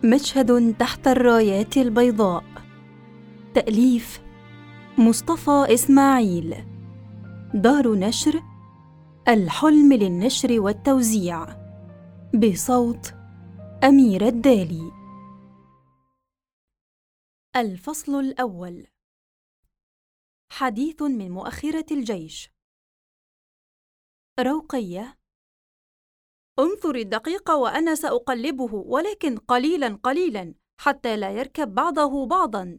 مشهد تحت الرايات البيضاء. تأليف مصطفى إسماعيل. دار نشر الحلم للنشر والتوزيع، بصوت أميرة الدالي. الفصل الأول. حديث من مؤخرة الجيش. روقية: انظر الدقيق وأنا سأقلبه، ولكن قليلاً قليلاً حتى لا يركب بعضه بعضاً.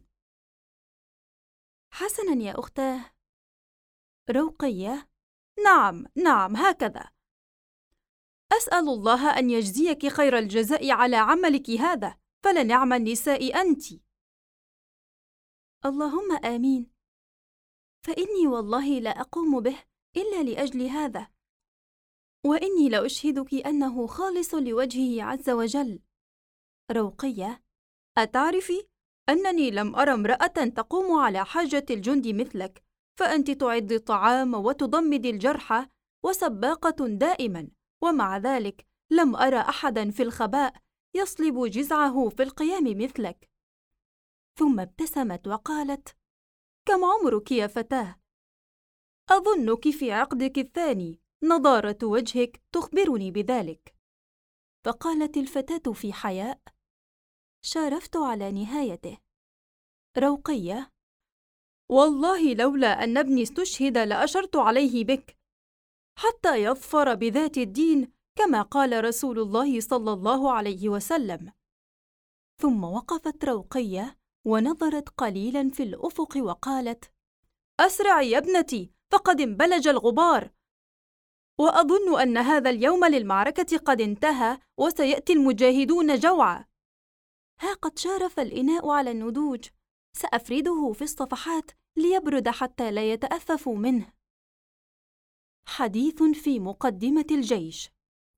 حسناً يا أختاه. روقية: نعم هكذا. أسأل الله أن يجزيك خير الجزاء على عملك هذا، فلنعم النساء أنت. اللهم آمين. فإني والله لا أقوم به إلا لأجل هذا، وإني لأشهدك أنه خالص لوجهه عز وجل. روقية: أتعرفي أنني لم أرى امرأة تقوم على حاجة الجند مثلك، فأنت تعد الطعام وتضمد الجرحى وسباقة دائما، ومع ذلك لم أرى أحدا في الخباء يصلب جزعه في القيام مثلك. ثم ابتسمت وقالت: كم عمرك يا فتاة؟ أظنك في عقدك الثاني، نضارة وجهك تخبرني بذلك. فقالت الفتاة في حياء: شارفت على نهايته. روقية: والله لولا أن ابني استشهد لأشرت عليه بك، حتى يظفر بذات الدين كما قال رسول الله صلى الله عليه وسلم. ثم وقفت روقية ونظرت قليلا في الأفق وقالت: أسرعي يا ابنتي، فقد انبلج الغبار، وأظن أن هذا اليوم للمعركة قد انتهى، وسيأتي المجاهدون جوعا. ها قد شارف الإناء على النضوج، سأفرده في الصفحات ليبرد حتى لا يتأففوا منه. حديث في مقدمة الجيش.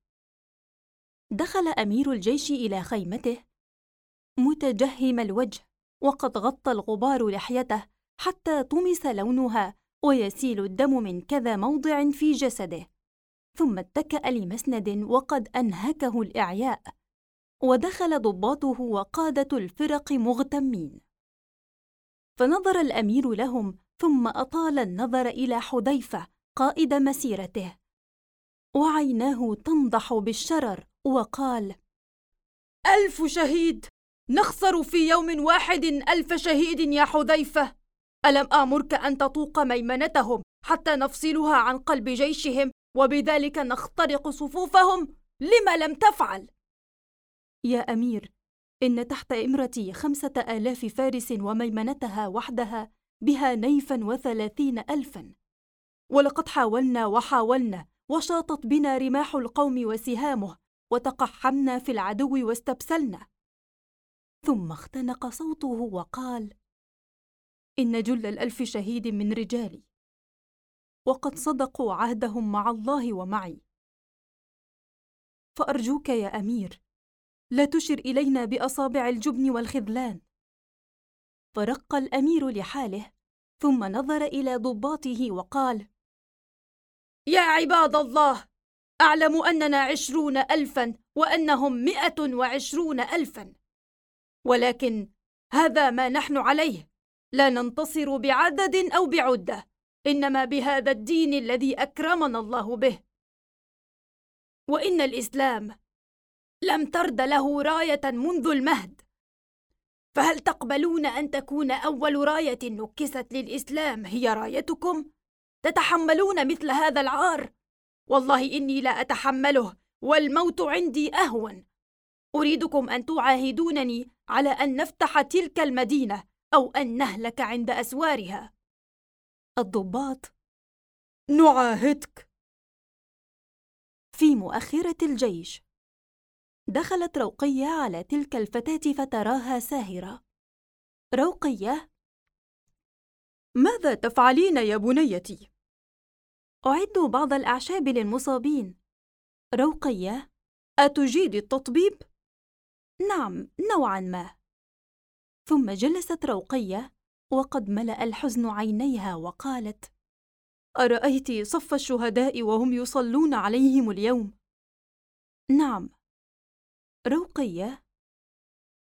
دخل أمير الجيش إلى خيمته متجهم الوجه، وقد غطى الغبار لحيته حتى طمس لونها ويسيل الدم من كذا موضع في جسده، ثم اتكأ لمسند وقد أنهكه الإعياء، ودخل ضباطه وقادة الفرق مغتمين. فنظر الأمير لهم، ثم أطال النظر إلى حذيفة قائد مسيرته، وعيناه تنضح بالشرر، وقال: 1000 شهيد! نخسر في يوم واحد 1000 شهيد يا حذيفة! ألم آمرك أن تطوق ميمنتهم حتى نفصلها عن قلب جيشهم، وبذلك نخترق صفوفهم؟ لم لم تفعل؟ يا أمير، إن تحت إمرتي 5000 فارس، وميمنتها وحدها بها نيفا 30,000، ولقد حاولنا وحاولنا، وشاطت بنا رماح القوم وسهامه، وتقحمنا في العدو واستبسلنا. ثم اختنق صوته وقال: إن جل 1000 شهيد من رجالي، وقد صدقوا عهدهم مع الله ومعي، فأرجوك يا أمير لا تشر إلينا بأصابع الجبن والخذلان. فرق الأمير لحاله، ثم نظر إلى ضباطه وقال: يا عباد الله، أعلم أننا 20,000 وأنهم 120,000، ولكن هذا ما نحن عليه، لا ننتصر بعدد أو بعدة، إنما بهذا الدين الذي أكرمنا الله به. وإن الإسلام لم ترد له راية منذ المهد، فهل تقبلون أن تكون أول راية نكست للإسلام هي رايتكم؟ تتحملون مثل هذا العار؟ والله إني لا أتحمله، والموت عندي أهون. أريدكم أن تعاهدونني على أن نفتح تلك المدينة، أو أن نهلك عند أسوارها. الضباط: نعاهدك. في مؤخرة الجيش. دخلت روقية على تلك الفتاة فتراها ساهرة. روقية: ماذا تفعلين يا بنيتي؟ أعد بعض الأعشاب للمصابين. روقية: أتجيد التطبيب؟ نعم، نوعا ما. ثم جلست روقية وقد ملأ الحزن عينيها وقالت: أرأيت صف الشهداء وهم يصلون عليهم اليوم؟ نعم. روقية: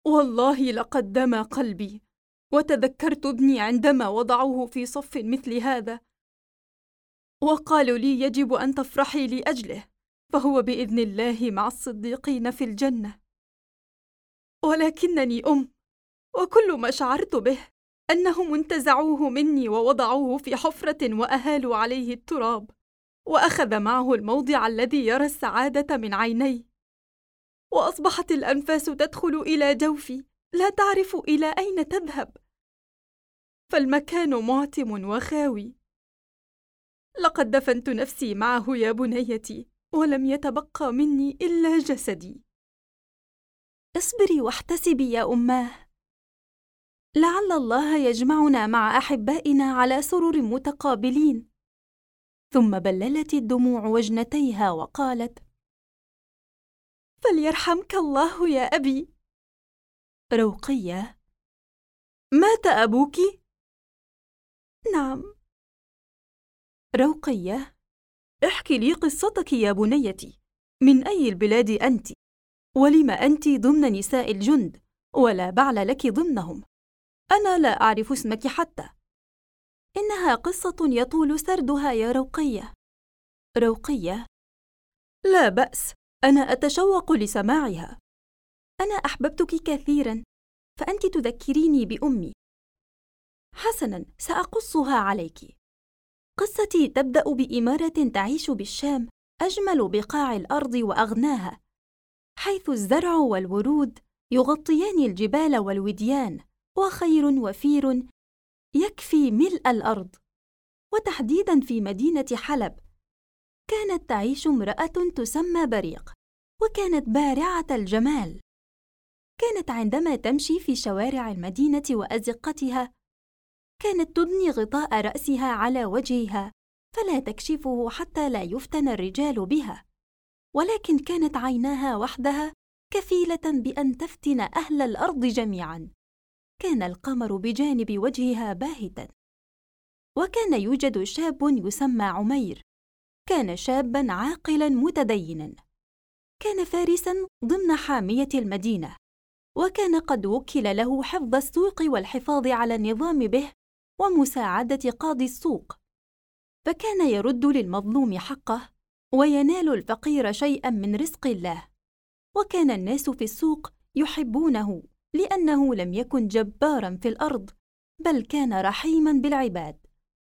والله لقد دمى قلبي، وتذكرت ابني عندما وضعوه في صف مثل هذا، وقالوا لي يجب أن تفرحي لأجله، فهو بإذن الله مع الصديقين في الجنة. ولكنني وكل ما شعرت به أنهم انتزعوه مني ووضعوه في حفرة وأهالوا عليه التراب، وأخذ معه الموضع الذي يرى السعادة من عيني، وأصبحت الأنفاس تدخل إلى جوفي لا تعرف إلى أين تذهب، فالمكان معتم وخاوي. لقد دفنت نفسي معه يا بنيتي، ولم يتبقى مني إلا جسدي. اصبري واحتسبي يا أماه، لعل الله يجمعنا مع أحبائنا على سرر متقابلين. ثم بللت الدموع وجنتيها وقالت: فليرحمك الله يا أبي. روقية: مات أبوك؟ نعم. روقية: احكي لي قصتك يا بنيتي، من أي البلاد أنت؟ ولم أنت ضمن نساء الجند ولا بعل لك ضمنهم؟ أنا لا أعرف اسمك حتى. إنها قصة يطول سردها يا روقية. روقية: لا بأس، أنا أتشوق لسماعها. أنا أحببتك كثيراً، فأنت تذكريني بأمي. حسناً، سأقصها عليك. قصتي تبدأ بإمارة تعيش بالشام، أجمل بقاع الأرض وأغناها، حيث الزرع والورود يغطيان الجبال والوديان، وخير وفير يكفي ملء الأرض. وتحديداً في مدينة حلب كانت تعيش امرأة تسمى بريق، وكانت بارعة الجمال. كانت عندما تمشي في شوارع المدينة وأزقتها كانت تدني غطاء رأسها على وجهها فلا تكشفه حتى لا يفتن الرجال بها، ولكن كانت عيناها وحدها كفيلة بأن تفتن أهل الأرض جميعاً. كان القمر بجانب وجهها باهتاً. وكان يوجد شاب يسمى عمير، كان شاباً عاقلاً متديناً، كان فارساً ضمن حامية المدينة، وكان قد وكل له حفظ السوق والحفاظ على النظام به ومساعدة قاضي السوق، فكان يرد للمظلوم حقه وينال الفقير شيئاً من رزق الله. وكان الناس في السوق يحبونه لأنه لم يكن جباراً في الأرض، بل كان رحيماً بالعباد،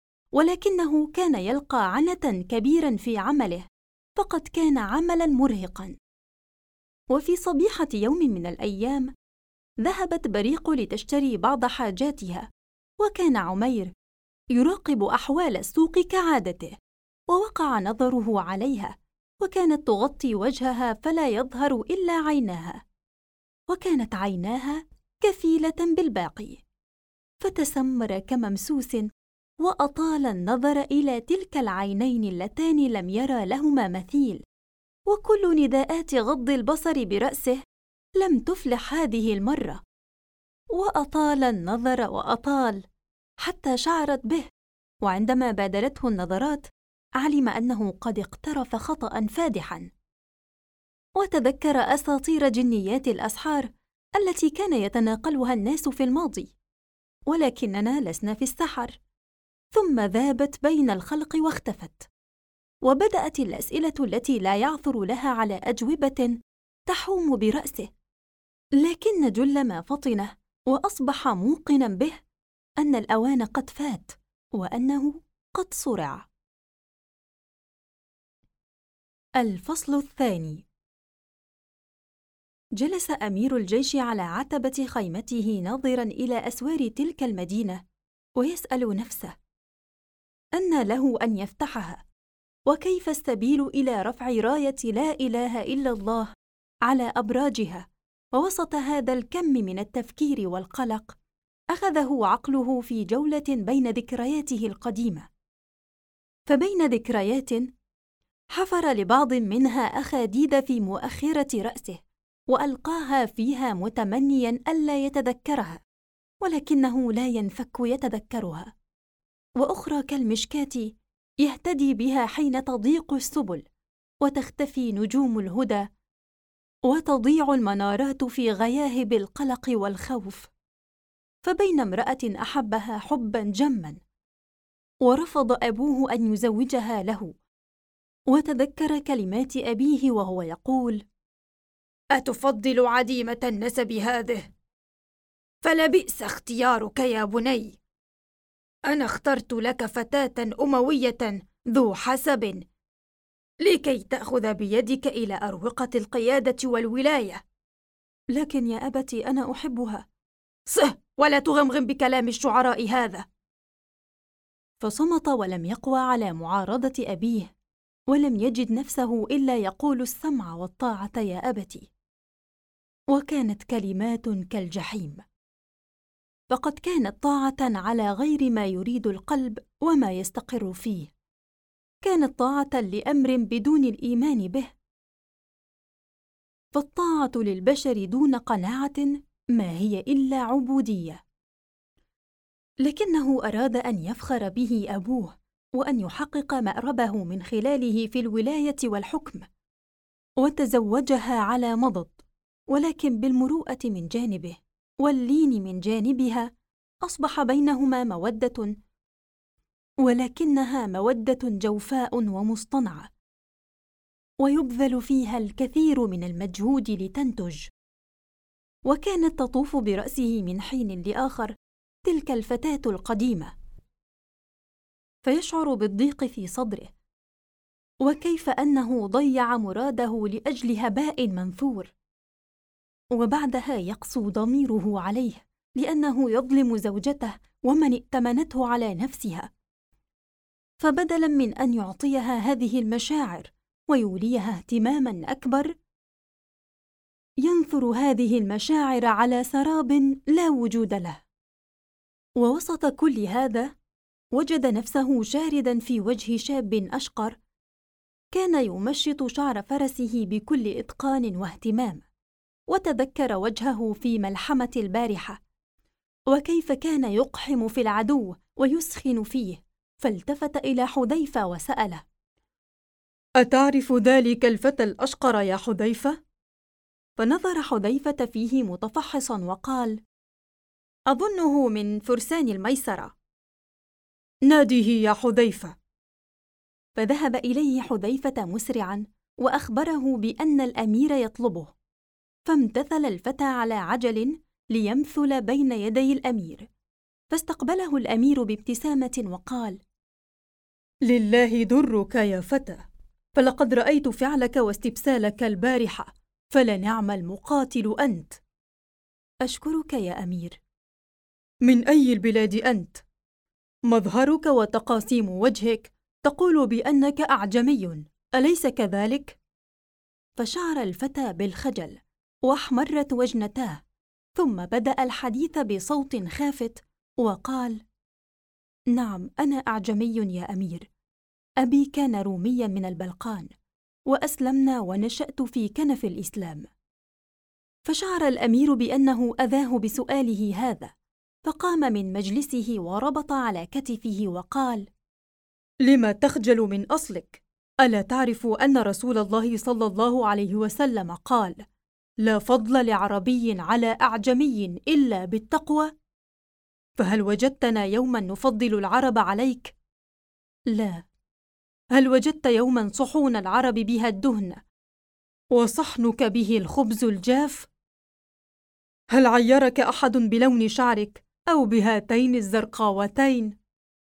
ولكنه كان يلقى عنة كبيراً في عمله، فقد كان عملاً مرهقاً. وفي صبيحة يوم من الأيام ذهبت بريق لتشتري بعض حاجاتها، وكان عمير يراقب أحوال السوق كعادته، ووقع نظره عليها، وكانت تغطي وجهها فلا يظهر إلا عيناها، وكانت عيناها كفيلة بالباقي. فتسمر كممسوس، وأطال النظر إلى تلك العينين اللتان لم يرى لهما مثيل، وكل نداءات غض البصر برأسه لم تفلح هذه المرة. وأطال النظر وأطال حتى شعرت به، وعندما بادرته النظرات علم أنه قد اقترف خطأ فادحاً، وتذكر أساطير جنيات الأسحار التي كان يتناقلها الناس في الماضي، ولكننا لسنا في السحر. ثم ذابت بين الخلق واختفت، وبدأت الأسئلة التي لا يعثر لها على أجوبة تحوم برأسه، لكن جل ما فطنه وأصبح موقناً به أن الأوان قد فات، وأنه قد صرع. الفصل الثاني. جلس أمير الجيش على عتبة خيمته ناظراً إلى أسوار تلك المدينة، ويسأل نفسه: أنى له أن يفتحها؟ وكيف السبيل إلى رفع راية لا إله إلا الله على أبراجها؟ ووسط هذا الكم من التفكير والقلق أخذه عقله في جولة بين ذكرياته القديمة، فبين ذكريات حفر لبعض منها أخاديد في مؤخرة رأسه وألقاها فيها متمنياً ألا يتذكرها، ولكنه لا ينفك يتذكرها، وأخرى كالمشكاة يهتدي بها حين تضيق السبل وتختفي نجوم الهدى، وتضيع المنارات في غياهب القلق والخوف. فبين امرأة أحبها حبا جما ورفض أبوه أن يزوجها له، وتذكر كلمات أبيه وهو يقول: أتفضل عديمة النسب هذه؟ فلبئس اختيارك يا بني. أنا اخترت لك فتاة أموية ذو حسب لكي تأخذ بيدك إلى أروقة القيادة والولاية. لكن يا أبتي أنا أحبها. صه، ولا تغمغم بكلام الشعراء هذا. فصمت ولم يقوى على معارضة أبيه، ولم يجد نفسه إلا يقول السمع والطاعة يا أبتي. وكانت كلمات كالجحيم، فقد كانت طاعة على غير ما يريد القلب وما يستقر فيه، كانت طاعة لأمر بدون الإيمان به. فالطاعة للبشر دون قناعة ما هي إلا عبودية. لكنه أراد أن يفخر به أبوه وأن يحقق مأربه من خلاله في الولاية والحكم، وتزوجها على مضض، ولكن بالمروءة من جانبه واللين من جانبها. أصبح بينهما مودة، ولكنها مودة جوفاء ومصطنعة، ويبذل فيها الكثير من المجهود لتنتج. وكانت تطوف برأسه من حين لآخر تلك الفتاة القديمة، فيشعر بالضيق في صدره، وكيف أنه ضيع مراده لأجل هباء منثور. وبعدها يقسو ضميره عليه لأنه يظلم زوجته ومن ائتمنته على نفسها. فبدلاً من أن يعطيها هذه المشاعر ويوليها اهتماماً أكبر، ينثر هذه المشاعر على سراب لا وجود له. ووسط كل هذا وجد نفسه شارداً في وجه شاب أشقر كان يمشط شعر فرسه بكل إتقان واهتمام، وتذكر وجهه في ملحمة البارحة وكيف كان يقحم في العدو ويسخن فيه، فالتفت إلى حذيفة وسأله: أتعرف ذلك الفتى الأشقر يا حذيفة؟ فنظر حذيفة فيه متفحصا وقال: أظنه من فرسان الميسرة. ناديه يا حذيفة. فذهب إليه حذيفة مسرعا وأخبره بأن الأمير يطلبه، فامتثل الفتى على عجل ليمثل بين يدي الأمير، فاستقبله الأمير بابتسامة وقال: لله درك يا فتى، فلقد رأيت فعلك واستبسالك البارحة، فلنعم المقاتل أنت. أشكرك يا أمير. من أي البلاد أنت؟ مظهرك وتقاسيم وجهك تقول بأنك أعجمي، أليس كذلك؟ فشعر الفتى بالخجل واحمرت وجنتاه، ثم بدأ الحديث بصوت خافت وقال: نعم، أنا أعجمي يا أمير. أبي كان روميا من البلقان، وأسلمنا ونشأت في كنف الإسلام. فشعر الأمير بأنه أذاه بسؤاله هذا، فقام من مجلسه وربط على كتفه وقال: لما تخجل من أصلك؟ ألا تعرف أن رسول الله صلى الله عليه وسلم قال: لا فضل لعربي على أعجمي إلا بالتقوى؟ فهل وجدتنا يوما نفضل العرب عليك؟ لا. هل وجدت يوما صحون العرب بها الدهن وصحنك به الخبز الجاف؟ هل عيرك أحد بلون شعرك أو بهاتين الزرقاوتين؟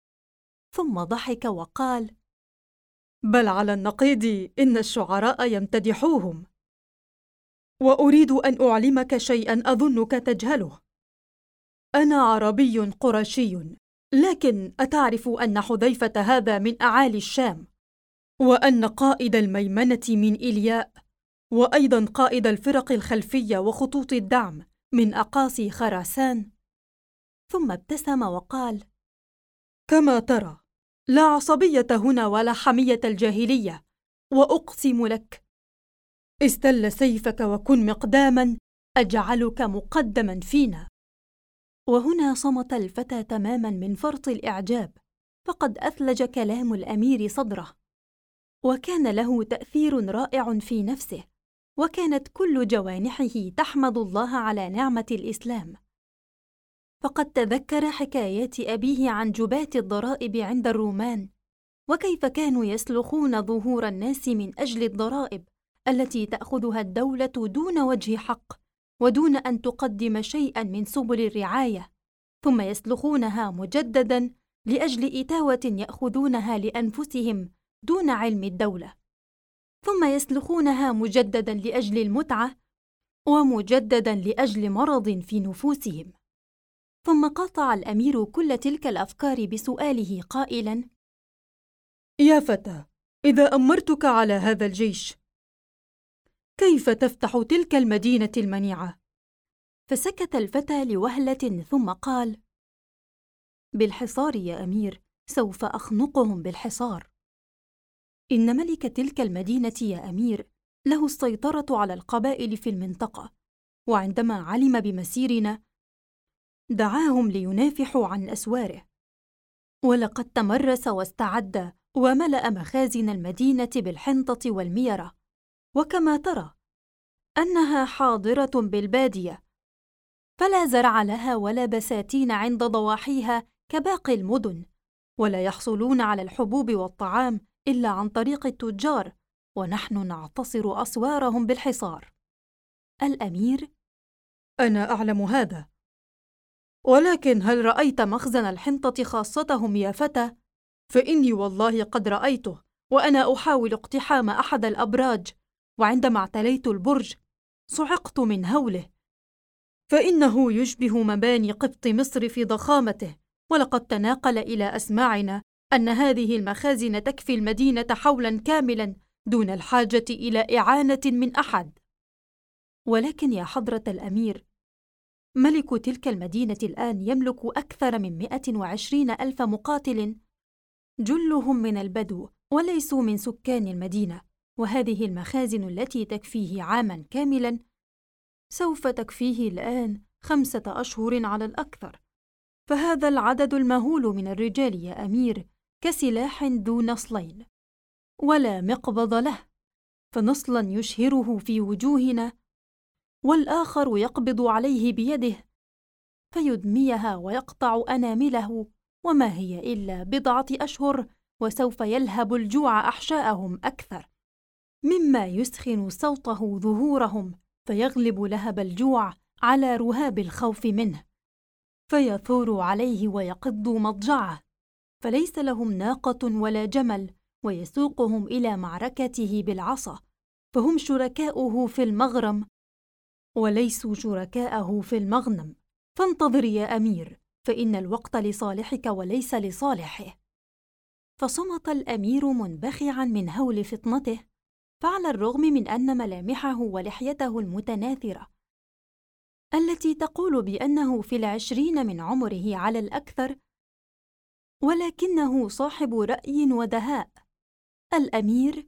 ثم ضحك وقال: بل على النقيض إن الشعراء يمتدحوهم. وأريد أن أعلمك شيئا أظنك تجهله. أنا عربي قرشي، لكن أتعرف أن حذيفة هذا من أعالي الشام، وأن قائد الميمنة من إلياء، وأيضا قائد الفرق الخلفية وخطوط الدعم من أقاصي خراسان؟ ثم ابتسم وقال: كما ترى، لا عصبية هنا ولا حمية الجاهلية، وأقسم لك، استل سيفك وكن مقداما أجعلك مقدما فينا. وهنا صمت الفتى تماما من فرط الإعجاب، فقد أثلج كلام الأمير صدره، وكان له تأثير رائع في نفسه، وكانت كل جوانحه تحمد الله على نعمة الإسلام. فقد تذكر حكايات أبيه عن جباة الضرائب عند الرومان، وكيف كانوا يسلخون ظهور الناس من أجل الضرائب التي تأخذها الدولة دون وجه حق ودون أن تقدم شيئا من سبل الرعاية، ثم يسلخونها مجددا لأجل إتاوة يأخذونها لأنفسهم دون علم الدولة، ثم يسلخونها مجددا لأجل المتعة، ومجددا لأجل مرض في نفوسهم. ثم قاطع الأمير كل تلك الأفكار بسؤاله قائلا: يا فتى، إذا أمرتك على هذا الجيش، كيف تفتح تلك المدينة المنيعة؟ فسكت الفتى لوهلة ثم قال: بالحصار يا أمير، سوف أخنقهم بالحصار. إن ملك تلك المدينة يا أمير له السيطرة على القبائل في المنطقة، وعندما علم بمسيرنا دعاهم لينافحوا عن أسواره، ولقد تمرس واستعد وملأ مخازن المدينة بالحنطة والميرة، وكما ترى أنها حاضرة بالبادية، فلا زرع لها ولا بساتين عند ضواحيها كباقي المدن، ولا يحصلون على الحبوب والطعام إلا عن طريق التجار، ونحن نعتصر أسوارهم بالحصار. الأمير: أنا أعلم هذا، ولكن هل رأيت مخزن الحنطة خاصتهم يا فتى؟ فإني والله قد رأيته وأنا أحاول اقتحام أحد الأبراج، وعندما اعتليت البرج صعقت من هوله، فإنه يشبه مباني قبط مصر في ضخامته، ولقد تناقل إلى أسماعنا أن هذه المخازن تكفي المدينة حولا كاملا دون الحاجة إلى إعانة من أحد. ولكن يا حضرة الأمير، ملك تلك المدينة الآن يملك أكثر من 120,000 مقاتل، جلهم من البدو وليسوا من سكان المدينة، وهذه المخازن التي تكفيه عاما كاملا سوف تكفيه الآن 5 أشهر على الأكثر، فهذا العدد المهول من الرجال يا أمير كسلاح ذو نصلين، ولا مقبض له، فنصلا يشهره في وجوهنا والآخر يقبض عليه بيده فيدميها ويقطع أنامله، وما هي إلا 1 أشهر وسوف يلهب الجوع أحشاءهم أكثر مما يسخن صوته ظهورهم، فيغلب لهب الجوع على رهاب الخوف منه، فيثور عليه ويقض مضجعه، فليس لهم ناقة ولا جمل ويسوقهم إلى معركته بالعصا، فهم شركاؤه في المغرم وليسوا شركاءه في المغنم. فانتظر يا أمير، فإن الوقت لصالحك وليس لصالحه. فصمت الأمير منبخعا من هول فطنته، فعلى الرغم من أن ملامحه ولحيته المتناثرة التي تقول بأنه في 20 من عمره على الأكثر، ولكنه صاحب رأي ودهاء. الأمير: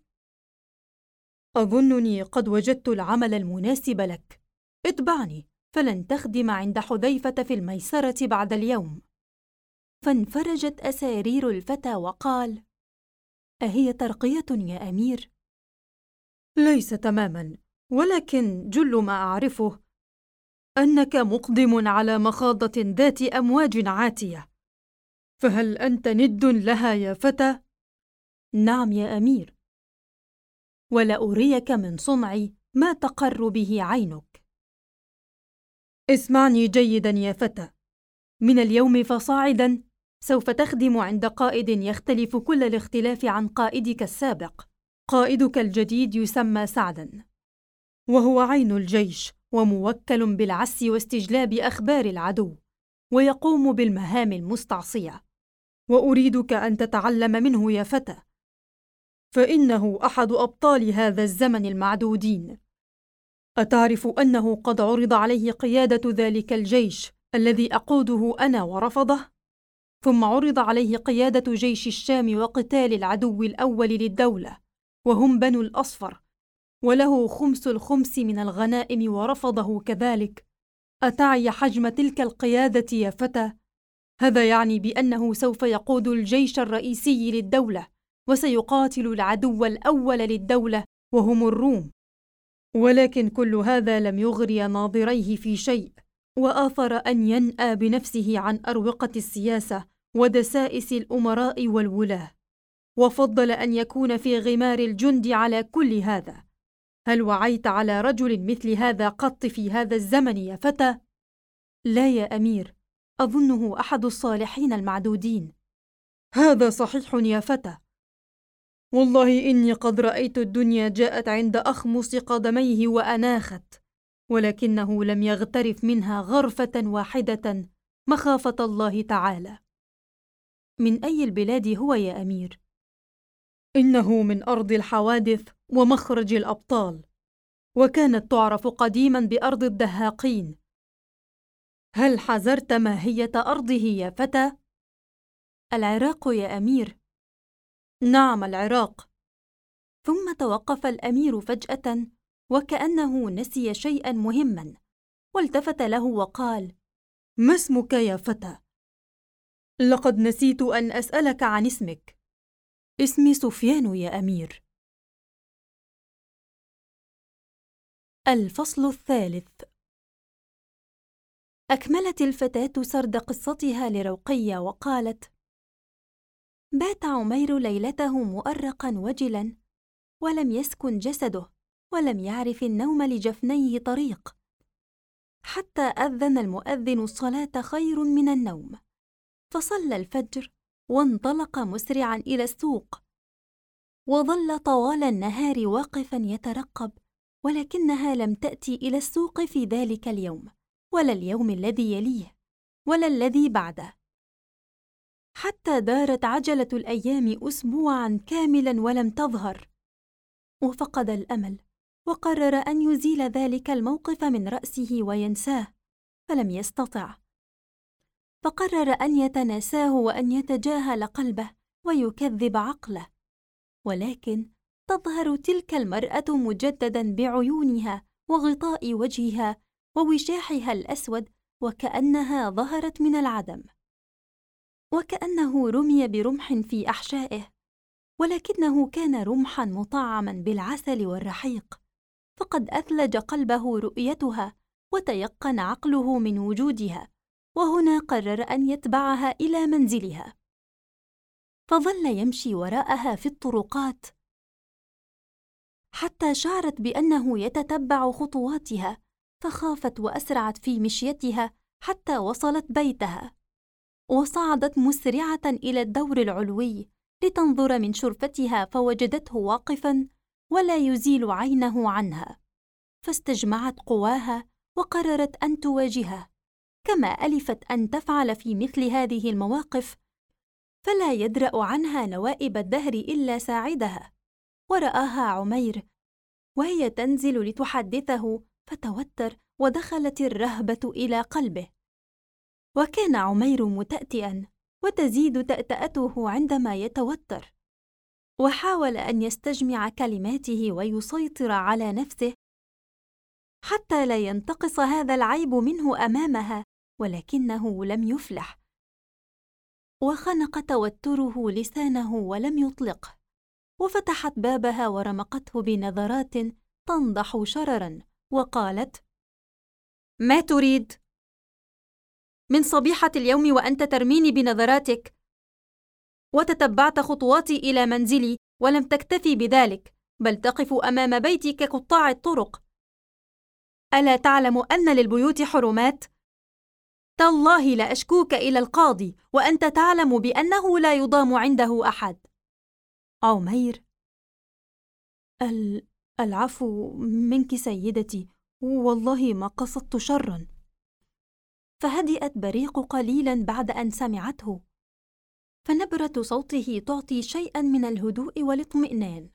أظنني قد وجدت العمل المناسب لك، اتبعني فلن تخدم عند حذيفة في الميسرة بعد اليوم. فانفرجت أسارير الفتى وقال: أهي ترقية يا أمير؟ ليس تماما، ولكن جل ما أعرفه أنك مقدم على مخاضة ذات أمواج عاتية، فهل أنت ند لها يا فتى؟ نعم يا أمير، ولأريك من صنعي ما تقر به عينك. اسمعني جيدا يا فتى، من اليوم فصاعدا سوف تخدم عند قائد يختلف كل الاختلاف عن قائدك السابق. قائدك الجديد يسمى سعدا، وهو عين الجيش وموكل بالعس واستجلاب أخبار العدو، ويقوم بالمهام المستعصية، وأريدك أن تتعلم منه يا فتى، فإنه أحد أبطال هذا الزمن المعدودين. أتعرف أنه قد عرض عليه قيادة ذلك الجيش الذي أقوده أنا ورفضه؟ ثم عرض عليه قيادة جيش الشام وقتال العدو الأول للدولة وهم بنو الأصفر، وله 5/5 من الغنائم ورفضه كذلك. أتعي حجم تلك القيادة يا فتى؟ هذا يعني بأنه سوف يقود الجيش الرئيسي للدولة، وسيقاتل العدو الأول للدولة وهم الروم، ولكن كل هذا لم يغري ناظريه في شيء، وآثر أن ينأى بنفسه عن أروقة السياسة ودسائس الأمراء والولاة، وفضل أن يكون في غمار الجند على كل هذا. هل وعيت على رجل مثل هذا قط في هذا الزمن يا فتى؟ لا يا أمير، أظنه أحد الصالحين المعدودين. هذا صحيح يا فتى، والله إني قد رأيت الدنيا جاءت عند أخمص قدميه وأناخت، ولكنه لم يغترف منها غرفة واحدة مخافة الله تعالى. من أي البلاد هو يا أمير؟ إنه من أرض الحوادث ومخرج الأبطال، وكانت تعرف قديما بأرض الدهاقين. هل حزرت ماهية أرضه يا فتى؟ العراق يا أمير. نعم العراق. ثم توقف الأمير فجأة وكأنه نسي شيئا مهما، والتفت له وقال: ما اسمك يا فتى؟ لقد نسيت أن أسألك عن اسمك. اسمي سفيان يا أمير. الفصل الثالث. أكملت الفتاة سرد قصتها لرقية وقالت: بات عمير ليلته مؤرقا وجلا، ولم يسكن جسده، ولم يعرف النوم لجفنيه طريق، حتى أذن المؤذن الصلاة خير من النوم، فصلى الفجر وانطلق مسرعا إلى السوق، وظل طوال النهار واقفا يترقب، ولكنها لم تأتي إلى السوق في ذلك اليوم، ولا اليوم الذي يليه، ولا الذي بعده، حتى دارت عجلة الأيام أسبوعا كاملا ولم تظهر، وفقد الأمل، وقرر أن يزيل ذلك الموقف من رأسه وينساه، فلم يستطع، فقرر أن يتناساه وأن يتجاهل قلبه ويكذب عقله، ولكن تظهر تلك المرأة مجددا بعيونها وغطاء وجهها ووشاحها الأسود، وكأنها ظهرت من العدم، وكأنه رمي برمح في أحشائه، ولكنه كان رمحا مطعما بالعسل والرحيق، فقد أثلج قلبه رؤيتها وتيقن عقله من وجودها، وهنا قرر أن يتبعها إلى منزلها، فظل يمشي وراءها في الطرقات حتى شعرت بأنه يتتبع خطواتها، فخافت وأسرعت في مشيتها حتى وصلت بيتها، وصعدت مسرعة إلى الدور العلوي لتنظر من شرفتها، فوجدته واقفا ولا يزيل عينه عنها، فاستجمعت قواها وقررت أن تواجهه، كما ألفت أن تفعل في مثل هذه المواقف، فلا يدرأ عنها نوائب الدهر إلا ساعدها. ورآها عمير وهي تنزل لتحدثه، فتوتر ودخلت الرهبة إلى قلبه، وكان عمير متأتئا، وتزيد تأتأته عندما يتوتر، وحاول أن يستجمع كلماته ويسيطر على نفسه حتى لا ينتقص هذا العيب منه أمامها، ولكنه لم يفلح، وخنق توتره لسانه ولم يطلقه، وفتحت بابها ورمقته بنظرات تنضح شررا، وقالت: ما تريد؟ من صبيحة اليوم وأنت ترميني بنظراتك، وتتبعت خطواتي إلى منزلي، ولم تكتفي بذلك، بل تقف أمام بيتي كقطاع الطرق. ألا تعلم أن للبيوت حرمات؟ تالله لأشكوك إلى القاضي وأنت تعلم بأنه لا يضام عنده أحد. عمير: العفو منك سيدتي، والله ما قصدت شرا. فهدأت بريق قليلا بعد أن سمعته، فنبرة صوته تعطي شيئا من الهدوء والاطمئنان،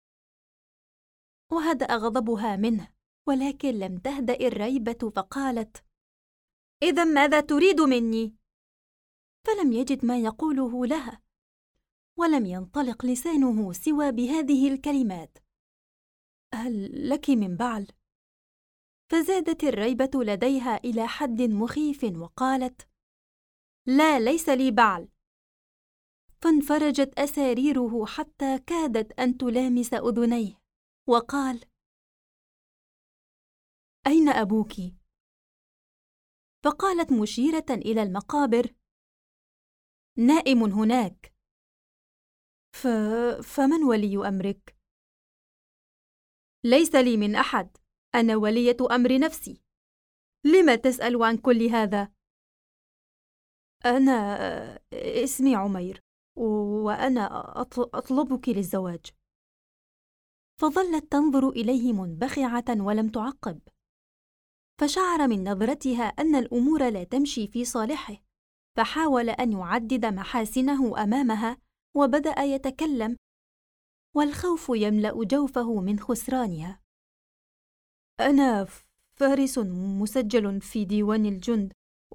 وهدأ غضبها منه، ولكن لم تهدأ الريبة، فقالت: إذا ماذا تريد مني؟ فلم يجد ما يقوله لها، ولم ينطلق لسانه سوى بهذه الكلمات: هل لك من بعل؟ فزادت الريبة لديها إلى حد مخيف، وقالت: لا، ليس لي بعل. فانفرجت أساريره حتى كادت أن تلامس أذنيه، وقال: أين أبوك؟ فقالت مشيرة إلى المقابر: نائم هناك. فمن ولي أمرك؟ ليس لي من أحد، أنا ولية أمر نفسي. لم تسأل عن كل هذا؟ أنا اسمي عمير، وأنا أطلبك للزواج. فظلت تنظر إليه منبخعة ولم تعقب، فشعر من نظرتها أن الأمور لا تمشي في صالحه، فحاول أن يعدد محاسنه أمامها وبدأ يتكلم، والخوف يملأ جوفه من خسرانها. أنا فارس مسجل في ديوان الجند،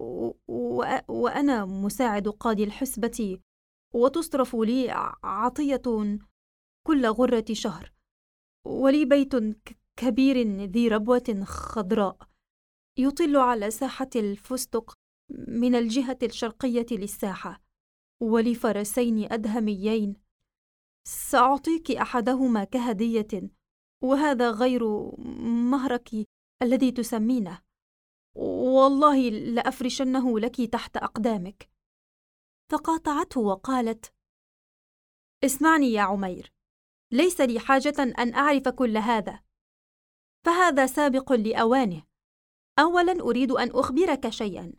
وأنا مساعد قاضي الحسبة، وتصرف لي عطية كل غرة شهر، ولي بيت كبير ذي ربوة خضراء يطل على ساحة الفستق من الجهة الشرقية للساحة، ولي فرسين أدهميين سأعطيك أحدهما كهدية، وهذا غير مهرك الذي تسمينه، والله لأفرشنه لك تحت أقدامك. فقاطعته وقالت: اسمعني يا عمير، ليس لي حاجة أن أعرف كل هذا، فهذا سابق لأوانه. أولاً أريد أن أخبرك شيئاً.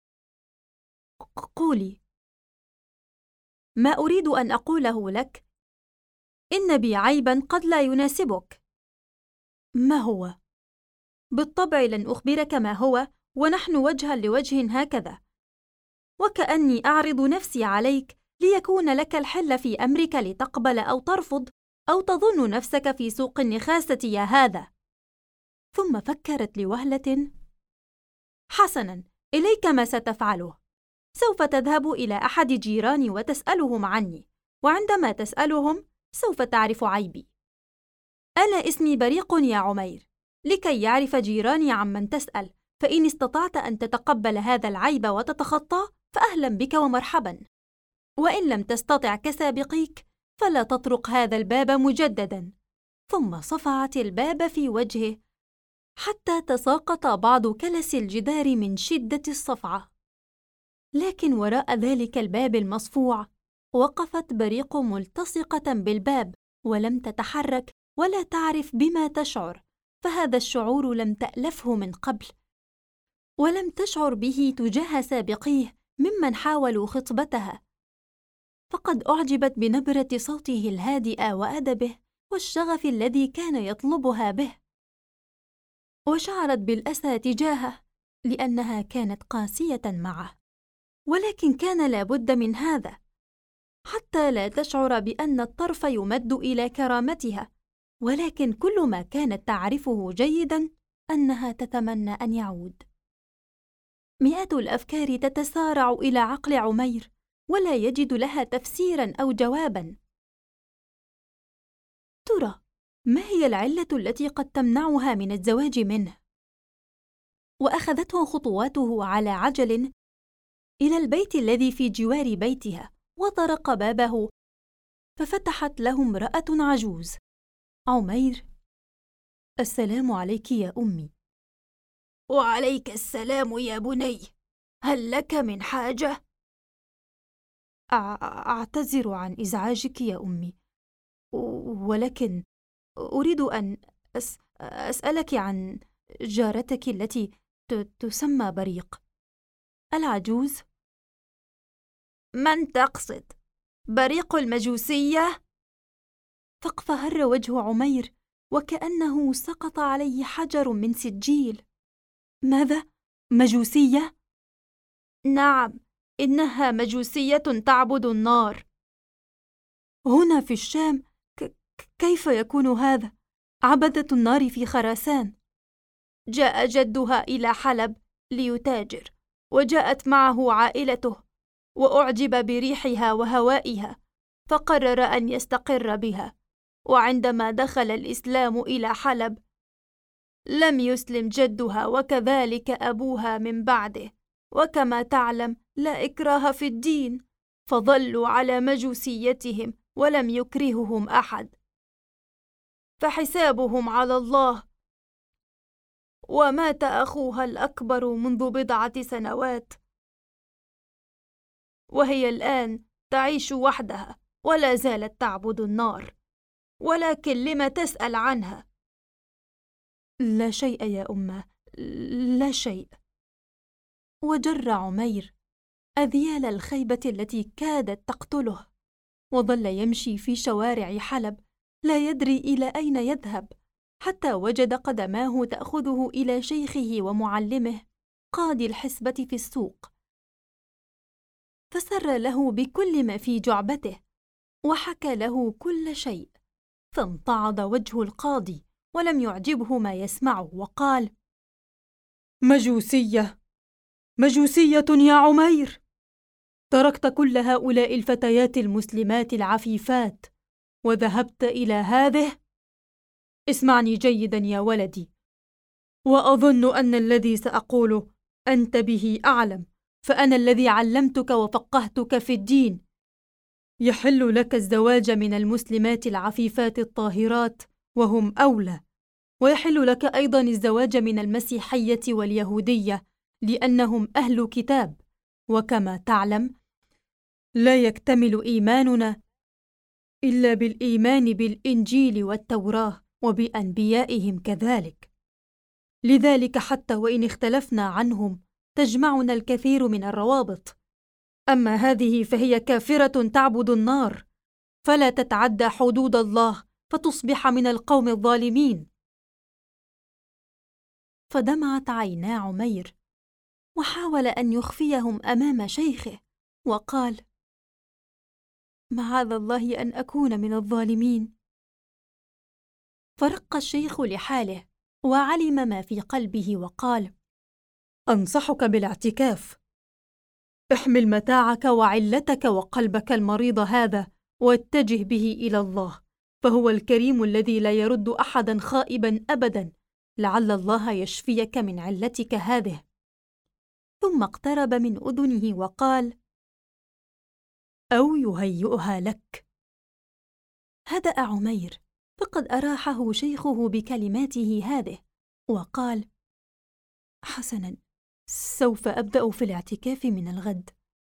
قولي. ما أريد أن أقوله لك إن بي عيباً قد لا يناسبك. ما هو؟ بالطبع لن أخبرك ما هو ونحن وجهاً لوجه هكذا، وكأني أعرض نفسي عليك ليكون لك الحل في أمرك لتقبل أو ترفض، أو تظن نفسك في سوق النخاسة يا هذا. ثم فكرت لوهلة: حسناً، إليك ما ستفعله. سوف تذهب إلى أحد جيراني وتسألهم عني، وعندما تسألهم سوف تعرف عيبي. أنا اسمي بريق يا عمير، لكي يعرف جيراني عمن تسأل، فإن استطعت أن تتقبل هذا العيب وتتخطاه فأهلا بك ومرحبا، وإن لم تستطع كسابقيك فلا تطرق هذا الباب مجددا. ثم صفعت الباب في وجهه حتى تساقط بعض كلس الجدار من شدة الصفعة. لكن وراء ذلك الباب المصفوع وقفت بريق ملتصقة بالباب، ولم تتحرك ولا تعرف بما تشعر، فهذا الشعور لم تألفه من قبل، ولم تشعر به تجاه سابقيه ممن حاولوا خطبتها، فقد أعجبت بنبرة صوته الهادئة وأدبه والشغف الذي كان يطلبها به، وشعرت بالأسى تجاهه لأنها كانت قاسية معه. ولكن كان لابد من هذا حتى لا تشعر بأن الطرف يمد إلى كرامتها، ولكن كل ما كانت تعرفه جيداً أنها تتمنى أن يعود. مئات الأفكار تتسارع إلى عقل عمير ولا يجد لها تفسيراً أو جواباً. ترى ما هي العلة التي قد تمنعها من الزواج منه؟ وأخذته خطواته على عجل إلى البيت الذي في جوار بيتها، وطرق بابه، ففتحت له امرأة عجوز. عمير: السلام عليك يا أمي. وعليك السلام يا بني، هل لك من حاجة؟ أعتذر عن إزعاجك يا أمي، ولكن أريد أن أسألك عن جارتك التي تسمى بريق. العجوز: من تقصد؟ بريق المجوسية؟ فاقفهر وجه عمير وكأنه سقط عليه حجر من سجيل. ماذا؟ مجوسية؟ نعم، إنها مجوسية تعبد النار. هنا في الشام؟ كيف يكون هذا؟ عبدة النار في خراسان. جاء جدها إلى حلب ليتاجر، وجاءت معه عائلته، وأعجب بريحها وهوائها، فقرر أن يستقر بها. وعندما دخل الإسلام إلى حلب لم يسلم جدها وكذلك أبوها من بعده، وكما تعلم لا إكراه في الدين، فظلوا على مجوسيتهم ولم يكرههم أحد، فحسابهم على الله. ومات أخوها الأكبر منذ 7 سنوات، وهي الآن تعيش وحدها ولا زالت تعبد النار، ولكن لم تسأل عنها؟ لا شيء يا أمه، لا شيء. وجر عمير أذيال الخيبة التي كادت تقتله، وظل يمشي في شوارع حلب لا يدري إلى أين يذهب، حتى وجد قدماه تأخذه إلى شيخه ومعلمه قاضي الحسبة في السوق، فسر له بكل ما في جعبته وحكى له كل شيء، فامتعض وجه القاضي ولم يعجبه ما يسمعه، وقال: مجوسية يا عمير، تركت كل هؤلاء الفتيات المسلمات العفيفات وذهبت إلى هذه؟ اسمعني جيدا يا ولدي، وأظن أن الذي سأقوله أنت به أعلم، فأنا الذي علمتك وفقهتك في الدين. يحل لك الزواج من المسلمات العفيفات الطاهرات وهم أولى، ويحل لك أيضا الزواج من المسيحية واليهودية لأنهم أهل كتاب، وكما تعلم لا يكتمل إيماننا إلا بالإيمان بالإنجيل والتوراة وبأنبيائهم كذلك، لذلك حتى وإن اختلفنا عنهم تجمعنا الكثير من الروابط. أما هذه فهي كافرة تعبد النار، فلا تتعدى حدود الله فتصبح من القوم الظالمين. فدمعت عينا عمير، وحاول أن يخفيهم أمام شيخه، وقال: معاذ الله أن أكون من الظالمين. فرق الشيخ لحاله وعلم ما في قلبه، وقال: أنصحك بالاعتكاف، احمل متاعك وعلتك وقلبك المريض هذا واتجه به إلى الله، فهو الكريم الذي لا يرد أحدا خائبا أبدا، لعل الله يشفيك من علتك هذه. ثم اقترب من أذنه وقال: أو يهيئها لك. هدأ عمير، فقد أراحه شيخه بكلماته هذه، وقال: حسنا، سوف أبدأ في الاعتكاف من الغد،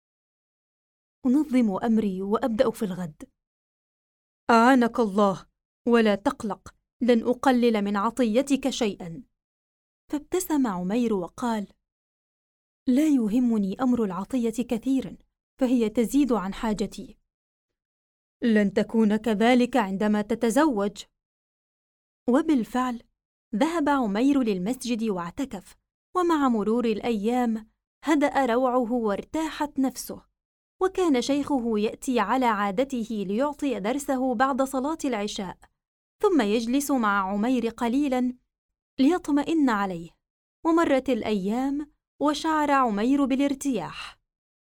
أنظم أمري وأبدأ في الغد. أعانك الله، ولا تقلق، لن أقلل من عطيتك شيئا. فابتسم عمير وقال: لا يهمني أمر العطية كثيرا، فهي تزيد عن حاجتي. لن تكون كذلك عندما تتزوج. وبالفعل ذهب عمير للمسجد واعتكف، ومع مرور الأيام هدأ روعه وارتاحت نفسه، وكان شيخه يأتي على عادته ليعطي درسه بعد صلاة العشاء، ثم يجلس مع عمير قليلا ليطمئن عليه. ومرت الأيام وشعر عمير بالارتياح،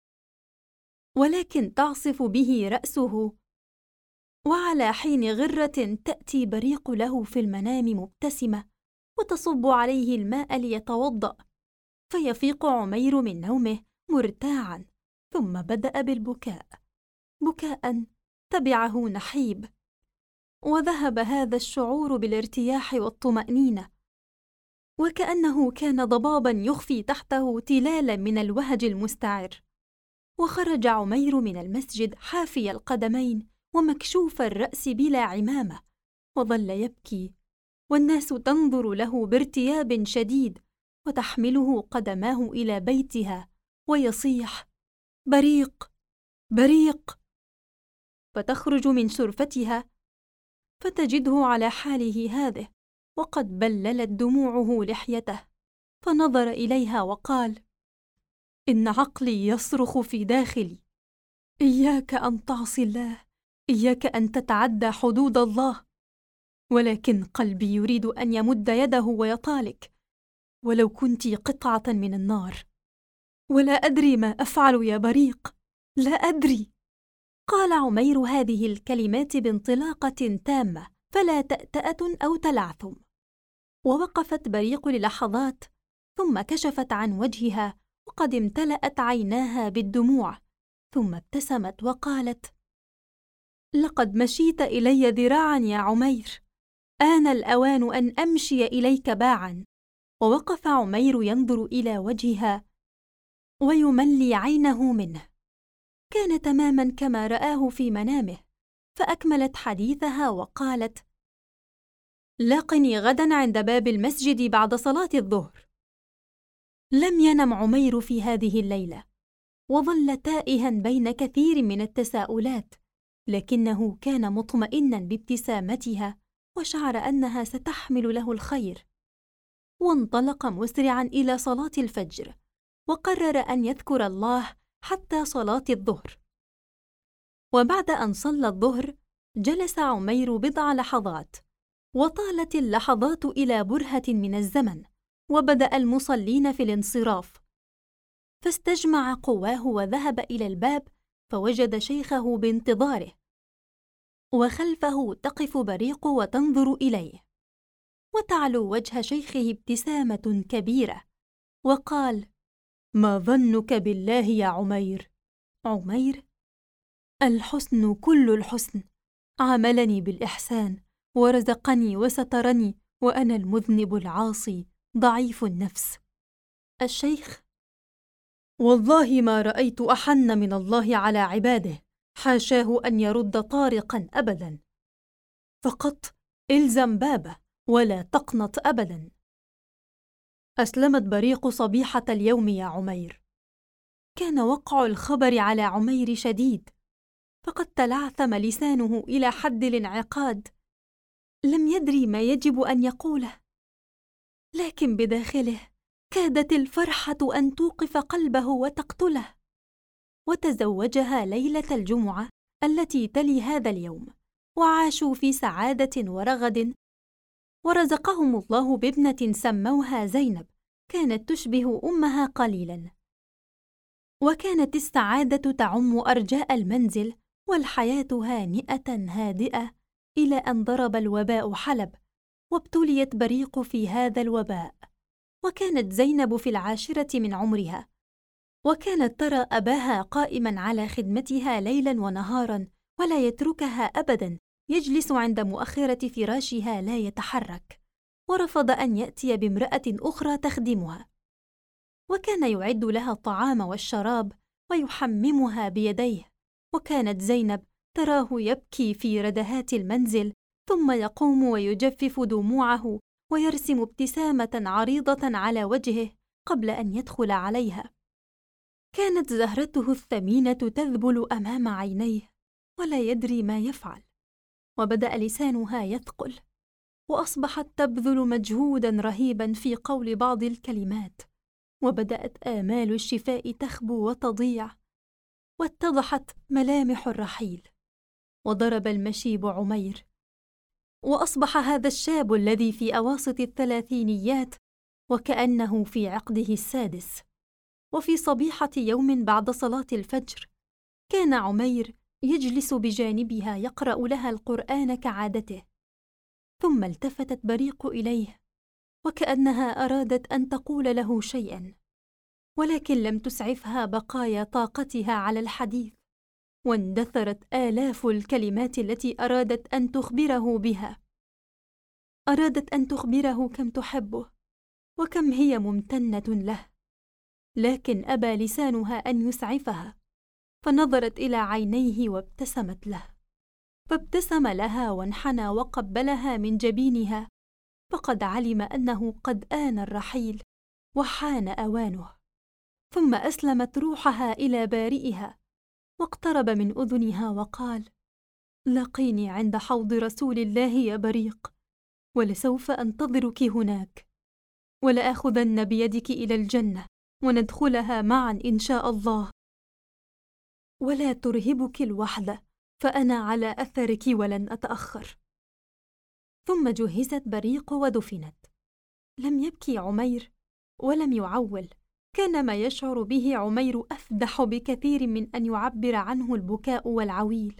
ولكن تعصف به رأسه، وعلى حين غرة تأتي بريق له في المنام مبتسمة وتصب عليه الماء ليتوضأ، فيفيق عمير من نومه مرتاعا، ثم بدأ بالبكاء، بكاء تبعه نحيب، وذهب هذا الشعور بالارتياح والطمأنينة، وكأنه كان ضبابا يخفي تحته تلالا من الوهج المستعر. وخرج عمير من المسجد حافي القدمين ومكشوف الرأس بلا عمامة، وظل يبكي، والناس تنظر له بارتياب شديد، وتحمله قدماه إلى بيتها ويصيح: بريق بريق. فتخرج من سرفتها فتجده على حاله هذه، وقد بللت دموعه لحيته، فنظر إليها وقال: إن عقلي يصرخ في داخلي: إياك أن تعصي الله، إياك أن تتعدى حدود الله، ولكن قلبي يريد أن يمد يده ويطالك، ولو كنت قطعة من النار. ولا أدري ما أفعل يا بريق، لا أدري. قال عمير هذه الكلمات بانطلاقة تامة، فلا تأتأة أو تلعثم. ووقفت بريق للحظات، ثم كشفت عن وجهها وقد امتلأت عيناها بالدموع، ثم ابتسمت وقالت: لقد مشيت إلي ذراعا يا عمير، آن الأوان أن أمشي إليك باعا، ووقف عمير ينظر إلى وجهها ويملي عينه منه. كان تماماً كما رآه في منامه، فأكملت حديثها وقالت: لاقني غداً عند باب المسجد بعد صلاة الظهر. لم ينم عمير في هذه الليلة، وظل تائها بين كثير من التساؤلات، لكنه كان مطمئناً بابتسامتها وشعر أنها ستحمل له الخير. وانطلق مسرعاً إلى صلاة الفجر، وقرر أن يذكر الله حتى صلاة الظهر. وبعد أن صلى الظهر جلس عمير بضع لحظات، وطالت اللحظات إلى برهة من الزمن، وبدأ المصلين في الانصراف، فاستجمع قواه وذهب إلى الباب، فوجد شيخه بانتظاره، وخلفه تقف بريق وتنظر إليه، وتعلو وجه شيخه ابتسامة كبيرة، وقال: ما ظنك بالله يا عمير؟ عمير: الحسن كل الحسن، عاملني بالإحسان ورزقني وسترني، وأنا المذنب العاصي ضعيف النفس. الشيخ: والله ما رأيت أحن من الله على عباده، حاشاه أن يرد طارقا أبدا، فقط إلزم بابه ولا تقنط أبدا. أسلمت بريق صبيحة اليوم يا عمير. كان وقع الخبر على عمير شديد، فقد تلعثم لسانه إلى حد الانعقاد، لم يدري ما يجب أن يقوله، لكن بداخله كادت الفرحة أن توقف قلبه وتقتله. وتزوجها ليلة الجمعة التي تلي هذا اليوم، وعاشوا في سعادة ورغد، ورزقهم الله بابنة سموها زينب، كانت تشبه أمها قليلاً. وكانت السعادة تعم أرجاء المنزل، والحياة هانئة هادئة، إلى أن ضرب الوباء حلب، وابتليت بريق في هذا الوباء. وكانت زينب في 10 من عمرها، وكانت ترى أباها قائماً على خدمتها ليلاً ونهاراً، ولا يتركها أبداً، يجلس عند مؤخرة فراشها لا يتحرك، ورفض أن يأتي بامرأة أخرى تخدمها. وكان يعد لها الطعام والشراب ويحممها بيديه، وكانت زينب تراه يبكي في ردهات المنزل، ثم يقوم ويجفف دموعه ويرسم ابتسامة عريضة على وجهه قبل أن يدخل عليها. كانت زهرته الثمينة تذبل أمام عينيه ولا يدري ما يفعل، وبدأ لسانها يثقل، وأصبحت تبذل مجهوداً رهيباً في قول بعض الكلمات، وبدأت آمال الشفاء تخبو وتضيع، واتضحت ملامح الرحيل، وضرب المشيب عمير، وأصبح هذا الشاب الذي في أواسط الثلاثينيات وكأنه في عقده السادس. وفي صبيحة يوم بعد صلاة الفجر كان عمير يجلس بجانبها يقرأ لها القرآن كعادته، ثم التفتت بريق إليه وكأنها أرادت أن تقول له شيئاً، ولكن لم تسعفها بقايا طاقتها على الحديث، واندثرت آلاف الكلمات التي أرادت أن تخبره بها. أرادت أن تخبره كم تحبه وكم هي ممتنة له، لكن أبى لسانها أن يسعفها، فنظرت إلى عينيه وابتسمت له، فابتسم لها وانحنى وقبلها من جبينها، فقد علم أنه قد آن الرحيل وحان أوانه. ثم أسلمت روحها إلى بارئها، واقترب من أذنها وقال: لاقيني عند حوض رسول الله يا بريق، ولسوف أنتظرك هناك، ولآخذن بيدك إلى الجنة وندخلها معا إن شاء الله، ولا ترهبك الوحدة، فأنا على أثرك ولن أتأخر. ثم جهزت بريق ودفنت. لم يبكي عمير ولم يعول، كان ما يشعر به عمير أفدح بكثير من أن يعبر عنه البكاء والعويل،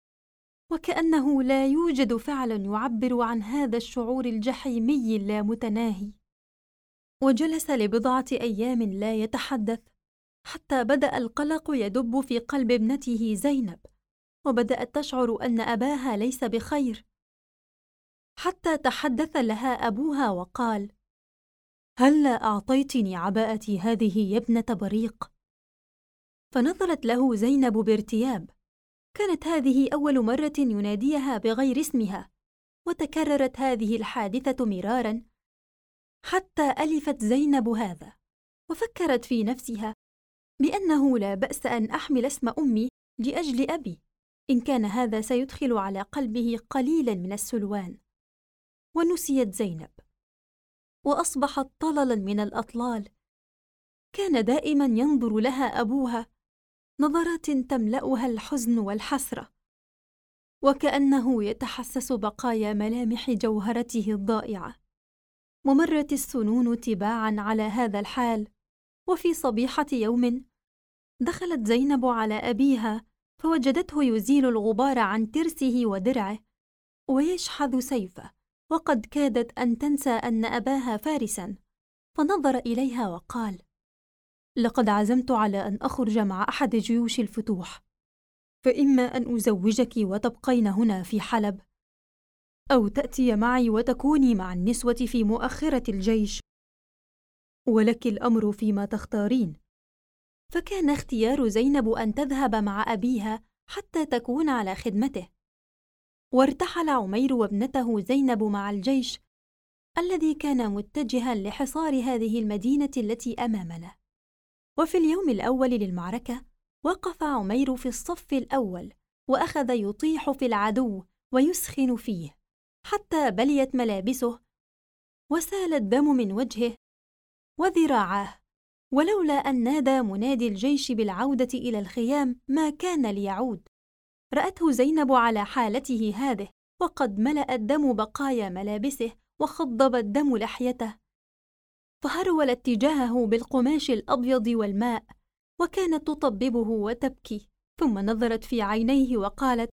وكأنه لا يوجد فعل يعبر عن هذا الشعور الجحيمي اللامتناهي. وجلس لبضعة أيام لا يتحدث، حتى بدأ القلق يدب في قلب ابنته زينب، وبدأت تشعر أن أباها ليس بخير، حتى تحدث لها أبوها وقال: هلّا أعطيتني عباءتي هذه يا ابنة بريق؟ فنظرت له زينب بارتياب. كانت هذه أول مرة يناديها بغير اسمها، وتكررت هذه الحادثة مرارا حتى ألفت زينب هذا، وفكرت في نفسها بأنه لا بأس أن أحمل اسم أمي لأجل أبي، إن كان هذا سيدخل على قلبه قليلا من السلوان. ونسيت زينب، وأصبحت طللا من الأطلال. كان دائما ينظر لها أبوها نظرات تملأها الحزن والحسرة، وكأنه يتحسس بقايا ملامح جوهرته الضائعة. ومرت السنون تباعا على هذا الحال. وفي صبيحة يوم دخلت زينب على أبيها، فوجدته يزيل الغبار عن ترسه ودرعه ويشحذ سيفه، وقد كادت أن تنسى أن أباها فارسا. فنظر إليها وقال: لقد عزمت على أن أخرج مع أحد جيوش الفتوح، فإما أن أزوجك وتبقين هنا في حلب، أو تأتي معي وتكوني مع النسوة في مؤخرة الجيش، ولك الأمر فيما تختارين. فكان اختيار زينب أن تذهب مع أبيها حتى تكون على خدمته. وارتحل عمير وابنته زينب مع الجيش الذي كان متجها لحصار هذه المدينة التي أمامنا. وفي اليوم الأول للمعركة وقف عمير في الصف الأول، وأخذ يطيح في العدو ويسخن فيه حتى بليت ملابسه وسال الدم من وجهه وذراعاه. ولولا أن نادى منادي الجيش بالعودة إلى الخيام ما كان ليعود. رأته زينب على حالته هذه، وقد ملأ الدم بقايا ملابسه وخضب الدم لحيته، فهرولت تجاهه بالقماش الأبيض والماء، وكانت تطببه وتبكي، ثم نظرت في عينيه وقالت: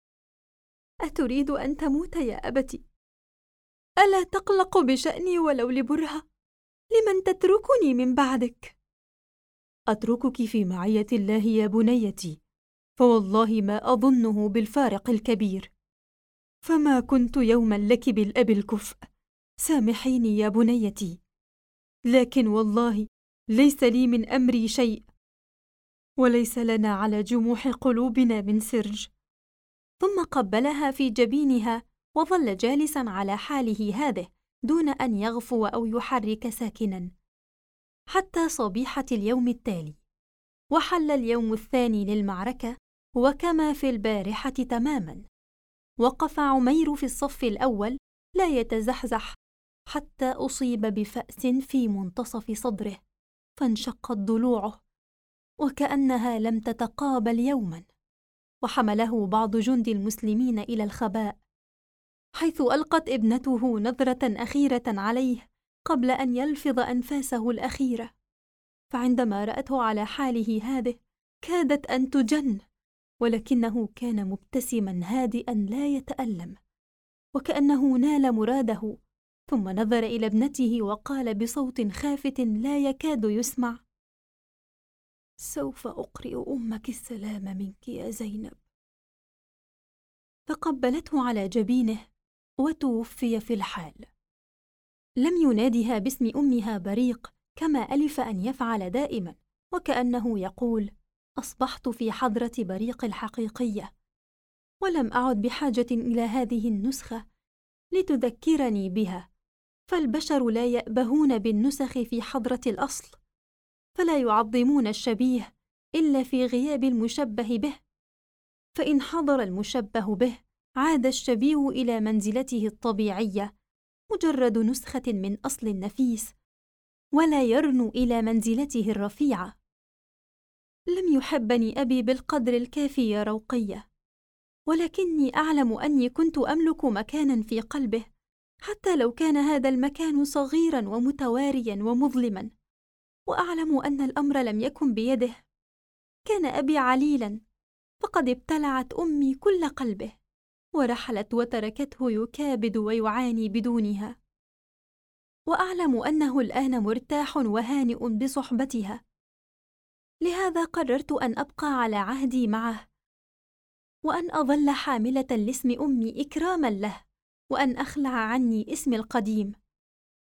أتريد أن تموت يا أبتي؟ ألا تقلق بشأني ولو لبرهة؟ لمن تتركني من بعدك؟ أتركك في معية الله يا بنيتي، فوالله ما أظنه بالفارق الكبير، فما كنت يوما لك بالأب الكفء، سامحيني يا بنيتي، لكن والله ليس لي من أمري شيء، وليس لنا على جموح قلوبنا من سرج. ثم قبلها في جبينها وظل جالسا على حاله هذه دون أن يغفو أو يحرك ساكنا حتى صبيحة اليوم التالي. وحل اليوم الثاني للمعركة، وكما في البارحة تماما. وقف عمير في الصف الأول لا يتزحزح حتى أصيب بفأس في منتصف صدره، فانشقت ضلوعه وكأنها لم تتقابل يوما. وحمله بعض جند المسلمين إلى الخباء، حيث ألقت ابنته نظرة أخيرة عليه قبل أن يلفظ أنفاسه الأخيرة. فعندما رأته على حاله هذه كادت أن تجن، ولكنه كان مبتسما هادئا لا يتألم، وكأنه نال مراده. ثم نظر إلى ابنته وقال بصوت خافت لا يكاد يسمع: سوف أقرئ أمك السلام منك يا زينب. فقبلته على جبينه وتوفي في الحال. لم ينادها باسم أمها بريق كما ألف أن يفعل دائما، وكأنه يقول: أصبحت في حضرة بريق الحقيقية، ولم أعد بحاجة إلى هذه النسخة لتذكرني بها، فالبشر لا يأبهون بالنسخ في حضرة الأصل، فلا يعظمون الشبيه إلا في غياب المشبه به، فإن حضر المشبه به عاد الشبيه إلى منزلته الطبيعية، مجرد نسخة من أصل نفيس، ولا يرنو إلى منزلته الرفيعة. لم يحبني أبي بالقدر الكافي يا روقية، ولكني أعلم أني كنت أملك مكانا في قلبه، حتى لو كان هذا المكان صغيرا ومتواريا ومظلما، وأعلم أن الأمر لم يكن بيده. كان أبي عليلا، فقد ابتلعت أمي كل قلبه، ورحلت وتركته يكابد ويعاني بدونها. وأعلم أنه الآن مرتاح وهانئ بصحبتها، لهذا قررت أن أبقى على عهدي معه، وأن أظل حاملة لاسم أمي إكراما له، وأن أخلع عني اسمي القديم.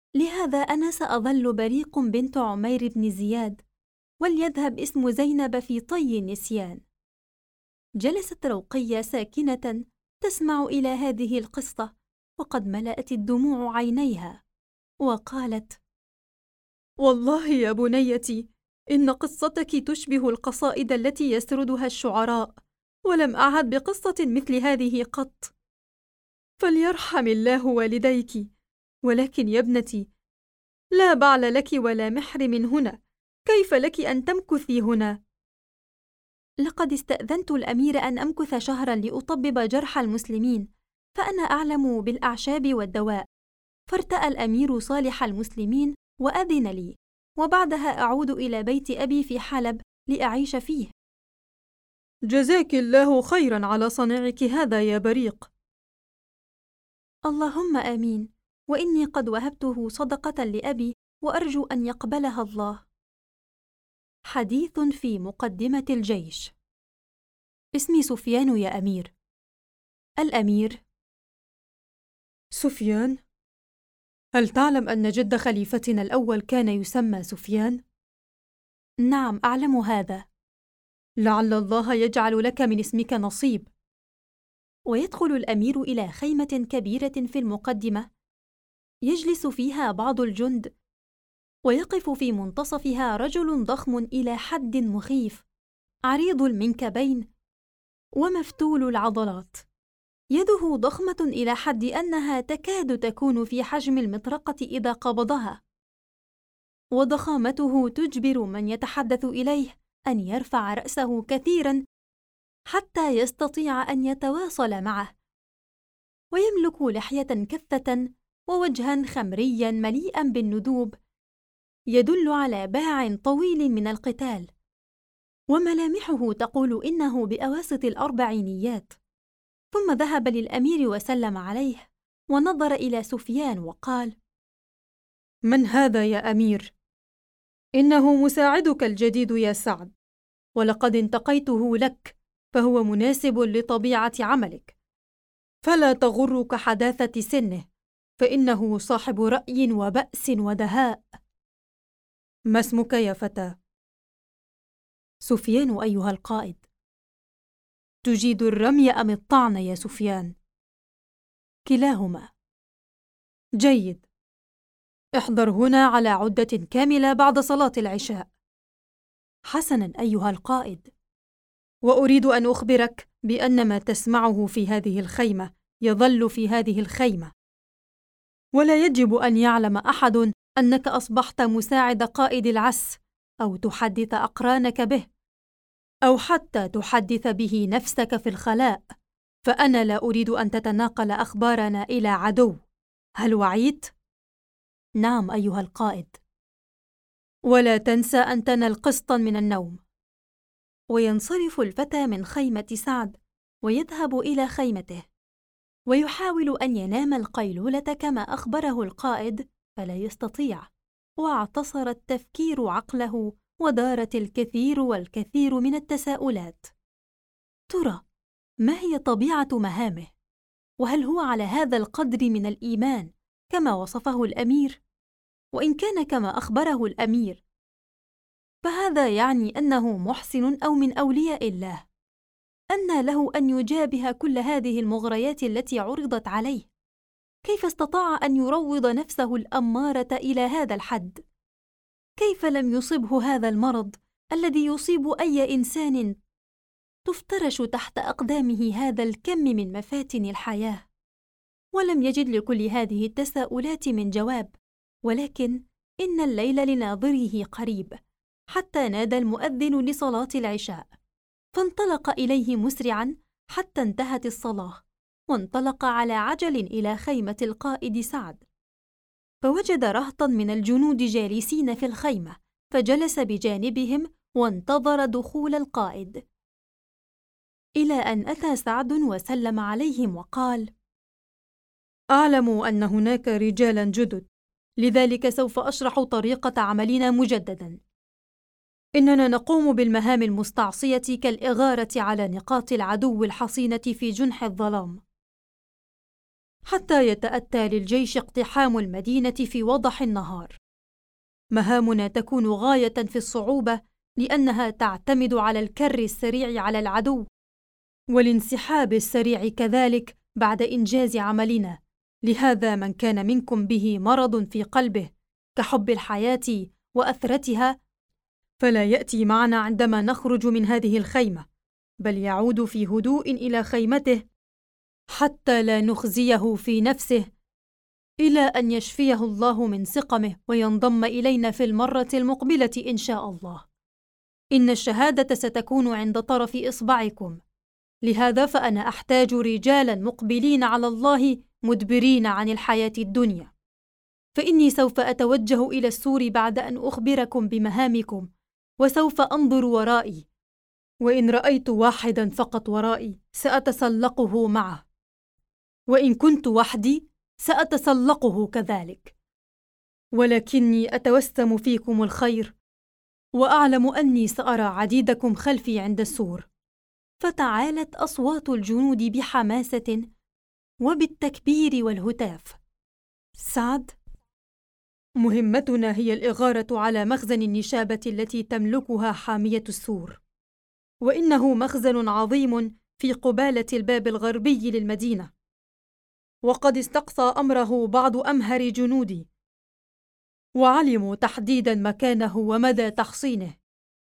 لهذا أنا سأظل بريق بنت عمير بن زياد، وليذهب اسم زينب في طي النسيان. جلست رقية ساكنة تسمع إلى هذه القصة، وقد ملأت الدموع عينيها، وقالت: والله يا بنيتي، إن قصتك تشبه القصائد التي يسردها الشعراء، ولم أعهد بقصة مثل هذه قط. فليرحم الله والديك، ولكن يا ابنتي، لا بعل لك ولا محر من هنا، كيف لك أن تمكثي هنا؟ لقد استأذنت الأمير أن أمكث شهرا لأطبب جرح المسلمين، فأنا أعلم بالأعشاب والدواء. فارتأى الأمير صالح المسلمين وأذن لي، وبعدها أعود إلى بيت أبي في حلب لأعيش فيه. جزاك الله خيرا على صنيعك هذا يا بريق. اللهم آمين، وإني قد وهبته صدقة لأبي، وأرجو أن يقبلها الله. حديث في مقدمة الجيش. اسمي سفيان يا أمير. الأمير: سفيان؟ هل تعلم أن جد خليفتنا الأول كان يسمى سفيان؟ نعم، أعلم هذا. لعل الله يجعل لك من اسمك نصيب. ويدخل الأمير إلى خيمة كبيرة في المقدمة، يجلس فيها بعض الجند، ويقف في منتصفها رجل ضخم إلى حد مخيف، عريض المنكبين ومفتول العضلات، يده ضخمة إلى حد أنها تكاد تكون في حجم المطرقة إذا قبضها، وضخامته تجبر من يتحدث إليه أن يرفع رأسه كثيراً حتى يستطيع أن يتواصل معه، ويملك لحية كثة ووجهاً خمرياً مليئاً بالندوب يدل على باع طويل من القتال، وملامحه تقول إنه بأواسط الأربعينيات. ثم ذهب للأمير وسلم عليه، ونظر إلى سفيان وقال: من هذا يا أمير؟ إنه مساعدك الجديد يا سعد، ولقد انتقيته لك، فهو مناسب لطبيعة عملك، فلا تغرك حداثة سنه، فإنه صاحب رأي وبأس ودهاء. ما اسمك يا فتى؟ سفيان أيها القائد. تجيد الرمي أم الطعن يا سفيان؟ كلاهما. جيد، احضر هنا على عدة كاملة بعد صلاة العشاء. حسناً أيها القائد. وأريد أن أخبرك بأن ما تسمعه في هذه الخيمة يظل في هذه الخيمة، ولا يجب أن يعلم أحد أنك أصبحت مساعد قائد العس، أو تحدث أقرانك به، أو حتى تحدث به نفسك في الخلاء، فأنا لا أريد أن تتناقل أخبارنا إلى عدو. هل وعيت؟ نعم أيها القائد. ولا تنسى أن تنل قسطا من النوم. وينصرف الفتى من خيمة سعد ويذهب إلى خيمته، ويحاول أن ينام القيلولة كما أخبره القائد، فلا يستطيع، واعتصر التفكير عقله، ودارت الكثير والكثير من التساؤلات. ترى ما هي طبيعة مهامه؟ وهل هو على هذا القدر من الإيمان كما وصفه الأمير؟ وإن كان كما أخبره الأمير، فهذا يعني أنه محسن أو من أولياء الله. أنى له أن يجابه كل هذه المغريات التي عرضت عليه؟ كيف استطاع أن يروض نفسه الأمارة إلى هذا الحد؟ كيف لم يصبه هذا المرض الذي يصيب أي إنسان تفترش تحت أقدامه هذا الكم من مفاتن الحياة؟ ولم يجد لكل هذه التساؤلات من جواب، ولكن إن الليل لناظره قريب، حتى نادى المؤذن لصلاة العشاء، فانطلق إليه مسرعاً حتى انتهت الصلاة، وانطلق على عجل إلى خيمة القائد سعد، فوجد رهطاً من الجنود جالسين في الخيمة، فجلس بجانبهم وانتظر دخول القائد، إلى أن أتى سعد وسلم عليهم وقال: أعلم أن هناك رجالاً جدد، لذلك سوف أشرح طريقة عملنا مجدداً. إننا نقوم بالمهام المستعصية كالإغارة على نقاط العدو الحصينة في جنح الظلام، حتى يتأتى للجيش اقتحام المدينة في وضح النهار. مهامنا تكون غاية في الصعوبة لأنها تعتمد على الكر السريع على العدو والانسحاب السريع كذلك بعد إنجاز عملنا. لهذا من كان منكم به مرض في قلبه كحب الحياة وأثرتها فلا يأتي معنا عندما نخرج من هذه الخيمة، بل يعود في هدوء إلى خيمته حتى لا نخزيه في نفسه إلى أن يشفيه الله من سقمه وينضم إلينا في المرة المقبلة إن شاء الله. إن الشهادة ستكون عند طرف إصبعكم، لهذا فأنا أحتاج رجالا مقبلين على الله مدبرين عن الحياة الدنيا. فإني سوف أتوجه إلى السور بعد أن أخبركم بمهامكم، وسوف أنظر ورائي، وإن رأيت واحدا فقط ورائي سأتسلقه معه، وإن كنت وحدي سأتسلقه كذلك. ولكني أتوسم فيكم الخير، وأعلم أني سأرى عديدكم خلفي عند السور. فتعالت أصوات الجنود بحماسة وبالتكبير والهتاف. سعد: مهمتنا هي الإغارة على مخزن النشابة التي تملكها حامية السور، وإنه مخزن عظيم في قبالة الباب الغربي للمدينة، وقد استقصى أمره بعض أمهر جنودي، وعلموا تحديدا مكانه ومدى تحصينه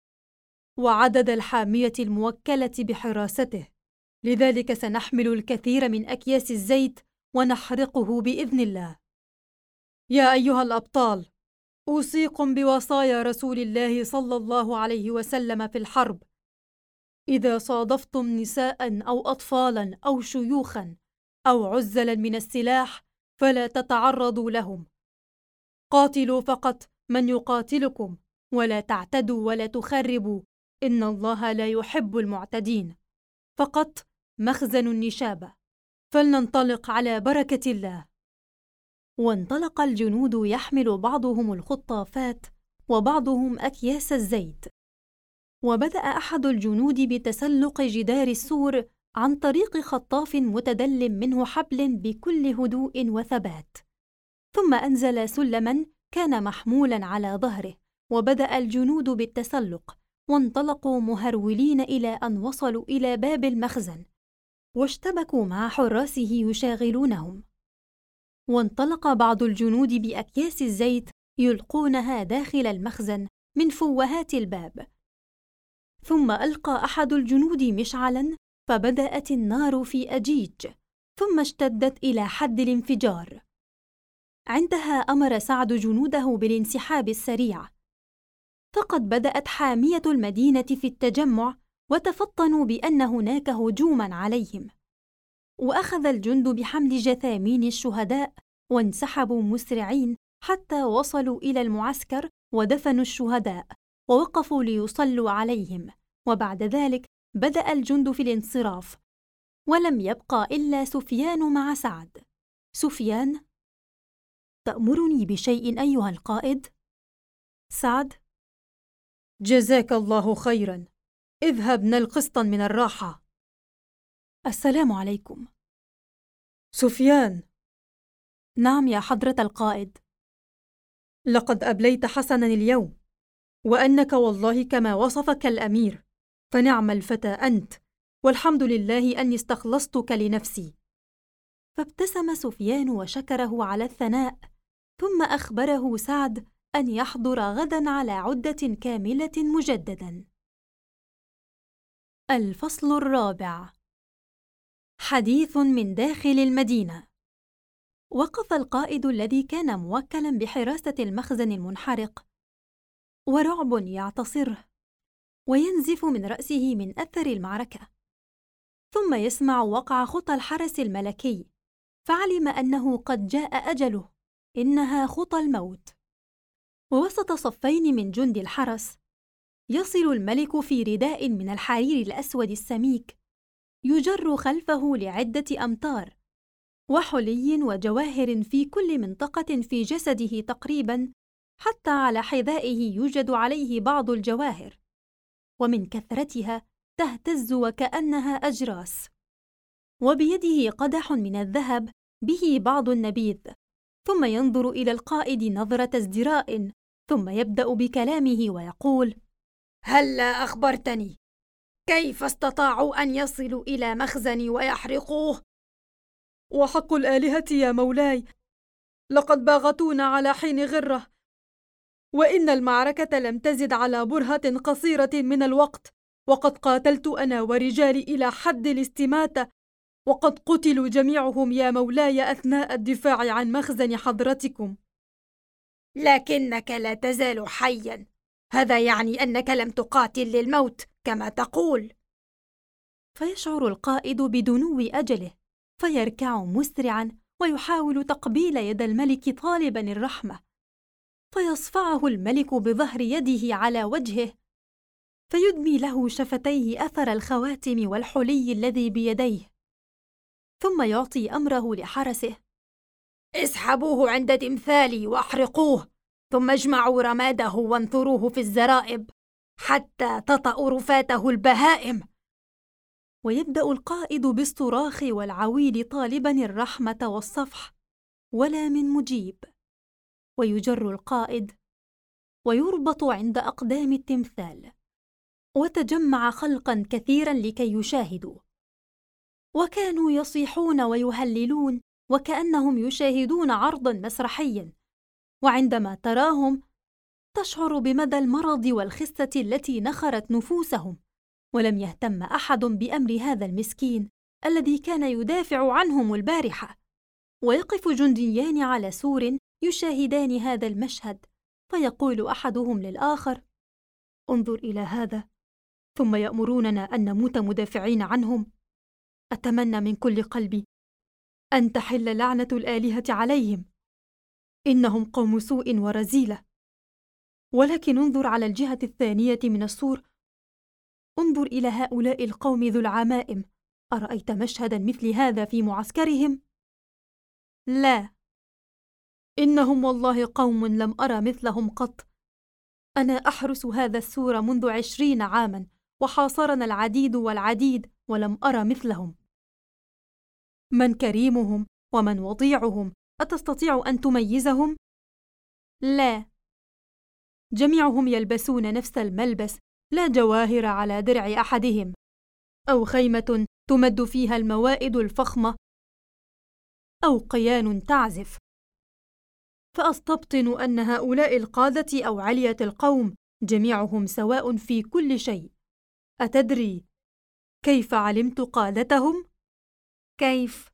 وعدد الحامية الموكلة بحراسته. لذلك سنحمل الكثير من أكياس الزيت ونحرقه بإذن الله. يا أيها الأبطال، أوصيكم بوصايا رسول الله صلى الله عليه وسلم في الحرب: إذا صادفتم نساء أو أطفالا أو شيوخا أو عزلا من السلاح فلا تتعرضوا لهم. قاتلوا فقط من يقاتلكم، ولا تعتدوا ولا تخربوا، إن الله لا يحب المعتدين. فقط مخزن النشابة، فلننطلق على بركة الله. وانطلق الجنود يحمل بعضهم الخطافات وبعضهم أكياس الزيت. وبدأ أحد الجنود بتسلق جدار السور عن طريق خطاف متدل منه حبل بكل هدوء وثبات، ثم أنزل سلما كان محمولا على ظهره، وبدأ الجنود بالتسلق، وانطلقوا مهرولين إلى أن وصلوا إلى باب المخزن، واشتبكوا مع حراسه يشاغلونهم. وانطلق بعض الجنود بأكياس الزيت يلقونها داخل المخزن من فوهات الباب. ثم ألقى أحد الجنود مشعلا، فبدأت النار في أجيج، ثم اشتدت إلى حد الانفجار. عندها أمر سعد جنوده بالانسحاب السريع، فقد بدأت حامية المدينة في التجمع، وتفطنوا بأن هناك هجوما عليهم. وأخذ الجند بحمل جثامين الشهداء، وانسحبوا مسرعين حتى وصلوا إلى المعسكر ودفنوا الشهداء، ووقفوا ليصلوا عليهم. وبعد ذلك بدأ الجند في الانصراف، ولم يبقى إلا سفيان مع سعد. سفيان: تأمرني بشيء أيها القائد؟ سعد: جزاك الله خيرا، اذهب نل قسطا من الراحة. السلام عليكم. سفيان: نعم يا حضرة القائد. لقد أبليت حسنا اليوم، وأنك والله كما وصفك الأمير، فنعم الفتى أنت، والحمد لله أني استخلصتك لنفسي. فابتسم سفيان وشكره على الثناء، ثم أخبره سعد أن يحضر غدا على عدة كاملة مجددا. الفصل الرابع. حديث من داخل المدينة. وقف القائد الذي كان موكلا بحراسة المخزن المنحرق، ورعب يعتصره وينزف من رأسه من أثر المعركة، ثم يسمع وقع خطى الحرس الملكي، فعلم أنه قد جاء أجله، إنها خطى الموت. ووسط صفين من جند الحرس يصل الملك في رداء من الحرير الأسود السميك، يجر خلفه لعدة أمتار، وحلي وجواهر في كل منطقة في جسده تقريبا، حتى على حذائه يوجد عليه بعض الجواهر، ومن كثرتها تهتز وكأنها أجراس. وبيده قدح من الذهب به بعض النبيذ، ثم ينظر إلى القائد نظرة ازدراء، ثم يبدأ بكلامه ويقول: هلّا أخبرتني كيف استطاعوا أن يصلوا إلى مخزني ويحرقوه؟ وحق الآلهة يا مولاي، لقد باغتونا على حين غرة، وإن المعركة لم تزد على برهة قصيرة من الوقت، وقد قاتلت أنا ورجالي إلى حد الاستماتة، وقد قتلوا جميعهم يا مولاي أثناء الدفاع عن مخزن حضرتكم. لكنك لا تزال حياً، هذا يعني أنك لم تقاتل للموت كما تقول. فيشعر القائد بدنو أجله، فيركع مسرعاً ويحاول تقبيل يد الملك طالباً الرحمة، فيصفعه الملك بظهر يده على وجهه، فيدمي له شفتيه أثر الخواتم والحلي الذي بيديه، ثم يعطي أمره لحرسه: اسحبوه عند تمثالي واحرقوه، ثم اجمعوا رماده وانثروه في الزرائب حتى تطأ رفاته البهائم. ويبدأ القائد بالصراخ والعويل طالباً الرحمة والصفح، ولا من مجيب. ويجر القائد ويربط عند أقدام التمثال، وتجمع خلقاً كثيراً لكي يشاهدوا، وكانوا يصيحون ويهللون وكأنهم يشاهدون عرضاً مسرحياً. وعندما تراهم تشعر بمدى المرض والخسة التي نخرت نفوسهم، ولم يهتم أحد بأمر هذا المسكين الذي كان يدافع عنهم البارحة. ويقف جنديان على سور يشاهدان هذا المشهد، فيقول أحدهم للآخر: انظر إلى هذا، ثم يأمروننا أن نموت مدافعين عنهم. أتمنى من كل قلبي أن تحل لعنة الآلهة عليهم، إنهم قوم سوء ورذيلة. ولكن انظر على الجهة الثانية من السور، انظر إلى هؤلاء القوم ذو العمائم، أرأيت مشهدا مثل هذا في معسكرهم؟ لا، إنهم والله قوم لم أرى مثلهم قط. أنا أحرس هذا السور منذ 20 عاما، وحاصرنا العديد والعديد ولم أرى مثلهم. من كريمهم ومن وضيعهم؟ أتستطيع أن تميزهم؟ لا، جميعهم يلبسون نفس الملبس، لا جواهر على درع أحدهم، أو خيمة تمد فيها الموائد الفخمة، أو قيان تعزف. فأستبطن أن هؤلاء القادة أو علية القوم جميعهم سواء في كل شيء. أتدري كيف علمت قادتهم؟ كيف؟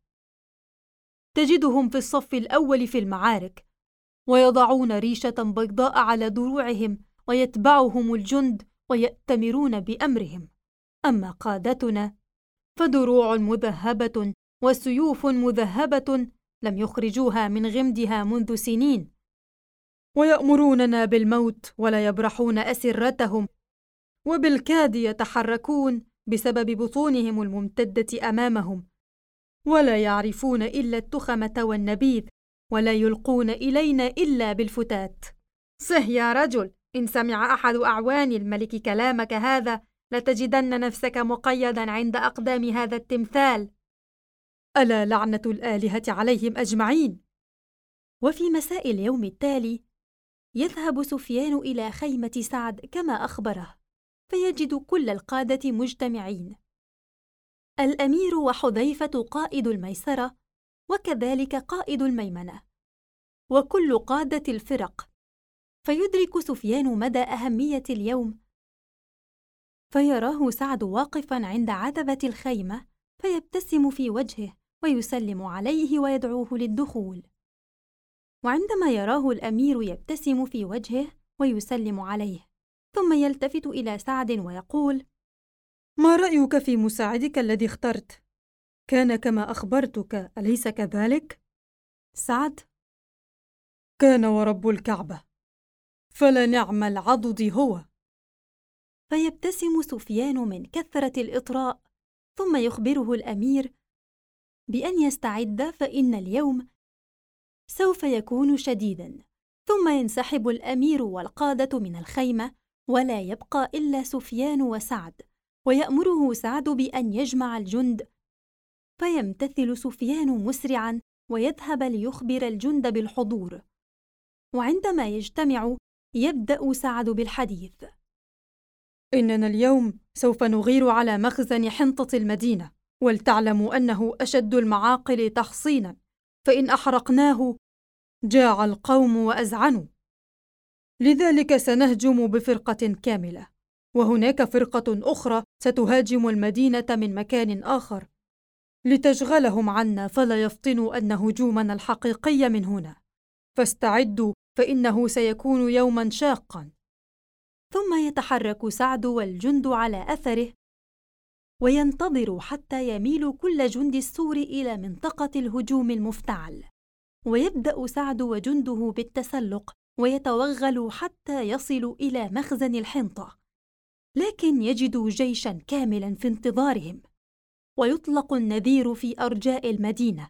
تجدهم في الصف الأول في المعارك، ويضعون ريشة بيضاء على دروعهم، ويتبعهم الجند ويأتمرون بأمرهم. أما قادتنا فدروع مذهبة وسيوف مذهبة لم يخرجوها من غمدها منذ سنين، ويأمروننا بالموت ولا يبرحون أسرتهم، وبالكاد يتحركون بسبب بطونهم الممتدة أمامهم، ولا يعرفون إلا التخمة والنبيذ، ولا يلقون إلينا إلا بالفتات. صه يا رجل، إن سمع أحد أعوان الملك كلامك هذا لتجدن نفسك مقيدا عند أقدام هذا التمثال. ألا لعنة الآلهة عليهم أجمعين. وفي مساء اليوم التالي يذهب سفيان إلى خيمة سعد كما أخبره، فيجد كل القادة مجتمعين، الأمير وحذيفة قائد الميسرة، وكذلك قائد الميمنة، وكل قادة الفرق. فيدرك سفيان مدى أهمية اليوم، فيراه سعد واقفاً عند عتبة الخيمة، فيبتسم في وجهه ويسلم عليه ويدعوه للدخول. وعندما يراه الأمير يبتسم في وجهه ويسلم عليه، ثم يلتفت إلى سعد ويقول: ما رأيك في مساعدك الذي اخترت؟ كان كما أخبرتك، أليس كذلك؟ سعد: كان ورب الكعبة، فلنعم العضد هو. فيبتسم سفيان من كثرة الإطراء، ثم يخبره الأمير بأن يستعد، فإن اليوم سوف يكون شديداً. ثم ينسحب الأمير والقادة من الخيمة، ولا يبقى إلا سفيان وسعد، ويأمره سعد بأن يجمع الجند، فيمتثل سفيان مسرعاً ويذهب ليخبر الجند بالحضور. وعندما يجتمع يبدأ سعد بالحديث: إننا اليوم سوف نغير على مخزن حنطة المدينة، ولتعلموا أنه أشد المعاقل تحصينا، فإن أحرقناه جاع القوم وأذعنوا. لذلك سنهجم بفرقة كاملة، وهناك فرقة أخرى ستهاجم المدينة من مكان آخر لتشغلهم عنا، فلا يفطنوا أن هجومنا الحقيقي من هنا. فاستعدوا، فإنه سيكون يوما شاقا. ثم يتحرك سعد والجند على أثره، وينتظر حتى يميل كل جند السور إلى منطقة الهجوم المفتعل. ويبدأ سعد وجنده بالتسلق، ويتوغلوا حتى يصلوا إلى مخزن الحنطة، لكن يجدوا جيشا كاملا في انتظارهم، ويطلق النذير في أرجاء المدينة.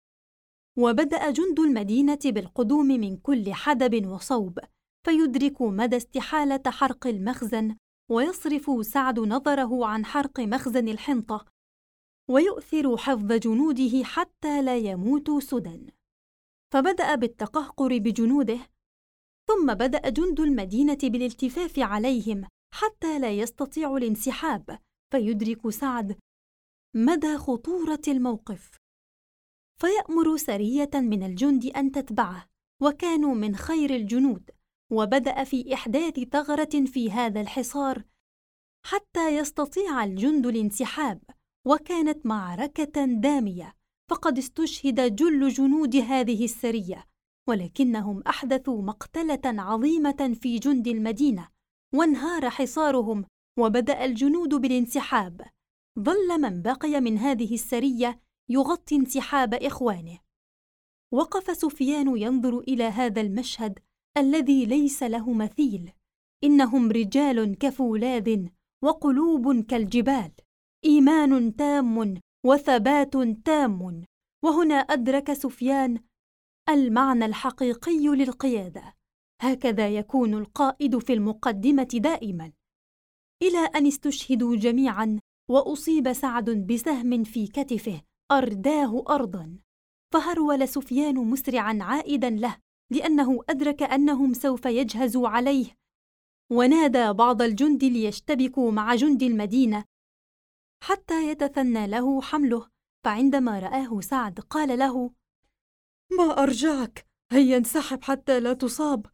وبدأ جند المدينة بالقدوم من كل حدب وصوب، فيدرك مدى استحالة حرق المخزن، ويصرف سعد نظره عن حرق مخزن الحنطة، ويؤثر حفظ جنوده حتى لا يموتوا سدى. فبدأ بالتقهقر بجنوده، ثم بدأ جند المدينة بالالتفاف عليهم حتى لا يستطيعوا الانسحاب، فيدرك سعد مدى خطورة الموقف، فيأمر سرية من الجند أن تتبعه، وكانوا من خير الجنود. وبدأ في إحداث ثغرة في هذا الحصار حتى يستطيع الجند الانسحاب، وكانت معركة دامية، فقد استشهد جل جنود هذه السرية، ولكنهم أحدثوا مقتلة عظيمة في جند المدينة، وانهار حصارهم، وبدأ الجنود بالانسحاب. ظل من بقي من هذه السرية يغطي انسحاب إخوانه. وقف سفيان ينظر إلى هذا المشهد الذي ليس له مثيل. إنهم رجال كفولاذ، وقلوب كالجبال، إيمان تام وثبات تام. وهنا أدرك سفيان المعنى الحقيقي للقيادة. هكذا يكون القائد في المقدمة دائما. إلى أن استشهدوا جميعا، وأصيب سعد بسهم في كتفه أرداه أرضا، فهرول سفيان مسرعا عائدا له، لأنه أدرك أنهم سوف يجهزوا عليه، ونادى بعض الجند ليشتبكوا مع جند المدينة حتى يتثنى له حمله. فعندما رآه سعد قال له: ما أرجعك، هيا انسحب حتى لا تصاب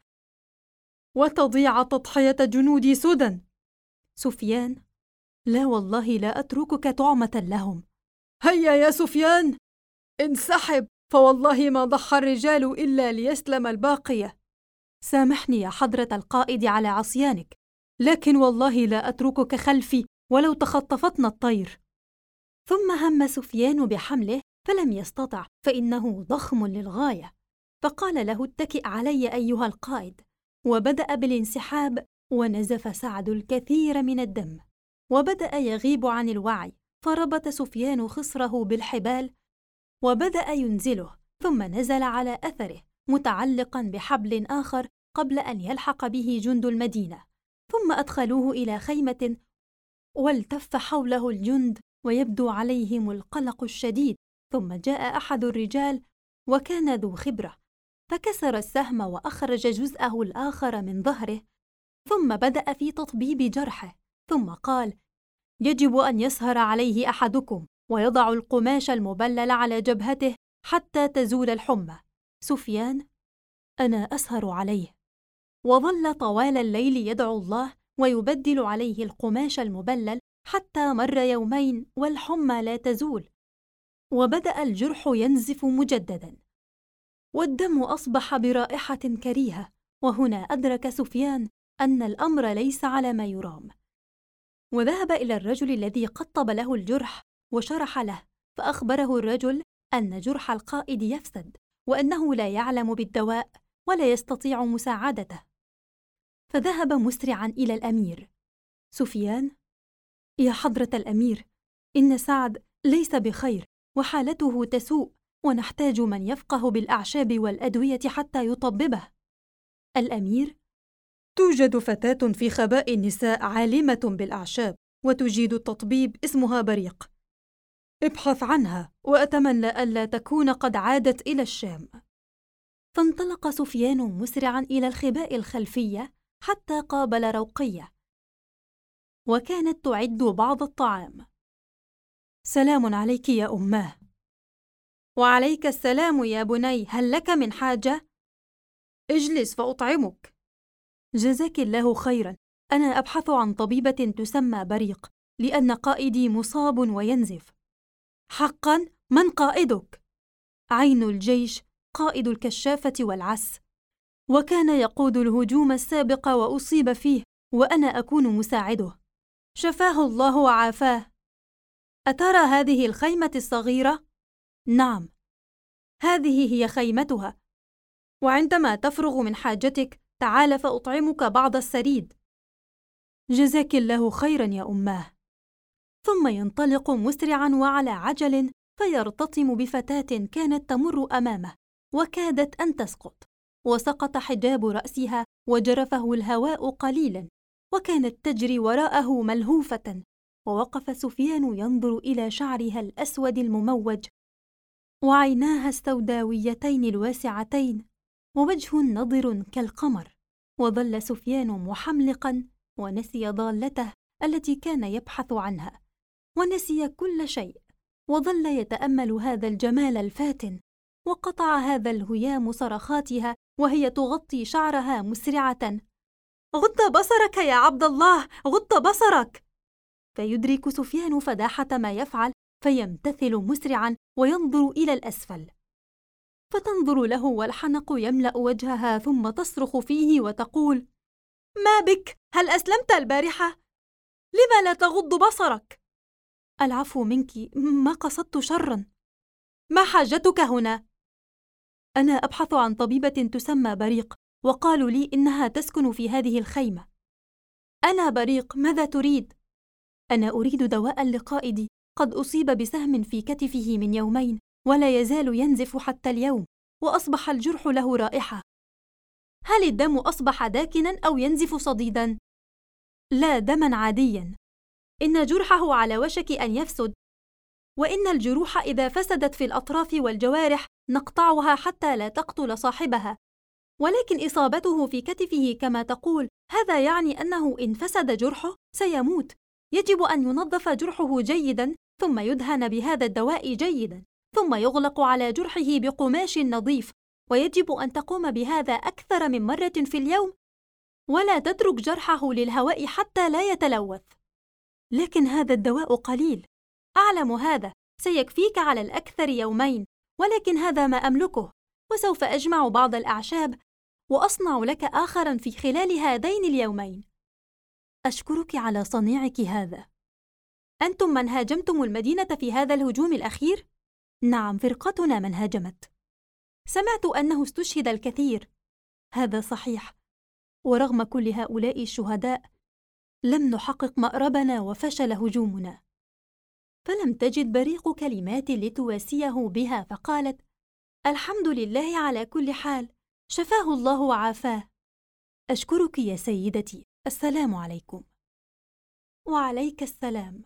وتضيع تضحية جنودي سدى. سفيان: لا والله، لا أتركك طعمة لهم. هيا يا سفيان انسحب، فوالله ما ضحى الرجال إلا ليسلم الباقية. سامحني يا حضرة القائد على عصيانك، لكن والله لا أتركك خلفي ولو تخطفتنا الطير. ثم هم سفيان بحمله فلم يستطع، فإنه ضخم للغاية، فقال له: اتكئ علي أيها القائد. وبدأ بالانسحاب، ونزف سعد الكثير من الدم، وبدأ يغيب عن الوعي، فربط سفيان خصره بالحبال وبدأ ينزله، ثم نزل على أثره متعلقا بحبل آخر قبل أن يلحق به جند المدينة. ثم أدخلوه إلى خيمة، والتف حوله الجند ويبدو عليهم القلق الشديد. ثم جاء أحد الرجال وكان ذو خبرة، فكسر السهم وأخرج جزءه الآخر من ظهره، ثم بدأ في تطبيب جرحه، ثم قال: يجب أن يسهر عليه أحدكم ويضع القماش المبلل على جبهته حتى تزول الحمى. سفيان: أنا أسهر عليه. وظل طوال الليل يدعو الله ويبدل عليه القماش المبلل حتى مر يومين والحمى لا تزول، وبدأ الجرح ينزف مجددا، والدم أصبح برائحة كريهة. وهنا أدرك سفيان أن الأمر ليس على ما يرام، وذهب إلى الرجل الذي قطب له الجرح وشرح له، فأخبره الرجل أن جرح القائد يفسد، وأنه لا يعلم بالدواء ولا يستطيع مساعدته. فذهب مسرعا إلى الأمير. سفيان: يا حضرة الأمير، إن سعد ليس بخير، وحالته تسوء، ونحتاج من يفقه بالأعشاب والأدوية حتى يطببه. الأمير: توجد فتاة في خباء النساء عالمة بالأعشاب وتجيد التطبيب، اسمها بريق. ابحث عنها، وأتمنى ألا تكون قد عادت إلى الشام. فانطلق سفيان مسرعا إلى الخباء الخلفية حتى قابل روقية، وكانت تعد بعض الطعام. سلام عليك يا أماه. وعليك السلام يا بني، هل لك من حاجة؟ اجلس فأطعمك. جزاك الله خيرا، أنا أبحث عن طبيبة تسمى بريق، لأن قائدي مصاب وينزف. حقا؟ من قائدك؟ عين الجيش، قائد الكشافة والعس، وكان يقود الهجوم السابق وأصيب فيه، وأنا أكون مساعده. شفاه الله وعافاه. أترى هذه الخيمة الصغيرة؟ نعم، هذه هي خيمتها، وعندما تفرغ من حاجتك تعال فأطعمك بعض السريد. جزاك الله خيرا يا أماه. ثم ينطلق مسرعا وعلى عجل فيرتطم بفتاة كانت تمر أمامه، وكادت أن تسقط، وسقط حجاب رأسها وجرفه الهواء قليلا، وكانت تجري وراءه ملهوفة، ووقف سفيان ينظر إلى شعرها الأسود المموج وعيناها السوداويتين الواسعتين ووجه نضر كالقمر. وظل سفيان محملقا، ونسي ضالته التي كان يبحث عنها، ونسي كل شيء، وظل يتأمل هذا الجمال الفاتن. وقطع هذا الهيام صرخاتها وهي تغطي شعرها مسرعة: غض بصرك يا عبد الله، غض بصرك! فيدرك سفيان فداحة ما يفعل، فيمتثل مسرعا وينظر إلى الأسفل، فتنظر له والحنق يملأ وجهها، ثم تصرخ فيه وتقول: ما بك؟ هل أسلمت البارحة؟ لما لا تغض بصرك؟ العفو منك، ما قصدت شرا. ما حاجتك هنا؟ أنا أبحث عن طبيبة تسمى بريق، وقالوا لي إنها تسكن في هذه الخيمة. أنا بريق، ماذا تريد؟ أنا أريد دواء لقائدي، قد أصيب بسهم في كتفه من يومين، ولا يزال ينزف حتى اليوم، وأصبح الجرح له رائحة. هل الدم أصبح داكنا أو ينزف صديدا؟ لا، دما عاديا. إن جرحه على وشك أن يفسد، وإن الجروح إذا فسدت في الأطراف والجوارح نقطعها حتى لا تقتل صاحبها، ولكن إصابته في كتفه كما تقول، هذا يعني أنه إن فسد جرحه سيموت. يجب أن ينظف جرحه جيدا، ثم يدهن بهذا الدواء جيدا، ثم يغلق على جرحه بقماش نظيف، ويجب أن تقوم بهذا أكثر من مرة في اليوم، ولا تترك جرحه للهواء حتى لا يتلوث. لكن هذا الدواء قليل. أعلم هذا، سيكفيك على الأكثر يومين، ولكن هذا ما أملكه، وسوف أجمع بعض الأعشاب وأصنع لك آخرا في خلال هذين اليومين. أشكرك على صنيعك هذا. أنتم من هاجمتم المدينة في هذا الهجوم الأخير؟ نعم، فرقتنا من هاجمت. سمعت أنه استشهد الكثير. هذا صحيح، ورغم كل هؤلاء الشهداء لم نحقق مأربنا وفشل هجومنا. فلم تجد بريق كلمات لتواسيه بها، فقالت: الحمد لله على كل حال، شفاه الله وعافاه. أشكرك يا سيدتي، السلام عليكم. وعليك السلام.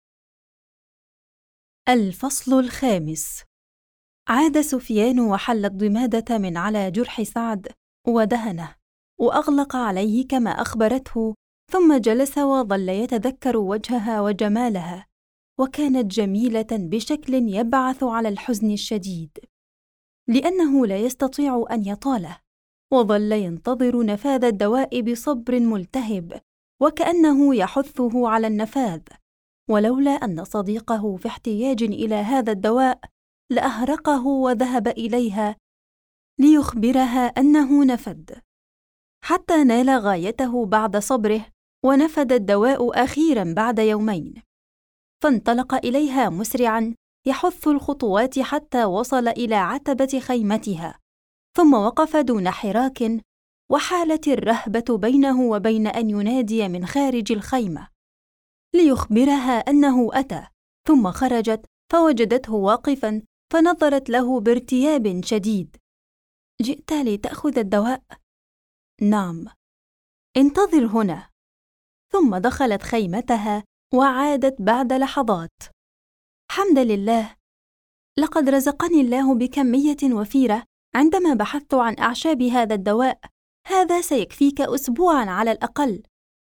الفصل الخامس. عاد سفيان وحل الضمادة من على جرح سعد ودهنه، وأغلق عليه كما أخبرته، ثم جلس وظل يتذكر وجهها وجمالها، وكانت جميلة بشكل يبعث على الحزن الشديد، لأنه لا يستطيع أن يطاله، وظل ينتظر نفاذ الدواء بصبر ملتهب، وكأنه يحثه على النفاذ، ولولا أن صديقه في احتياج إلى هذا الدواء لأهرقه وذهب إليها ليخبرها أنه نفد، حتى نال غايته بعد صبره، ونفد الدواء أخيرا بعد يومين. فانطلق إليها مسرعا يحث الخطوات حتى وصل إلى عتبة خيمتها، ثم وقف دون حراك، وحالت الرهبة بينه وبين أن ينادي من خارج الخيمة ليخبرها أنه أتى. ثم خرجت فوجدته واقفا، فنظرت له بارتياب شديد: جئت لتأخذ الدواء؟ نعم. انتظر هنا. ثم دخلت خيمتها وعادت بعد لحظات. حمدا لله، لقد رزقني الله بكمية وفيرة. عندما بحثت عن أعشاب هذا الدواء، هذا سيكفيك أسبوعاً على الأقل.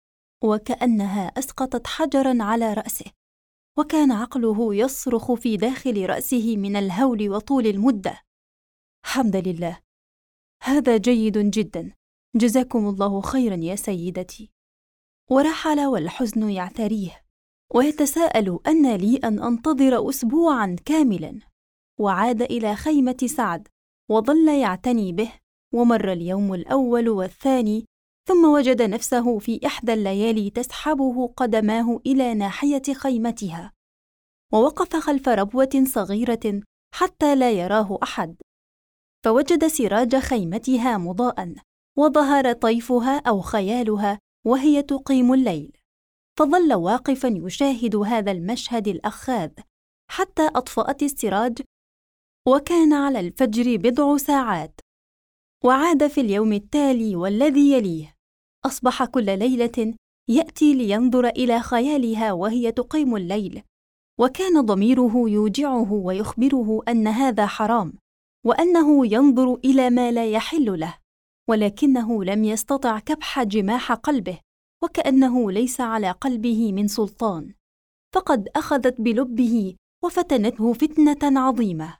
وكأنها أسقطت حجراً على رأسه، وكان عقله يصرخ في داخل رأسه من الهول وطول المدة. حمد لله، هذا جيد جداً، جزاكم الله خيراً يا سيدتي. ورحل والحزن يعتريه، ويتساءل أن لي أن أنتظر أسبوعاً كاملاً. وعاد إلى خيمة سعد وظل يعتني به، ومر اليوم الأول والثاني، ثم وجد نفسه في إحدى الليالي تسحبه قدماه إلى ناحية خيمتها، ووقف خلف ربوة صغيرة حتى لا يراه أحد، فوجد سراج خيمتها مضاءً، وظهر طيفها أو خيالها وهي تقيم الليل. فظل واقفاً يشاهد هذا المشهد الأخاذ حتى أطفأت السراج، وكان على الفجر بضع ساعات. وعاد في اليوم التالي والذي يليه، أصبح كل ليلة يأتي لينظر إلى خيالها وهي تقيم الليل، وكان ضميره يوجعه ويخبره أن هذا حرام، وأنه ينظر إلى ما لا يحل له، ولكنه لم يستطع كبح جماح قلبه، وكأنه ليس على قلبه من سلطان، فقد أخذت بلبه وفتنته فتنة عظيمة.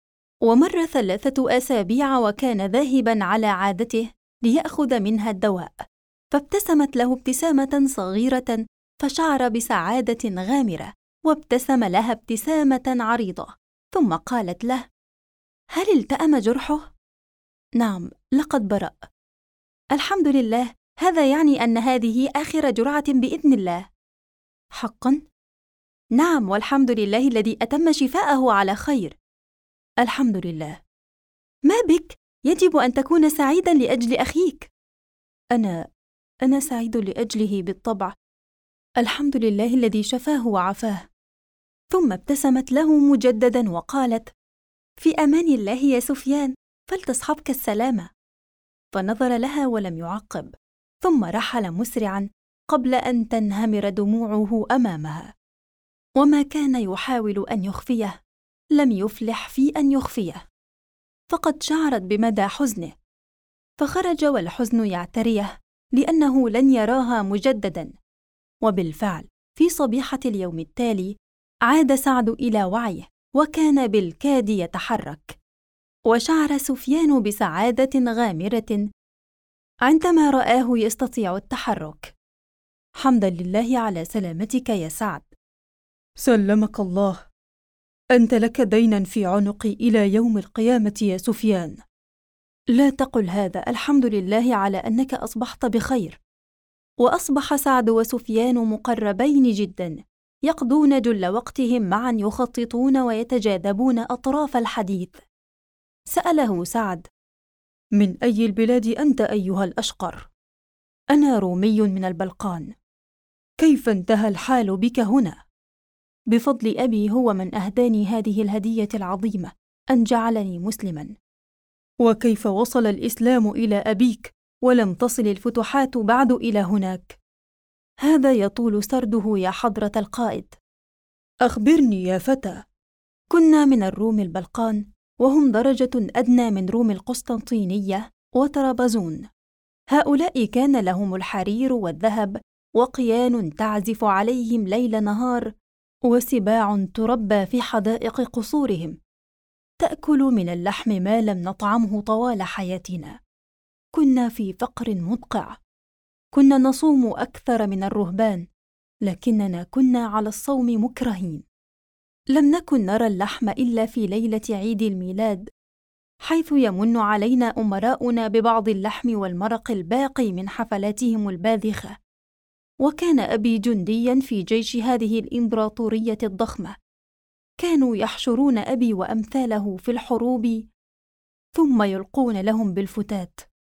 ومر 3 أسابيع، وكان ذاهباً على عادته ليأخذ منها الدواء، فابتسمت له ابتسامة صغيرة، فشعر بسعادة غامرة، وابتسم لها ابتسامة عريضة، ثم قالت له: هل التأم جرحه؟ نعم، لقد برأ. الحمد لله، هذا يعني أن هذه آخر جرعة بإذن الله. حقاً؟ نعم، والحمد لله الذي أتم شفاءه على خير. الحمد لله. ما بك؟ يجب أن تكون سعيداً لأجل أخيك. أنا سعيد لأجله بالطبع. الحمد لله الذي شفاه وعافاه. ثم ابتسمت له مجدداً وقالت: في أمان الله يا سفيان، فلتصحبك السلامة. فنظر لها ولم يعقب، ثم رحل مسرعاً قبل أن تنهمر دموعه أمامها. وما كان يحاول أن يخفيه لم يفلح في أن يخفيه، فقد شعرت بمدى حزنه، فخرج والحزن يعتريه لأنه لن يراها مجدداً. وبالفعل في صبيحة اليوم التالي عاد سعد إلى وعيه، وكان بالكاد يتحرك، وشعر سفيان بسعادة غامرة عندما رآه يستطيع التحرك. حمداً لله على سلامتك يا سعد. سلمك الله، أنت لك ديناً في عنقي إلى يوم القيامة يا سفيان. لا تقل هذا، الحمد لله على أنك أصبحت بخير. وأصبح سعد وسفيان مقربين جداً، يقضون جل وقتهم معاً يخططون ويتجاذبون أطراف الحديث. سأله سعد: من أي البلاد أنت أيها الأشقر؟ أنا رومي من البلقان. كيف انتهى الحال بك هنا؟ بفضل أبي، هو من أهداني هذه الهدية العظيمة، أن جعلني مسلماً. وكيف وصل الإسلام إلى أبيك ولم تصل الفتوحات بعد إلى هناك؟ هذا يطول سرده يا حضرة القائد. أخبرني يا فتى. كنا من الروم البلقان، وهم درجة أدنى من روم القسطنطينية وطرابزون. هؤلاء كان لهم الحرير والذهب، وقيان تعزف عليهم ليل نهار، وسباع تربى في حدائق قصورهم، تأكل من اللحم ما لم نطعمه طوال حياتنا. كنا في فقر مدقع، كنا نصوم أكثر من الرهبان، لكننا كنا على الصوم مكرهين. لم نكن نرى اللحم إلا في ليلة عيد الميلاد، حيث يمن علينا أمراؤنا ببعض اللحم والمرق الباقي من حفلاتهم الباذخة. وكان أبي جندياً في جيش هذه الإمبراطورية الضخمة، كانوا يحشرون أبي وأمثاله في الحروب ثم يلقون لهم بالفتات،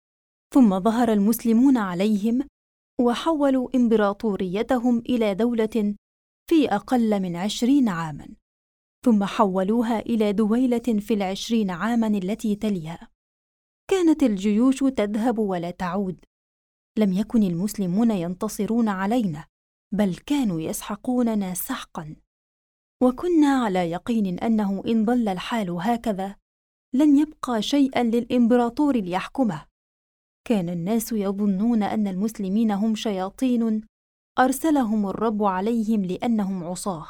ثم ظهر المسلمون عليهم وحولوا إمبراطوريتهم إلى دولة في أقل من 20 عاماً، ثم حولوها إلى دويلة في 20 عاماً التي تليها. كانت الجيوش تذهب ولا تعود، لم يكن المسلمون ينتصرون علينا، بل كانوا يسحقوننا سحقاً. وكنا على يقين أنه إن ظل الحال هكذا لن يبقى شيئا للإمبراطور ليحكمه. كان الناس يظنون أن المسلمين هم شياطين أرسلهم الرب عليهم لأنهم عصاه.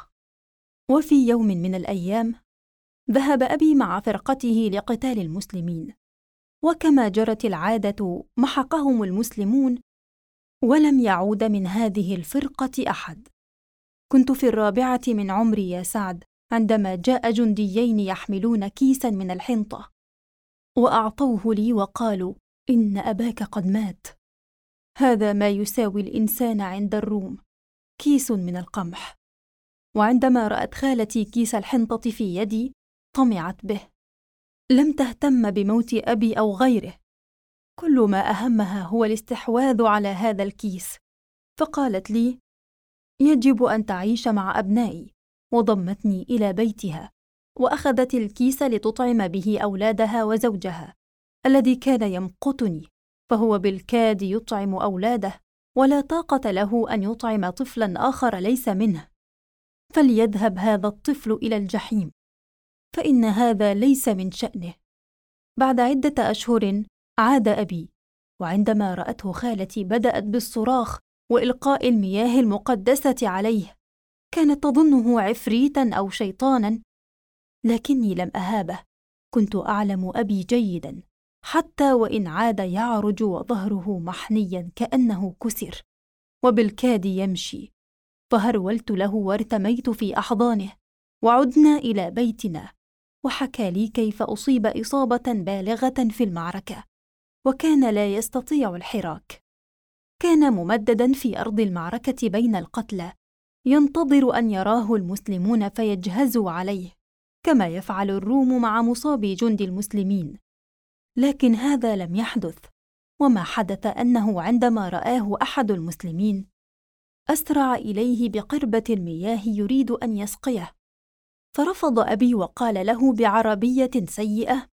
وفي يوم من الأيام ذهب أبي مع فرقته لقتال المسلمين، وكما جرت العادة محقهم المسلمون ولم يعود من هذه الفرقة أحد. كنت في 4 من عمري يا سعد عندما جاء جنديين يحملون كيسا من الحنطة وأعطوه لي وقالوا: إن أباك قد مات، هذا ما يساوي الإنسان عند الروم، كيس من القمح. وعندما رأت خالتي كيس الحنطة في يدي طمعت به، لم تهتم بموت أبي أو غيره، كل ما أهمها هو الاستحواذ على هذا الكيس. فقالت لي: يجب أن تعيش مع أبنائي، وضمتني إلى بيتها وأخذت الكيس لتطعم به أولادها وزوجها الذي كان يمقتني، فهو بالكاد يطعم أولاده ولا طاقة له أن يطعم طفلا آخر ليس منه، فليذهب هذا الطفل إلى الجحيم، فإن هذا ليس من شأنه. بعد عدة أشهر عاد أبي، وعندما رأته خالتي بدأت بالصراخ وإلقاء المياه المقدسة عليه، كانت تظنه عفريتا أو شيطانا، لكني لم أهابه، كنت أعلم أبي جيدا، حتى وإن عاد يعرج وظهره محنيا كأنه كسر وبالكاد يمشي. فهرولت له وارتميت في أحضانه، وعدنا إلى بيتنا، وحكى لي كيف أصيب إصابة بالغة في المعركة، وكان لا يستطيع الحراك. كان ممددا في أرض المعركة بين القتلى، ينتظر أن يراه المسلمون فيجهزوا عليه، كما يفعل الروم مع مصاب جند المسلمين. لكن هذا لم يحدث، وما حدث أنه عندما رآه أحد المسلمين أسرع إليه بقربة المياه يريد أن يسقيه، فرفض أبي وقال له بعربية سيئة: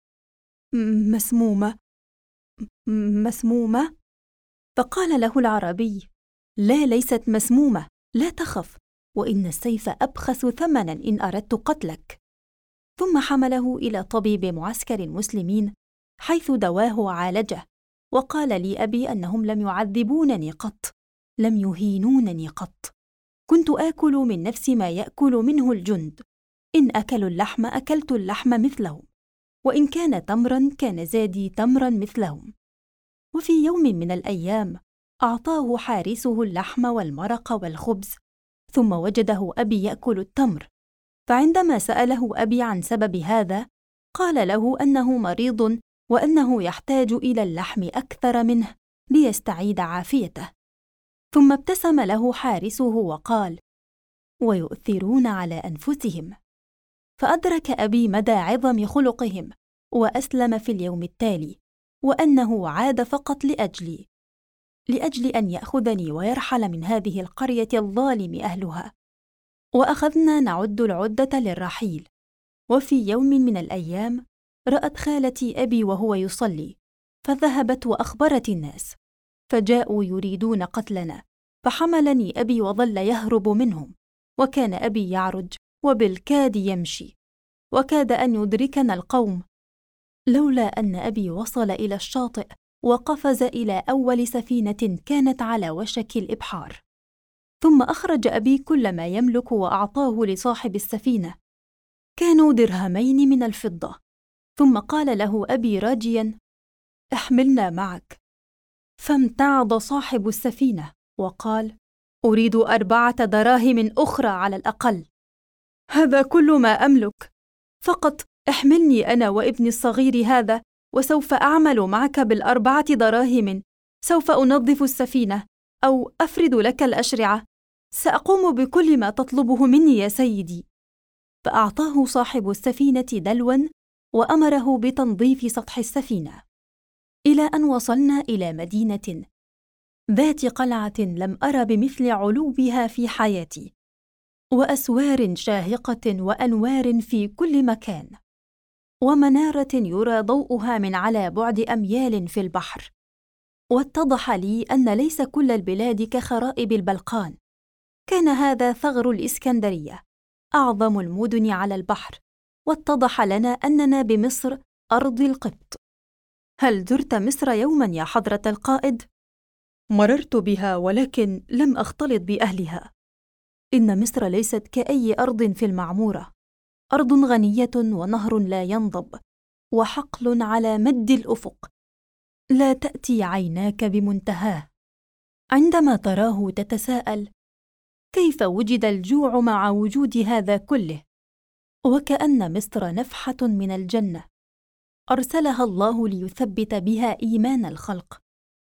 مسمومة؟ فقال له العربي: لا، ليست مسمومة، لا تخف، وإن السيف أبخس ثمنا إن أردت قتلك. ثم حمله إلى طبيب معسكر المسلمين حيث دواه وعالجه، وقال لي أبي أنهم لم يعذبونني قط، لم يهينونني قط، كنت آكل من نفس ما يأكل منه الجند، إن أكلوا اللحم أكلت اللحم مثلهم، وإن كان تمرا كان زادي تمرا مثلهم. وفي يوم من الأيام أعطاه حارسه اللحم والمرق والخبز، ثم وجده أبي يأكل التمر، فعندما سأله أبي عن سبب هذا قال له أنه مريض وأنه يحتاج إلى اللحم أكثر منه ليستعيد عافيته. ثم ابتسم له حارسه وقال: ويؤثرون على أنفسهم. فأدرك أبي مدى عظم خلقهم، وأسلم في اليوم التالي، وأنه عاد فقط لأجل أن يأخذني ويرحل من هذه القرية الظالم أهلها. وأخذنا نعد العدة للرحيل. وفي يوم من الأيام رأت خالتي أبي وهو يصلي، فذهبت وأخبرت الناس، فجاءوا يريدون قتلنا، فحملني أبي وظل يهرب منهم، وكان أبي يعرج وبالكاد يمشي، وكاد أن يدركنا القوم، لولا أن أبي وصل إلى الشاطئ وقفز إلى أول سفينة كانت على وشك الإبحار. ثم أخرج أبي كل ما يملك وأعطاه لصاحب السفينة، كانوا درهمين من الفضة، ثم قال له أبي راجيا: احملنا معك. فامتعض صاحب السفينة وقال: أريد 4 دراهم أخرى على الأقل، هذا كل ما أملك، فقط احملني أنا وابني الصغير هذا، وسوف أعمل معك ب4 دراهم، سوف أنظف السفينة أو أفرد لك الأشرعة، سأقوم بكل ما تطلبه مني يا سيدي. فأعطاه صاحب السفينة دلوا وأمره بتنظيف سطح السفينة، إلى أن وصلنا إلى مدينة ذات قلعة لم أر بمثل علوها في حياتي، وأسوار شاهقة وأنوار في كل مكان، ومنارة يرى ضوءها من على بعد أميال في البحر. واتضح لي أن ليس كل البلاد كخرائب البلقان، كان هذا ثغر الإسكندرية، أعظم المدن على البحر، واتضح لنا أننا بمصر أرض القبط. هل زرت مصر يوماً يا حضرة القائد؟ مررت بها ولكن لم أختلط بأهلها. إن مصر ليست كأي أرض في المعمورة، أرض غنية ونهر لا ينضب، وحقل على مد الأفق لا تأتي عيناك بمنتهاه. عندما تراه تتساءل: كيف وجد الجوع مع وجود هذا كله؟ وكأن مصر نفحة من الجنة أرسلها الله ليثبت بها إيمان الخلق.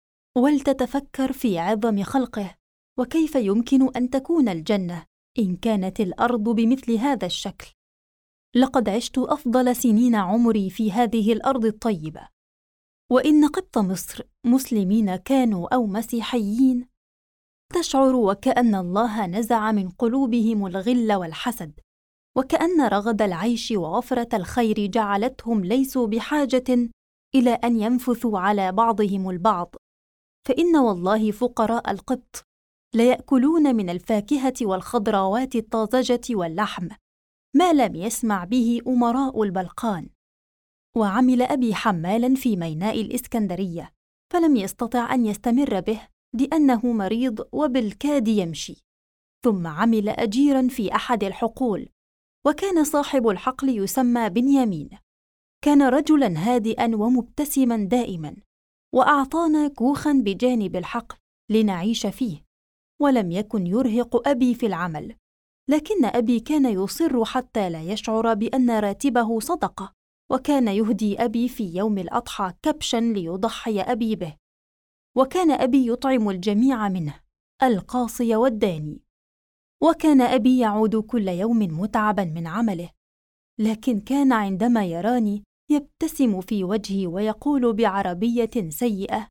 ولتتفكر في عظم خلقه، وكيف يمكن أن تكون الجنة إن كانت الأرض بمثل هذا الشكل. لقد عشت أفضل سنين عمري في هذه الأرض الطيبة، وإن قبط مصر مسلمين كانوا أو مسيحيين، تشعر وكأن الله نزع من قلوبهم الغل والحسد، وكأن رغد العيش ووفرة الخير جعلتهم ليسوا بحاجة إلى أن ينفثوا على بعضهم البعض. فإن والله فقراء القبط ليأكلون من الفاكهة والخضروات الطازجة واللحم ما لم يسمع به أمراء البلقان. وعمل أبي حمالاً في ميناء الإسكندرية، فلم يستطع أن يستمر به لأنه مريض وبالكاد يمشي. ثم عمل أجيراً في أحد الحقول، وكان صاحب الحقل يسمى بنيامين. كان رجلاً هادئاً ومبتسماً دائماً، وأعطانا كوخاً بجانب الحقل لنعيش فيه. ولم يكن يرهق أبي في العمل، لكن أبي كان يصر حتى لا يشعر بأن راتبه صدقة. وكان يهدي أبي في يوم الأضحى كبشاً ليضحي أبي به، وكان أبي يطعم الجميع منه، القاصي والداني. وكان أبي يعود كل يوم متعباً من عمله، لكن كان عندما يراني يبتسم في وجهي ويقول بعربية سيئة: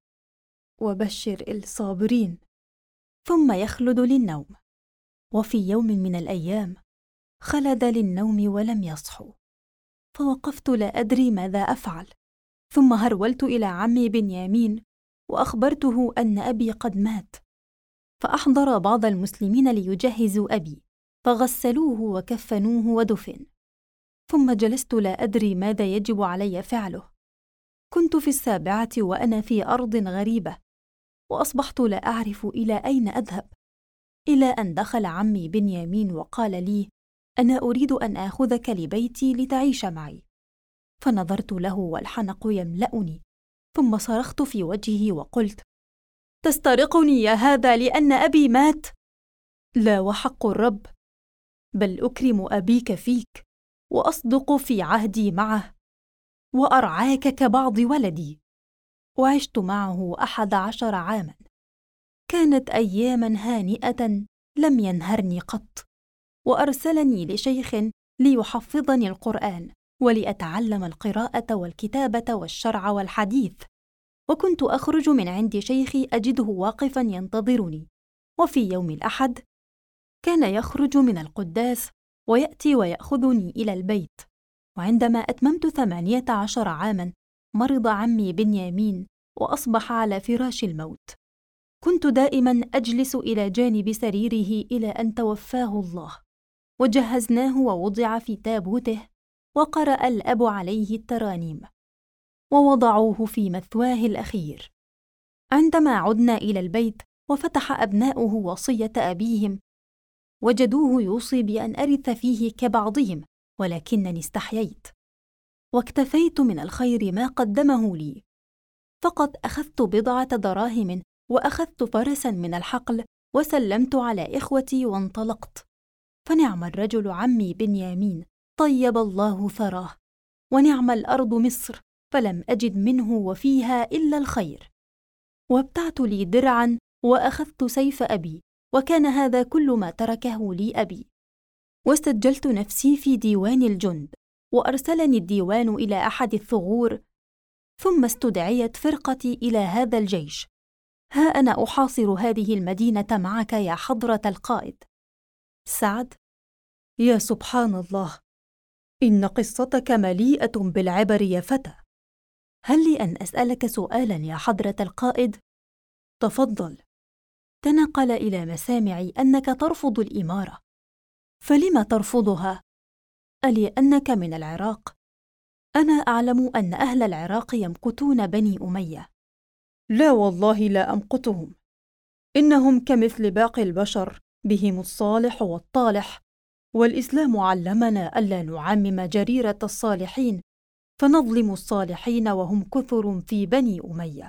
وبشر الصابرين، ثم يخلد للنوم. وفي يوم من الأيام خلد للنوم ولم يصحو، فوقفت لا أدري ماذا أفعل. ثم هرولت إلى عمي بنيامين وأخبرته أن أبي قد مات، فأحضر بعض المسلمين ليجهزوا أبي، فغسلوه وكفنوه ودفن. ثم جلست لا أدري ماذا يجب علي فعله. كنت في 7 وأنا في أرض غريبة، وأصبحت لا أعرف إلى أين أذهب، إلى أن دخل عمي بنيامين وقال لي: أنا أريد أن آخذك لبيتي لتعيش معي. فنظرت له والحنق يملأني، ثم صرخت في وجهه وقلت: تسترقني يا هذا لأن أبي مات؟ لا وحق الرب، بل أكرم أبيك فيك، وأصدق في عهدي معه، وأرعاك كبعض ولدي. وعشت معه 11 عاماً. كانت أياماً هانئة لم ينهرني قط، وأرسلني لشيخ ليحفظني القرآن ولأتعلم القراءة والكتابة والشرع والحديث. وكنت أخرج من عند شيخي أجده واقفاً ينتظرني. وفي يوم الأحد كان يخرج من القداس ويأتي ويأخذني إلى البيت. وعندما أتممت 18 عاماً مرض عمي بنيامين وأصبح على فراش الموت. كنت دائماً أجلس إلى جانب سريره إلى أن توفاه الله، وجهزناه ووضع في تابوته، وقرأ الأب عليه الترانيم، ووضعوه في مثواه الأخير. عندما عدنا إلى البيت وفتح أبناؤه وصية أبيهم، وجدوه يوصي بأن أرث فيه كبعضهم، ولكنني استحييت واكتفيت من الخير ما قدمه لي. فقط أخذت 10 دراهم وأخذت فرساً من الحقل وسلمت على إخوتي وانطلقت. فنعم الرجل عمي بنيامين، طيب الله ثراه، ونعم الأرض مصر، فلم أجد منه وفيها إلا الخير. وابتعت لي درعاً وأخذت سيف أبي، وكان هذا كل ما تركه لي أبي. وسجلت نفسي في ديوان الجند، وأرسلني الديوان إلى أحد الثغور، ثم استدعيت فرقتي إلى هذا الجيش. ها أنا أحاصر هذه المدينة معك يا حضرة القائد. سعد: يا سبحان الله، إن قصتك مليئة بالعبر يا فتى. هل لي أن أسألك سؤالاً يا حضرة القائد؟ تفضل. تنقل إلى مسامعي أنك ترفض الإمارة، فلم ترفضها؟ ألأنك من العراق؟ أنا أعلم أن أهل العراق يمقتون بني أمية. لا والله لا أمقتهم، إنهم كمثل باقي البشر، بهم الصالح والطالح، والإسلام علمنا ألا نعمم جريرة الصالحين فنظلم الصالحين وهم كثر في بني أمية.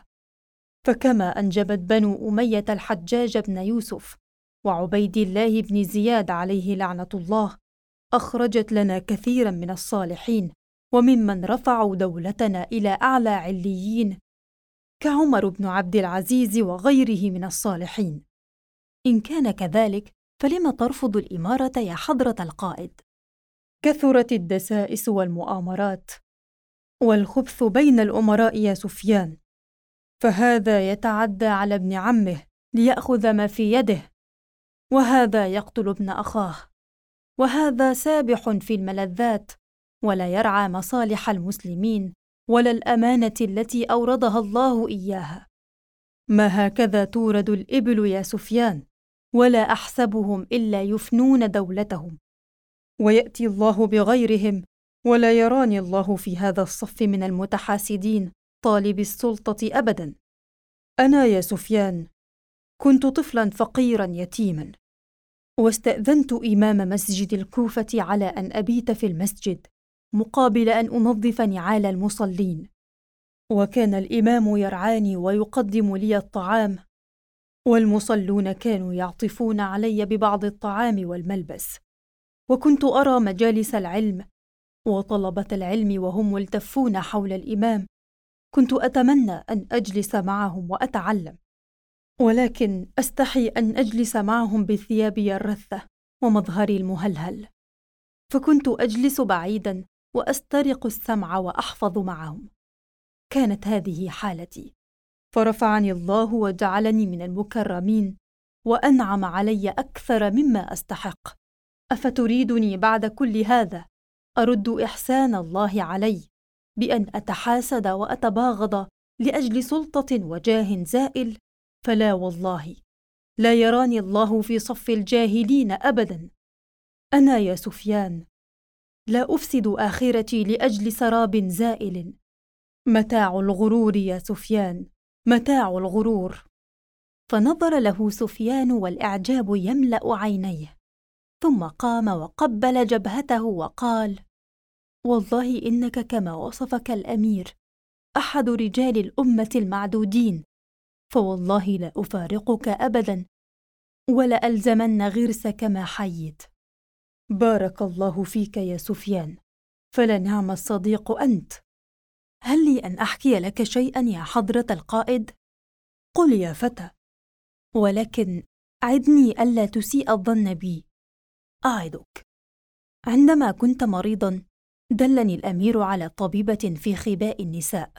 فكما أنجبت بنو أمية الحجاج بن يوسف وعبيد الله بن زياد عليه لعنة الله، أخرجت لنا كثيرا من الصالحين وممن رفعوا دولتنا إلى أعلى عليين كعمر بن عبد العزيز وغيره من الصالحين. إن كان كذلك فلم ترفض الإمارة يا حضرة القائد؟ كثرت الدسائس والمؤامرات والخبث بين الأمراء يا سفيان، فهذا يتعدى على ابن عمه ليأخذ ما في يده، وهذا يقتل ابن أخاه، وهذا سابح في الملذات ولا يرعى مصالح المسلمين ولا الأمانة التي أوردها الله إياها. ما هكذا تورد الإبل يا سفيان، ولا أحسبهم إلا يفنون دولتهم، ويأتي الله بغيرهم، ولا يراني الله في هذا الصف من المتحاسدين طالب السلطة أبدا. أنا يا سفيان كنت طفلا فقيرا يتيما، واستأذنت إمام مسجد الكوفة على أن أبيت في المسجد مقابل أن أنظف نعال المصلين، وكان الإمام يرعاني ويقدم لي الطعام، والمصلون كانوا يعطفون علي ببعض الطعام والملبس، وكنت أرى مجالس العلم وطلبة العلم وهم ملتفون حول الإمام، كنت أتمنى أن أجلس معهم وأتعلم، ولكن أستحي أن أجلس معهم بثيابي الرثة ومظهري المهلهل، فكنت أجلس بعيدا وأسترق السمع وأحفظ معهم. كانت هذه حالتي، فرفعني الله وجعلني من المكرمين وأنعم علي أكثر مما أستحق. أفتريدني بعد كل هذا أرد إحسان الله علي بأن أتحاسد وأتباغض لأجل سلطة وجاه زائل؟ فلا والله، لا يراني الله في صف الجاهلين أبدا. أنا يا سفيان لا أفسد آخرتي لأجل سراب زائل. متاع الغرور يا سفيان، متاع الغرور. فنظر له سفيان والإعجاب يملأ عينيه، ثم قام وقبل جبهته وقال: والله إنك كما وصفك الأمير أحد رجال الأمة المعدودين، فوالله لا أفارقك أبدا ولا ألزمن غرسك ما حييت. بارك الله فيك يا سفيان، فلنعم الصديق أنت. هل لي أن أحكي لك شيئا يا حضرة القائد؟ قل يا فتى. ولكن عدني ألا تسيء الظن بي. أعدك. عندما كنت مريضا دلني الأمير على طبيبة في خباء النساء،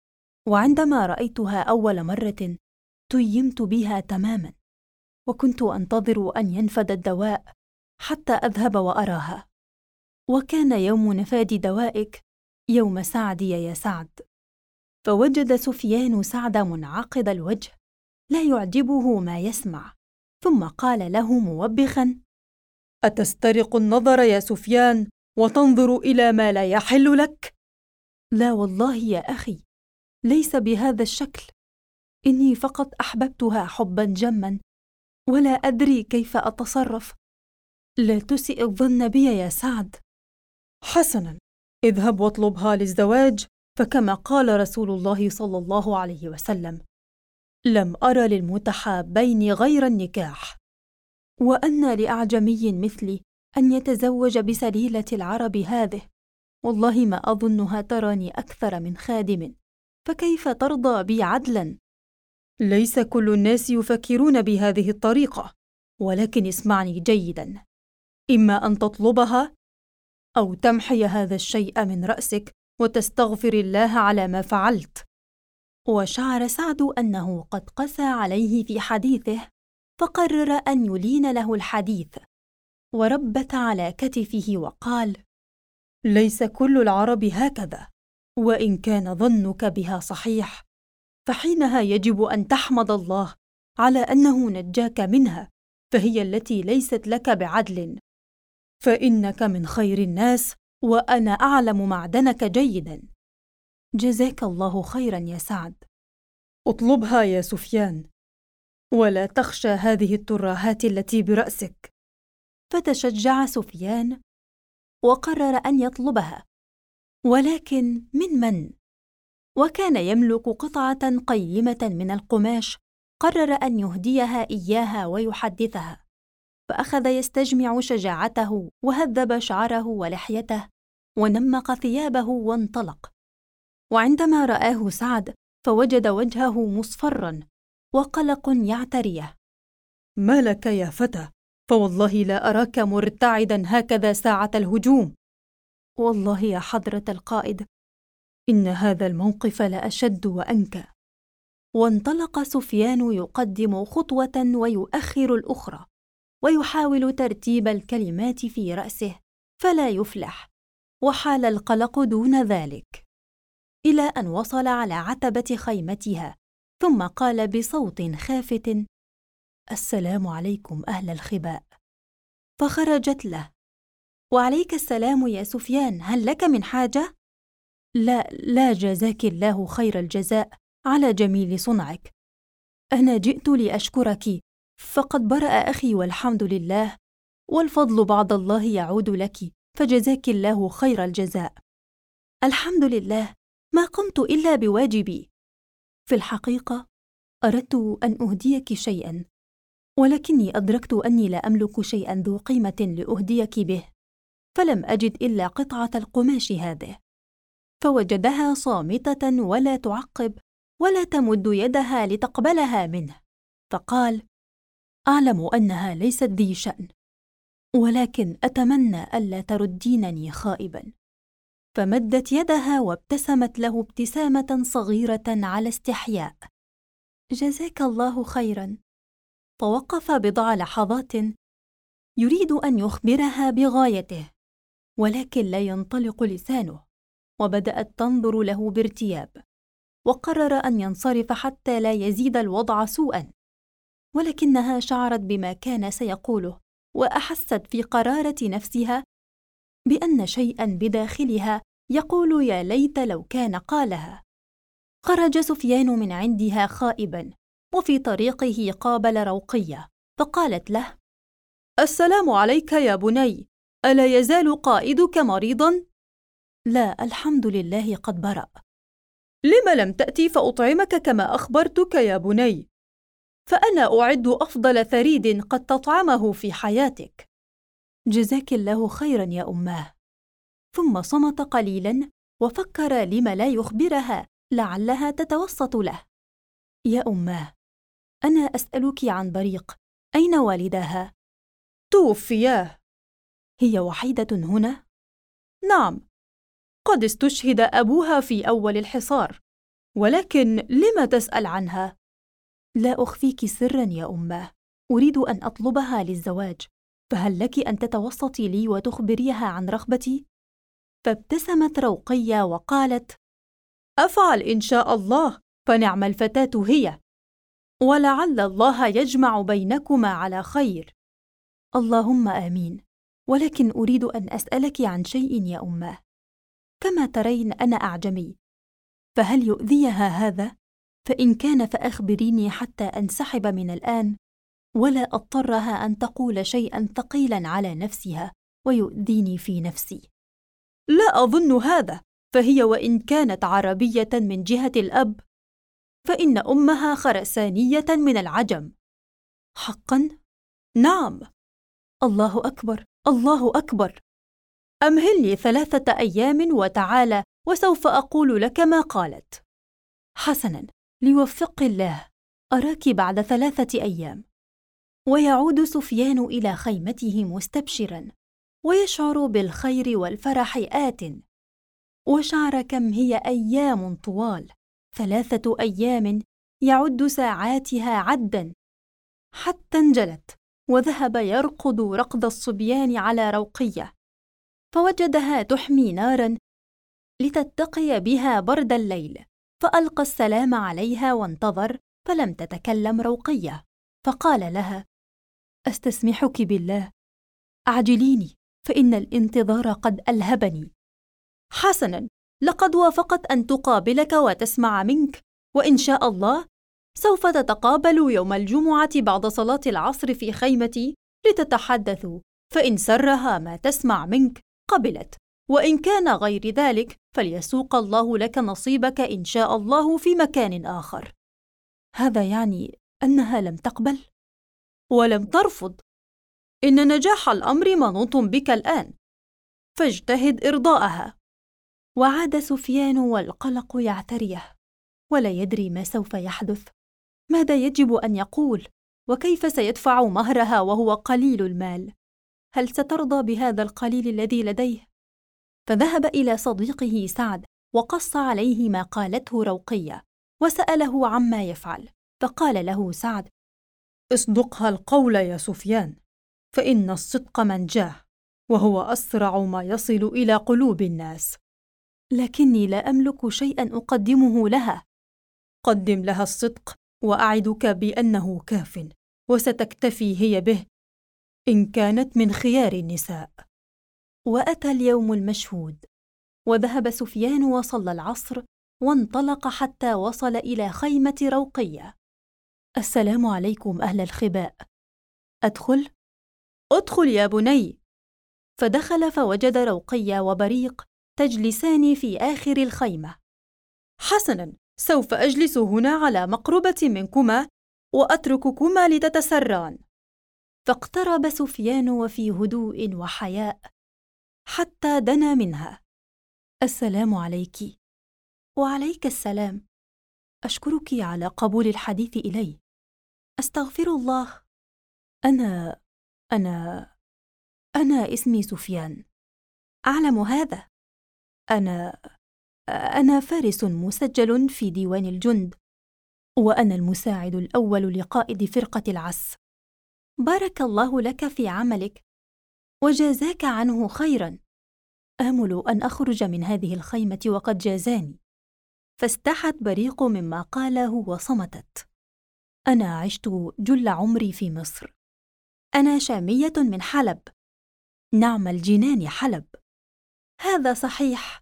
وعندما رأيتها أول مرة تيمت بها تماما، وكنت أنتظر أن ينفد الدواء حتى أذهب وأراها، وكان يوم نفاد دوائك يوم سعدي يا سعد. فوجد سفيان سعد منعقد الوجه لا يعجبه ما يسمع، ثم قال له موبخا: أتسترق النظر يا سفيان وتنظر إلى ما لا يحل لك؟ لا والله يا أخي، ليس بهذا الشكل، إني فقط أحببتها حبا جما ولا أدري كيف أتصرف. لا تسئ الظن بي يا سعد. حسنا، اذهب واطلبها للزواج، فكما قال رسول الله صلى الله عليه وسلم: لم أرى للمتحابين غير النكاح. وأن لأعجمي مثلي أن يتزوج بسليلة العرب هذه؟ والله ما أظنها تراني أكثر من خادم، فكيف ترضى بي عدلا؟ ليس كل الناس يفكرون بهذه الطريقة، ولكن اسمعني جيدا، إما أن تطلبها أو تمحي هذا الشيء من رأسك وتستغفر الله على ما فعلت. وشعر سعد أنه قد قسى عليه في حديثه، فقرر أن يلين له الحديث، وربت على كتفه وقال: ليس كل العرب هكذا، وإن كان ظنك بها صحيح، فحينها يجب أن تحمد الله على أنه نجاك منها، فهي التي ليست لك بعدل. فإنك من خير الناس وأنا أعلم معدنك جيداً. جزاك الله خيراً يا سعد. اطلبها يا سفيان، ولا تخشى هذه الترهات التي برأسك. فتشجع سفيان وقرر أن يطلبها، ولكن من؟ وكان يملك قطعة قيمة من القماش، قرر أن يهديها إياها ويحدثها، فأخذ يستجمع شجاعته وهذب شعره ولحيته ونمق ثيابه وانطلق. وعندما رآه سعد فوجد وجهه مصفراً وقلق يعتريه. ما لك يا فتى؟ فوالله لا أراك مرتعداً هكذا ساعة الهجوم. والله يا حضرة القائد إن هذا الموقف لأشد وأنكى. وانطلق سفيان يقدم خطوة ويؤخر الأخرى، ويحاول ترتيب الكلمات في رأسه فلا يفلح، وحال القلق دون ذلك، إلى أن وصل على عتبة خيمتها، ثم قال بصوت خافت: السلام عليكم أهل الخباء. فخرجت له: وعليك السلام يا سفيان، هل لك من حاجة؟ لا جزاك الله خير الجزاء على جميل صنعك. أنا جئت لأشكرك، فقد برأ أخي والحمد لله، والفضل بعد الله يعود لك، فجزاك الله خير الجزاء. الحمد لله، ما قمت إلا بواجبي. في الحقيقة أردت أن أهديك شيئاً، ولكني أدركت أني لا أملك شيئاً ذو قيمة لأهديك به، فلم أجد إلا قطعة القماش هذه. فوجدها صامتة ولا تعقب ولا تمد يدها لتقبلها منه، فقال: أعلم أنها ليست ذي شأن، ولكن أتمنى ألا تردينني خائباً. فمدت يدها وابتسمت له ابتسامة صغيرة على استحياء: جزاك الله خيراً. فوقف بضع لحظات يريد أن يخبرها بغايته، ولكن لا ينطلق لسانه، وبدأت تنظر له بارتياب، وقرر أن ينصرف حتى لا يزيد الوضع سوءاً. ولكنها شعرت بما كان سيقوله، وأحست في قرارة نفسها بأن شيئاً بداخلها يقول يا ليت لو كان قالها. خرج سفيان من عندها خائباً، وفي طريقه قابل روقية، فقالت له: السلام عليك يا بني، ألا يزال قائدك مريضاً؟ لا، الحمد لله قد برأ. لم لم تأتي فأطعمك كما أخبرتك يا بني؟ فأنا أعد أفضل ثريد قد تطعمه في حياتك. جزاك الله خيراً يا أماه. ثم صمت قليلاً وفكر لم لا يخبرها، لعلها تتوسط له. يا أماه، أنا أسألك عن بريق، أين والداها؟ توفياه. هي وحيدة هنا؟ نعم، قد استشهد أبوها في أول الحصار، ولكن لم تسأل عنها؟ لا أخفيك سراً يا أماه، أريد أن أطلبها للزواج، فهل لك أن تتوسطي لي وتخبريها عن رغبتي؟ فابتسمت روقية وقالت: أفعل إن شاء الله، فنعم الفتاة هي، ولعل الله يجمع بينكما على خير. اللهم آمين. ولكن أريد أن أسألك عن شيء يا أماه. كما ترين أنا أعجمي، فهل يؤذيها هذا؟ فإن كان فأخبريني حتى أنسحب من الآن، ولا أضطرها أن تقول شيئاً ثقيلاً على نفسها ويؤذيني في نفسي. لا أظن هذا، فهي وإن كانت عربية من جهة الأب، فإن أمها خرسانية من العجم. حقاً؟ نعم. الله أكبر، الله أكبر. أمهلني 3 أيام وتعالى، وسوف أقول لك ما قالت. حسناً، ليوفق الله، أراك بعد 3 أيام. ويعود سفيان إلى خيمته مستبشراً، ويشعر بالخير والفرح آت، وشعر كم هي أيام طوال، 3 أيام يعد ساعاتها عداً، حتى انجلت وذهب يرقد رقد الصبيان على روقية، فوجدها تحمي ناراً لتتقي بها برد الليل، فألقى السلام عليها وانتظر، فلم تتكلم روقية، فقال لها: أستسمحك بالله، أعجليني، فإن الانتظار قد ألهبني. حسناً، لقد وافقت أن تقابلك وتسمع منك، وإن شاء الله سوف تتقابل يوم الجمعة بعد صلاة العصر في خيمتي لتتحدثوا، فإن سرها ما تسمع منك قبلت، وإن كان غير ذلك فليسوق الله لك نصيبك إن شاء الله في مكان آخر. هذا يعني أنها لم تقبل ولم ترفض. إن نجاح الأمر منوط بك الآن، فاجتهد إرضاءها. وعاد سفيان والقلق يعتريه، ولا يدري ما سوف يحدث، ماذا يجب أن يقول، وكيف سيدفع مهرها وهو قليل المال. هل سترضى بهذا القليل الذي لديه؟ فذهب إلى صديقه سعد وقص عليه ما قالته روقية، وسأله عما يفعل. فقال له سعد: اصدقها القول يا سفيان، فإن الصدق منجاه، وهو أسرع ما يصل إلى قلوب الناس. لكني لا أملك شيئا أقدمه لها. قدم لها الصدق، وأعدك بأنه كاف، وستكتفي هي به إن كانت من خيار النساء. وأتى اليوم المشهود، وذهب سفيان وصلى العصر، وانطلق حتى وصل إلى خيمة روقية. السلام عليكم أهل الخباء، أدخل؟ أدخل يا بني. فدخل فوجد روقية وبريق تجلسان في آخر الخيمة. حسناً، سوف أجلس هنا على مقربة منكما وأترككما لتتسران. فاقترب سفيان وفي هدوء وحياء حتى دنا منها. السلام عليك. وعليك السلام. أشكرك على قبول الحديث إلي. أستغفر الله. أنا اسمي سفيان. أعلم هذا. أنا فارس مسجل في ديوان الجند، وأنا المساعد الأول لقائد فرقة العس. بارك الله لك في عملك وجازاك عنه خيراً. آمل أن أخرج من هذه الخيمة وقد جازاني. فاستحت بريق مما قاله وصمتت. أنا عشت جل عمري في مصر. أنا شامية من حلب. نعم، الجنان حلب. هذا صحيح.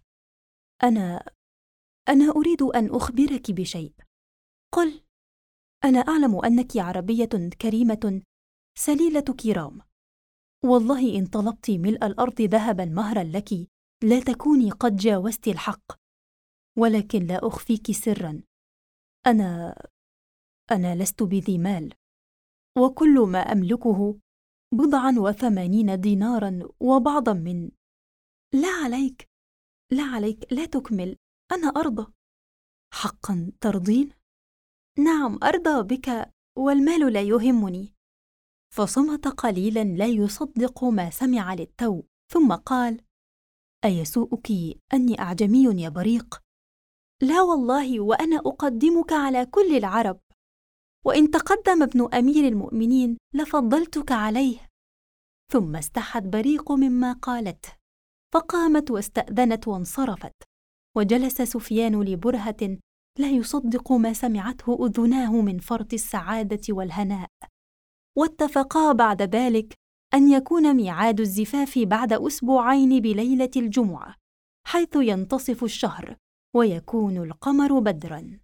أنا أريد أن أخبرك بشيء. قل. أنا أعلم أنك عربية كريمة سليلة كرام، والله إن طلبت ملء الأرض ذهبا مهرا لك لا تكوني قد جاوزت الحق، ولكن لا أخفيك سرا، أنا لست بذي مال، وكل ما أملكه 80 دينارا وبعضا من... لا عليك، لا تكمل، أنا أرضى. حقا ترضين؟ نعم، أرضى بك، والمال لا يهمني. فصمت قليلا لا يصدق ما سمع للتو، ثم قال: أيسوءك أني أعجمي يا بريق؟ لا والله، وأنا أقدمك على كل العرب، وإن تقدم ابن أمير المؤمنين لفضلتك عليه. ثم استحت بريق مما قالته، فقامت واستأذنت وانصرفت، وجلس سفيان لبرهة لا يصدق ما سمعته أذناه من فرط السعادة والهناء. واتفقا بعد ذلك أن يكون ميعاد الزفاف بعد أسبوعين بليلة الجمعة، حيث ينتصف الشهر ويكون القمر بدراً.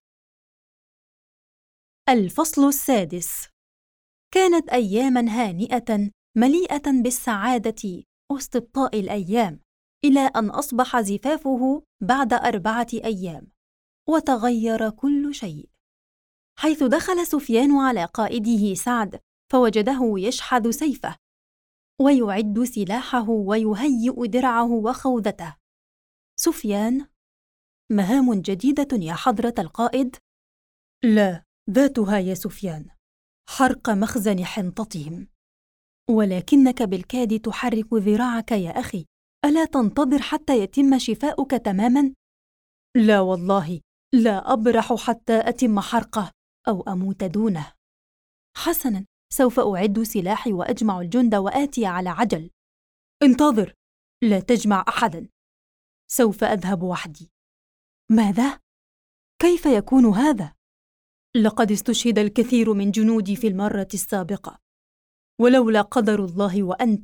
الفصل السادس. كانت أياماً هانئة مليئة بالسعادة واستبطاء الأيام، إلى أن أصبح زفافه بعد 4 أيام، وتغير كل شيء، حيث دخل سفيان على قائده سعد فوجده يشحذ سيفه ويعد سلاحه ويهيئ درعه وخوذته. سفيان: مهام جديدة يا حضرة القائد؟ لا، ذاتها يا سفيان، حرق مخزن حنطتهم. ولكنك بالكاد تحرك ذراعك يا أخي، ألا تنتظر حتى يتم شفاؤك تماماً؟ لا والله، لا أبرح حتى أتم حرقه أو أموت دونه. حسناً، سوف أعد سلاحي وأجمع الجند وآتي على عجل. انتظر، لا تجمع أحداً، سوف أذهب وحدي. ماذا؟ كيف يكون هذا؟ لقد استشهد الكثير من جنودي في المرة السابقة، ولولا قدر الله وأنت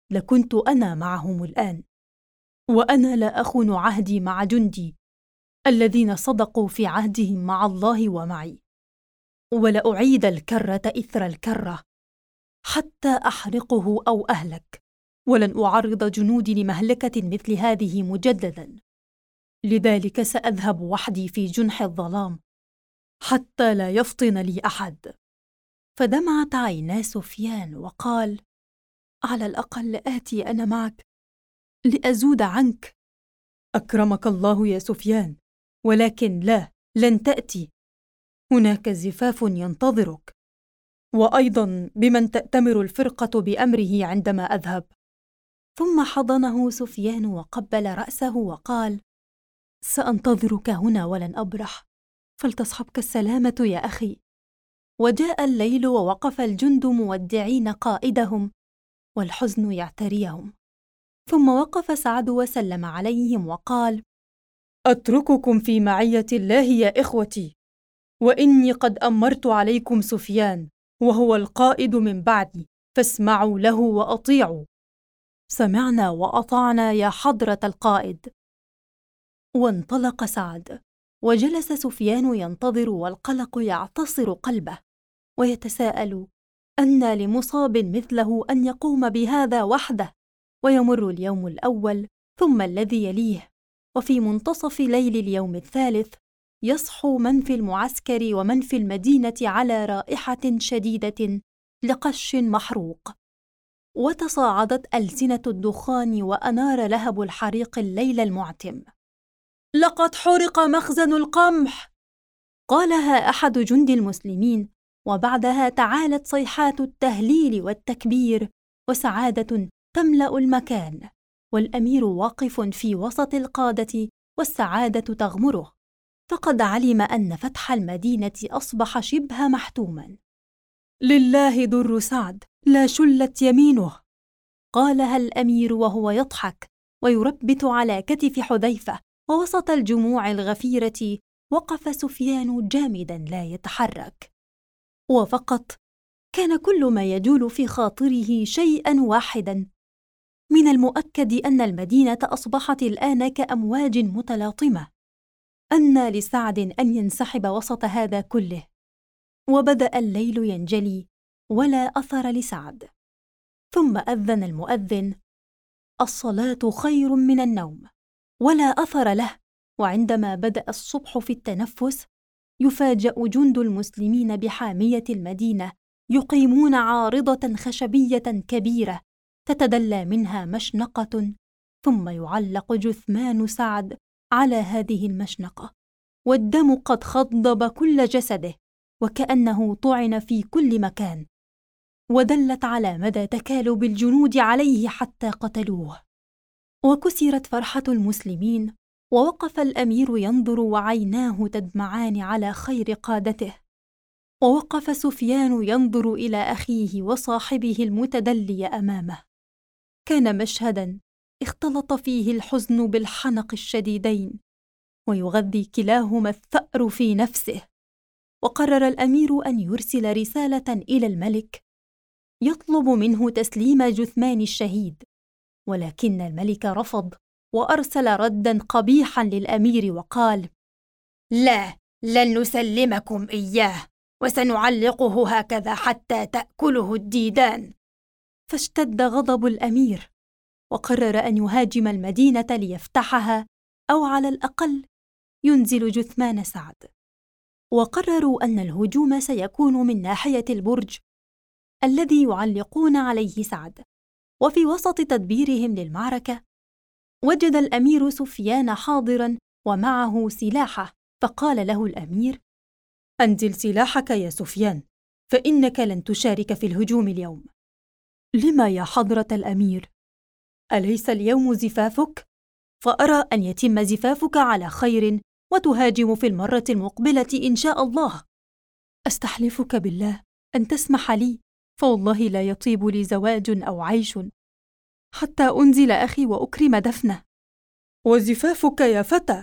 لكنت أنا معهم الآن، وأنا لا أخون عهدي مع جندي الذين صدقوا في عهدهم مع الله ومعي، ولأعيد الكرة إثر الكرة حتى أحرقه أو أهلك، ولن أعرض جنودي لمهلكة مثل هذه مجددا. لذلك سأذهب وحدي في جنح الظلام حتى لا يفطن لي أحد. فدمعت عينا سفيان وقال: على الأقل آتي أنا معك لأزود عنك. أكرمك الله يا سفيان، ولكن لا، لن تأتي، هناك زفاف ينتظرك، وأيضا بمن تأتمر الفرقة بأمره عندما أذهب. ثم حضنه سفيان وقبل رأسه وقال: سأنتظرك هنا ولن أبرح، فلتصحبك السلامة يا أخي. وجاء الليل ووقف الجند مودعين قائدهم والحزن يعتريهم، ثم وقف سعد وسلم عليهم وقال: أترككم في معية الله يا إخوتي، وإني قد أمرت عليكم سفيان وهو القائد من بعدي، فاسمعوا له وأطيعوا. سمعنا وأطعنا يا حضرة القائد. وانطلق سعد، وجلس سفيان ينتظر والقلق يعتصر قلبه، ويتساءل أن لمصاب مثله أن يقوم بهذا وحده. ويمر اليوم الأول ثم الذي يليه، وفي منتصف ليل اليوم الثالث يصحو من في المعسكر ومن في المدينة على رائحة شديدة لقش محروق، وتصاعدت ألسنة الدخان وأنار لهب الحريق الليل المعتم. لقد حرق مخزن القمح، قالها أحد جند المسلمين، وبعدها تعالت صيحات التهليل والتكبير، وسعادة تملأ المكان، والأمير واقف في وسط القادة والسعادة تغمره، فقد علم أن فتح المدينة أصبح شبه محتوما. لله در سعد، لا شلت يمينه، قالها الأمير وهو يضحك ويربت على كتف حذيفة. ووسط الجموع الغفيرة وقف سفيان جامدا لا يتحرك، وفقط كان كل ما يجول في خاطره شيئا واحدا: من المؤكد أن المدينة أصبحت الآن كأمواج متلاطمة، أن لسعد أن ينسحب وسط هذا كله. وبدأ الليل ينجلي ولا أثر لسعد، ثم أذن المؤذن: الصلاة خير من النوم، ولا أثر له. وعندما بدأ الصبح في التنفس، يفاجأ جند المسلمين بحامية المدينة يقيمون عارضة خشبية كبيرة تتدلى منها مشنقة، ثم يعلق جثمان سعد على هذه المشنقة، والدم قد خضب كل جسده وكأنه طعن في كل مكان، ودلت على مدى تكالب الجنود عليه حتى قتلوه. وكسرت فرحة المسلمين، ووقف الأمير ينظر وعيناه تدمعان على خير قادته، ووقف سفيان ينظر إلى أخيه وصاحبه المتدلي أمامه. كان مشهدا اختلط فيه الحزن بالحنق الشديدين، ويغذي كلاهما الثأر في نفسه. وقرر الأمير أن يرسل رسالة إلى الملك يطلب منه تسليم جثمان الشهيد، ولكن الملك رفض وأرسل ردا قبيحا للأمير وقال: لا، لن نسلمكم إياه، وسنعلقه هكذا حتى تأكله الديدان. فاشتد غضب الأمير، وقرر أن يهاجم المدينة ليفتحها، أو على الأقل ينزل جثمان سعد. وقرروا أن الهجوم سيكون من ناحية البرج الذي يعلقون عليه سعد. وفي وسط تدبيرهم للمعركة وجد الأمير سفيان حاضرا ومعه سلاحه، فقال له الأمير: أنزل سلاحك يا سفيان، فإنك لن تشارك في الهجوم اليوم. لما يا حضرة الأمير؟ أليس اليوم زفافك؟ فأرى أن يتم زفافك على خير وتهاجم في المرة المقبلة إن شاء الله. أستحلفك بالله أن تسمح لي، فوالله لا يطيب لي زواج أو عيش حتى أنزل أخي وأكرم دفنه. وزفافك يا فتى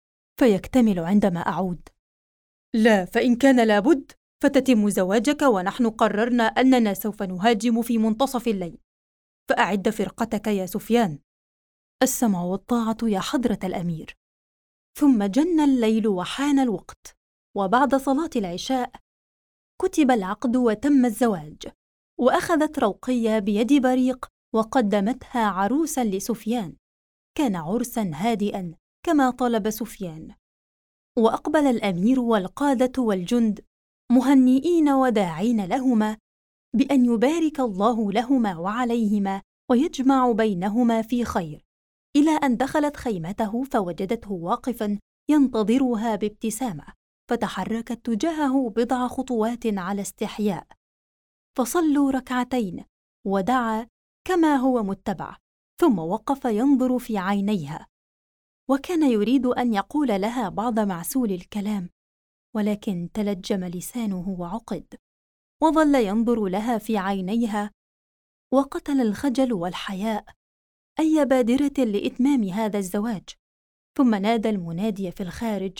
فيكتمل عندما أعود. لا، فإن كان لابد فتتم زواجك، ونحن قررنا أننا سوف نهاجم في منتصف الليل، فأعد فرقتك يا سفيان. السمع والطاعة يا حضرة الأمير. ثم جن الليل وحان الوقت، وبعد صلاة العشاء كتب العقد وتم الزواج، وأخذت روقية بيد بريق وقدمتها عروسا لسفيان. كان عرسا هادئا كما طلب سفيان. وأقبل الأمير والقادة والجند مهنئين وداعين لهما بأن يبارك الله لهما وعليهما ويجمع بينهما في خير، إلى أن دخلت خيمته فوجدته واقفا ينتظرها بابتسامة، فتحركت تجاهه بضع خطوات على استحياء، فصلوا ركعتين ودعا كما هو متبع، ثم وقف ينظر في عينيها، وكان يريد أن يقول لها بعض معسول الكلام، ولكن تلجم لسانه وعقد، وظل ينظر لها في عينيها، وقتل الخجل والحياء أي بادرة لإتمام هذا الزواج. ثم نادى المنادي في الخارج: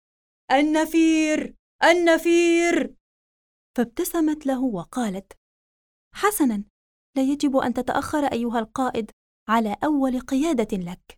النفير النفير! فابتسمت له وقالت: حسناً، لا يجب أن تتأخر أيها القائد على أول قيادة لك.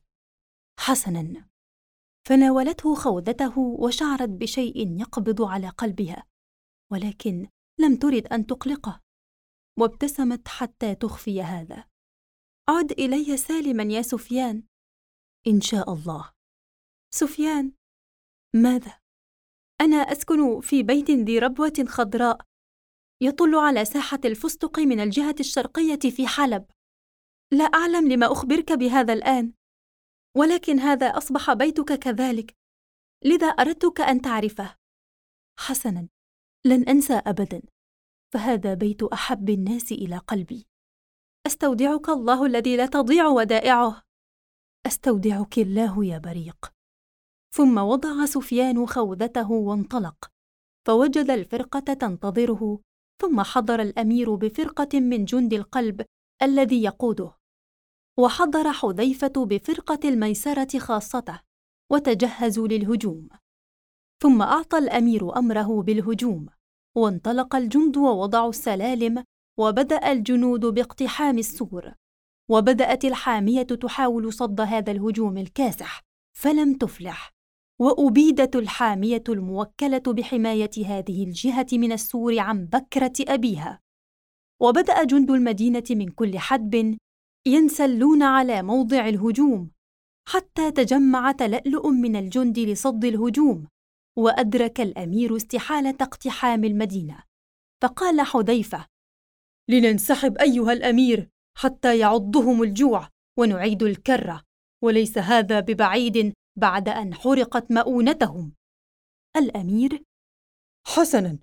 حسناً. فناولته خوذته وشعرت بشيء يقبض على قلبها، ولكن لم ترد أن تقلقه، وابتسمت حتى تخفي هذا. عد إلي سالما يا سفيان. إن شاء الله. سفيان: ماذا؟ أنا أسكن في بيت ذي ربوة خضراء يطل على ساحة الفستق من الجهة الشرقية في حلب. لا أعلم لما أخبرك بهذا الآن، ولكن هذا أصبح بيتك كذلك، لذا أردتك أن تعرفه. حسناً، لن أنسى أبداً، فهذا بيت أحب الناس إلى قلبي. أستودعك الله الذي لا تضيع ودائعه. أستودعك الله يا بريق. ثم وضع سفيان خوذته وانطلق، فوجد الفرقة تنتظره، ثم حضر الأمير بفرقة من جند القلب الذي يقوده، وحضر حذيفة بفرقة الميسرة خاصته، وتجهزوا للهجوم. ثم أعطى الأمير أمره بالهجوم، وانطلق الجند ووضعوا السلالم، وبدأ الجنود باقتحام السور، وبدأت الحامية تحاول صد هذا الهجوم الكاسح، فلم تفلح، وأبيدت الحامية الموكلة بحماية هذه الجهة من السور عن بكرة أبيها. وبدأ جند المدينة من كل حدب ينسلون على موضع الهجوم، حتى تجمع تلألؤ من الجند لصد الهجوم، وأدرك الأمير استحالة اقتحام المدينة، فقال حذيفة: لننسحب أيها الأمير حتى يعضهم الجوع ونعيد الكرة، وليس هذا ببعيد بعد أن حرقت مؤونتهم. الأمير: حسناً،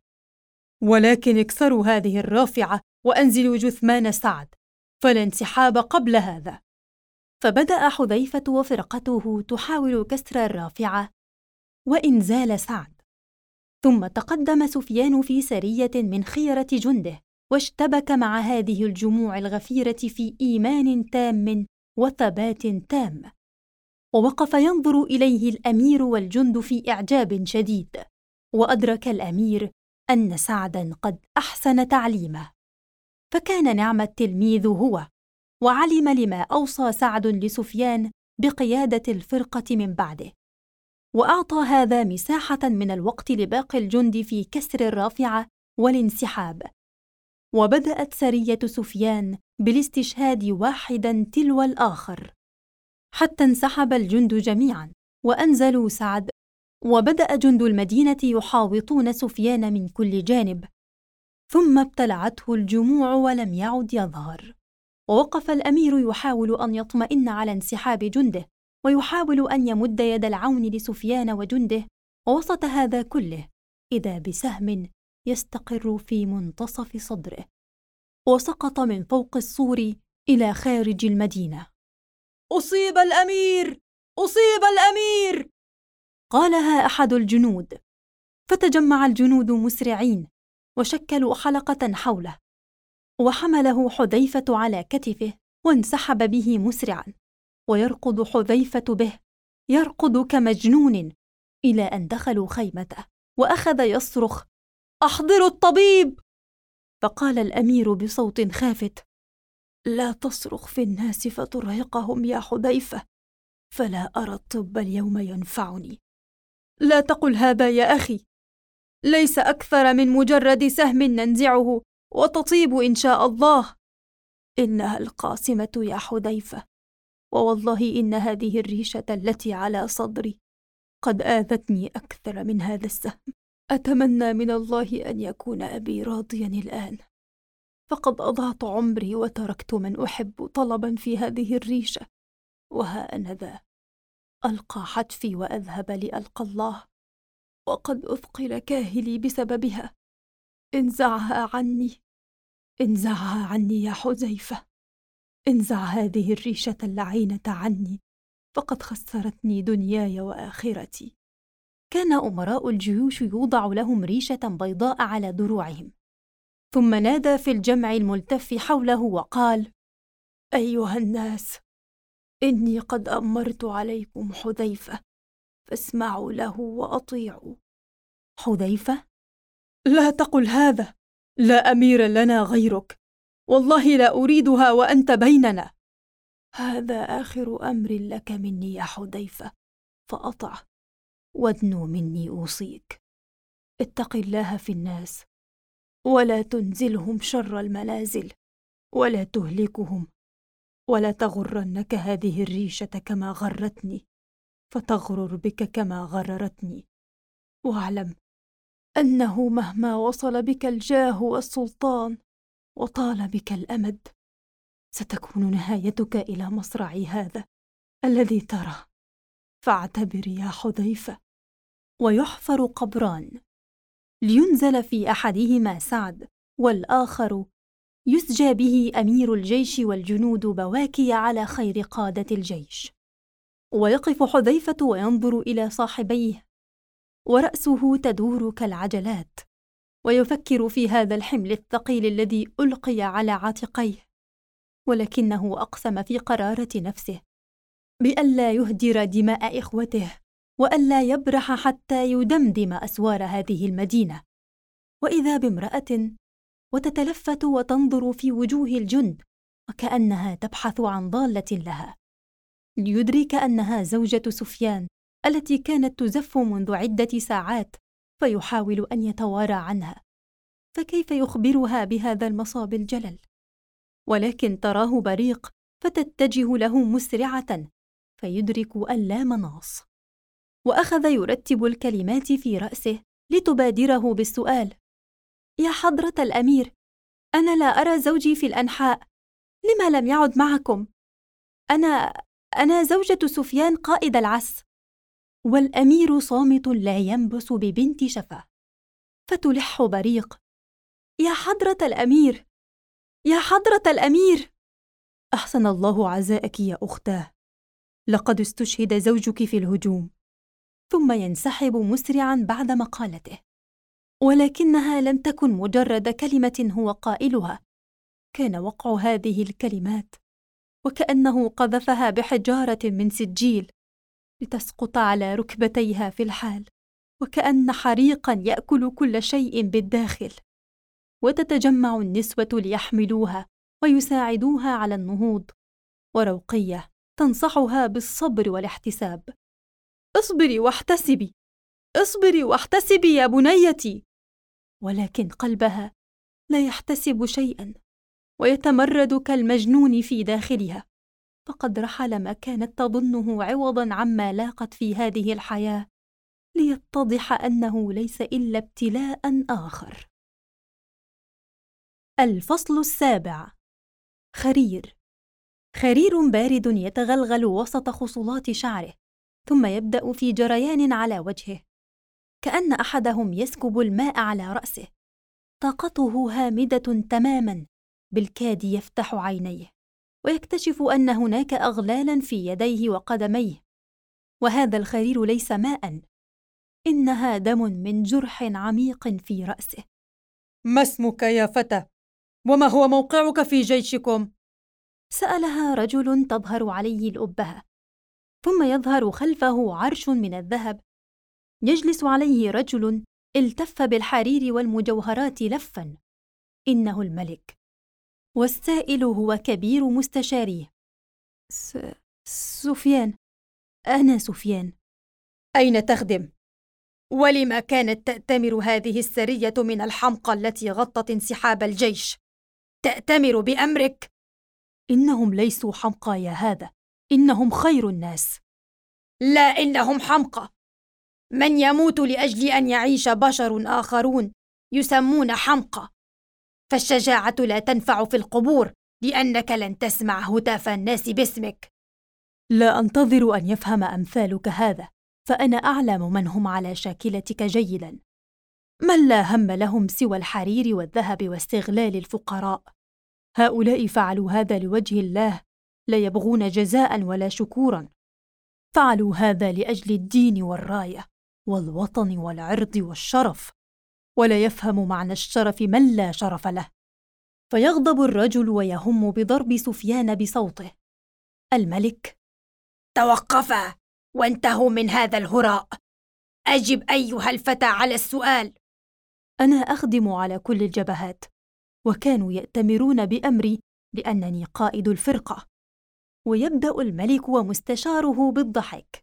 ولكن اكسروا هذه الرافعة وأنزلوا جثمان سعد، فلا انسحاب قبل هذا. فبدأ حذيفة وفرقته تحاول كسر الرافعة وإنزال سعد، ثم تقدم سفيان في سرية من خيرة جنده، واشتبك مع هذه الجموع الغفيرة في إيمان تام وثبات تام، ووقف ينظر إليه الأمير والجند في إعجاب شديد، وأدرك الأمير أن سعداً قد أحسن تعليمه، فكان نعم التلميذ هو، وعلم لما أوصى سعد لسفيان بقيادة الفرقة من بعده، وأعطى هذا مساحة من الوقت لباقي الجند في كسر الرافعة والانسحاب. وبدأت سرية سفيان بالاستشهاد واحداً تلو الآخر، حتى انسحب الجند جميعاً وأنزلوا سعد، وبدأ جند المدينة يحاوطون سفيان من كل جانب، ثم ابتلعته الجموع ولم يعد يظهر. ووقف الأمير يحاول أن يطمئن على انسحاب جنده، ويحاول أن يمد يد العون لسفيان وجنده، ووسط هذا كله إذا بسهم يستقر في منتصف صدره، وسقط من فوق السور إلى خارج المدينة. أصيب الأمير! أصيب الأمير! قالها أحد الجنود، فتجمع الجنود مسرعين وشكلوا حلقة حوله، وحمله حذيفة على كتفه وانسحب به مسرعا، ويركض حذيفة به، يركض كمجنون، إلى أن دخلوا خيمته، وأخذ يصرخ: أحضروا الطبيب! فقال الأمير بصوت خافت: لا تصرخ في الناس فترهقهم يا حذيفة، فلا أرى الطب اليوم ينفعني. لا تقل هذا يا أخي، ليس أكثر من مجرد سهم ننزعه وتطيب إن شاء الله. إنها القاسمة يا حذيفة، ووالله إن هذه الريشة التي على صدري قد آذتني أكثر من هذا السهم. أتمنى من الله أن يكون أبي راضيا الآن، فقد أضعت عمري وتركت من أحب طلبا في هذه الريشة، وها أنا ذا ألقى حتفي وأذهب لألقى الله، وقد أثقل كاهلي بسببها. انزعها عني، انزعها عني يا حذيفة، انزع هذه الريشة اللعينة عني، فقد خسرتني دنياي وآخرتي. كان أمراء الجيوش يوضع لهم ريشة بيضاء على دروعهم، ثم نادى في الجمع الملتف حوله وقال: أيها الناس، إني قد أمرت عليكم حذيفة، فاسمعوا له وأطيعوا. حذيفة؟ لا تقل هذا، لا أمير لنا غيرك، والله لا أريدها وأنت بيننا. هذا آخر أمر لك مني يا حذيفة، فأطع وادنو مني أوصيك. اتق الله في الناس، ولا تنزلهم شر المنازل، ولا تهلكهم، ولا تغرنك هذه الريشة كما غرتني، فتغرر بك كما غررتني. واعلم أنه مهما وصل بك الجاه والسلطان وطال بك الأمد، ستكون نهايتك إلى مصرعي هذا الذي ترى. فاعتبر يا حذيفة. ويحفر قبران، لينزل في أحدهما سعد، والآخر يسجى به أمير الجيش والجنود بواكي على خير قادة الجيش. ويقف حذيفة وينظر إلى صاحبيه، ورأسه تدور كالعجلات، ويفكر في هذا الحمل الثقيل الذي ألقي على عاتقيه، ولكنه أقسم في قرارة نفسه بألا يهدر دماء إخوته، وألا يبرح حتى يدمدم أسوار هذه المدينة. وإذا بامرأة وتتلفت وتنظر في وجوه الجند وكأنها تبحث عن ضالة لها، ليدرك أنها زوجة سفيان التي كانت تزف منذ عدة ساعات، فيحاول أن يتوارى عنها، فكيف يخبرها بهذا المصاب الجلل؟ ولكن تراه بريق فتتجه له مسرعة، فيدرك أن لا مناص، وأخذ يرتب الكلمات في رأسه لتبادره بالسؤال: يا حضرة الأمير، أنا لا أرى زوجي في الأنحاء، لما لم يعد معكم؟ أنا زوجة سفيان قائد العس. والأمير صامت لا ينبس ببنت شفة، فتلح بريق: يا حضرة الأمير، يا حضرة الأمير. أحسن الله عزاءك يا أختاه، لقد استشهد زوجك في الهجوم. ثم ينسحب مسرعا بعد مقالته، ولكنها لم تكن مجرد كلمة هو قائلها، كان وقع هذه الكلمات وكأنه قذفها بحجارة من سجيل لتسقط على ركبتيها في الحال، وكأن حريقا يأكل كل شيء بالداخل. وتتجمع النسوة ليحملوها ويساعدوها على النهوض، وروقية تنصحها بالصبر والاحتساب: اصبري واحتسبي، اصبري واحتسبي يا بنيتي. ولكن قلبها لا يحتسب شيئا، ويتمرد كالمجنون في داخلها، فقد رحل ما كانت تظنه عوضا عما لاقت في هذه الحياة، ليتضح أنه ليس إلا ابتلاء آخر. الفصل 7. خرير. خرير بارد يتغلغل وسط خصلات شعره، ثم يبدأ في جريان على وجهه، كأن أحدهم يسكب الماء على رأسه. طاقته هامدة تماما، بالكاد يفتح عينيه ويكتشف أن هناك أغلالا في يديه وقدميه، وهذا الخرير ليس ماء، إنها دم من جرح عميق في رأسه. ما اسمك يا فتى؟ وما هو موقعك في جيشكم؟ سألها رجل تظهر عليه الأبهة، ثم يظهر خلفه عرش من الذهب يجلس عليه رجل التف بالحرير والمجوهرات لفا، إنه الملك. والسائل هو كبير مستشاريه. سفيان، أنا سفيان. أين تخدم؟ ولما كانت تأتمر هذه السرية من الحمقى التي غطت انسحاب الجيش؟ تأتمر بأمرك؟ إنهم ليسوا حمقى يا هذا، إنهم خير الناس. لا، إنهم حمقى. من يموت لأجل أن يعيش بشر آخرون يسمون حمقى. فالشجاعة لا تنفع في القبور، لأنك لن تسمع هتاف الناس باسمك. لا أنتظر أن يفهم أمثالك هذا، فأنا أعلم من هم على شاكلتك جيداً. من لا هم لهم سوى الحرير والذهب واستغلال الفقراء. هؤلاء فعلوا هذا لوجه الله، لا يبغون جزاء ولا شكورا. فعلوا هذا لأجل الدين والراية والوطن والعرض والشرف، ولا يفهم معنى الشرف من لا شرف له. فيغضب الرجل ويهم بضرب سفيان بصوته. الملك: توقفا وانتهوا من هذا الهراء. أجب أيها الفتى على السؤال. أنا أخدم على كل الجبهات، وكانوا يأتمرون بأمري لأنني قائد الفرقة. ويبدأ الملك ومستشاره بالضحك.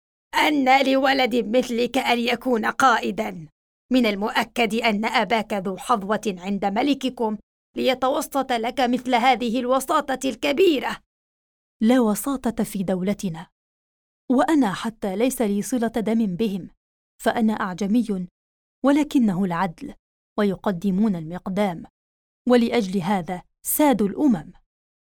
أن لولد مثلك أن يكون قائداً؟ من المؤكد أن أباك ذو حظوة عند ملككم ليتوسط لك مثل هذه الوساطة الكبيرة. لا وساطة في دولتنا، وأنا حتى ليس لي صلة دم بهم، فأنا أعجمي، ولكنه العدل، ويقدمون المقدام، ولأجل هذا سادوا الأمم.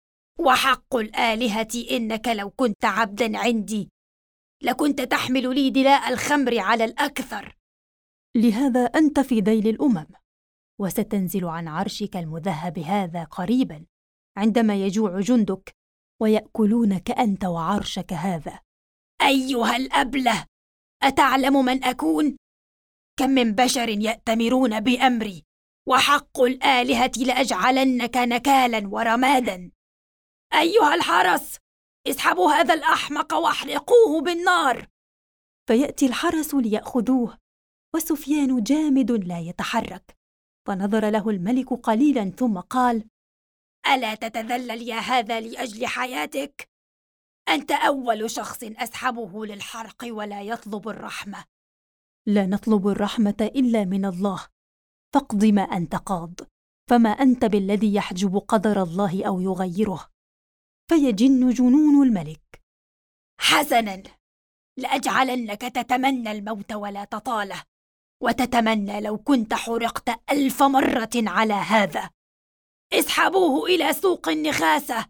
وحق الآلهة إنك لو كنت عبداً عندي لكنت تحمل لي دلاء الخمر على الأكثر. لهذا أنت في ذيل الأمم، وستنزل عن عرشك المذهب هذا قريباً، عندما يجوع جندك ويأكلونك أنت وعرشك هذا. أيها الأبله، أتعلم من أكون؟ كم من بشر يأتمرون بأمري، وحق الآلهة لأجعلنك نكالاً ورماداً. أيها الحرس، اسحبوا هذا الأحمق واحرقوه بالنار. فيأتي الحرس ليأخذوه، وسفيان جامد لا يتحرك. فنظر له الملك قليلاً ثم قال: ألا تتذلل يا هذا لأجل حياتك؟ أنت أول شخص أسحبه للحرق ولا يطلب الرحمة. لا نطلب الرحمة إلا من الله، فاقض ما أنت قاض، فما أنت بالذي يحجب قدر الله أو يغيره. فيجن جنون الملك. حسناً، لأجعلنك تتمنى الموت ولا تطاله، وتتمنى لو كنت حرقت 1000 مرة على هذا. اسحبوه إلى سوق النخاسة.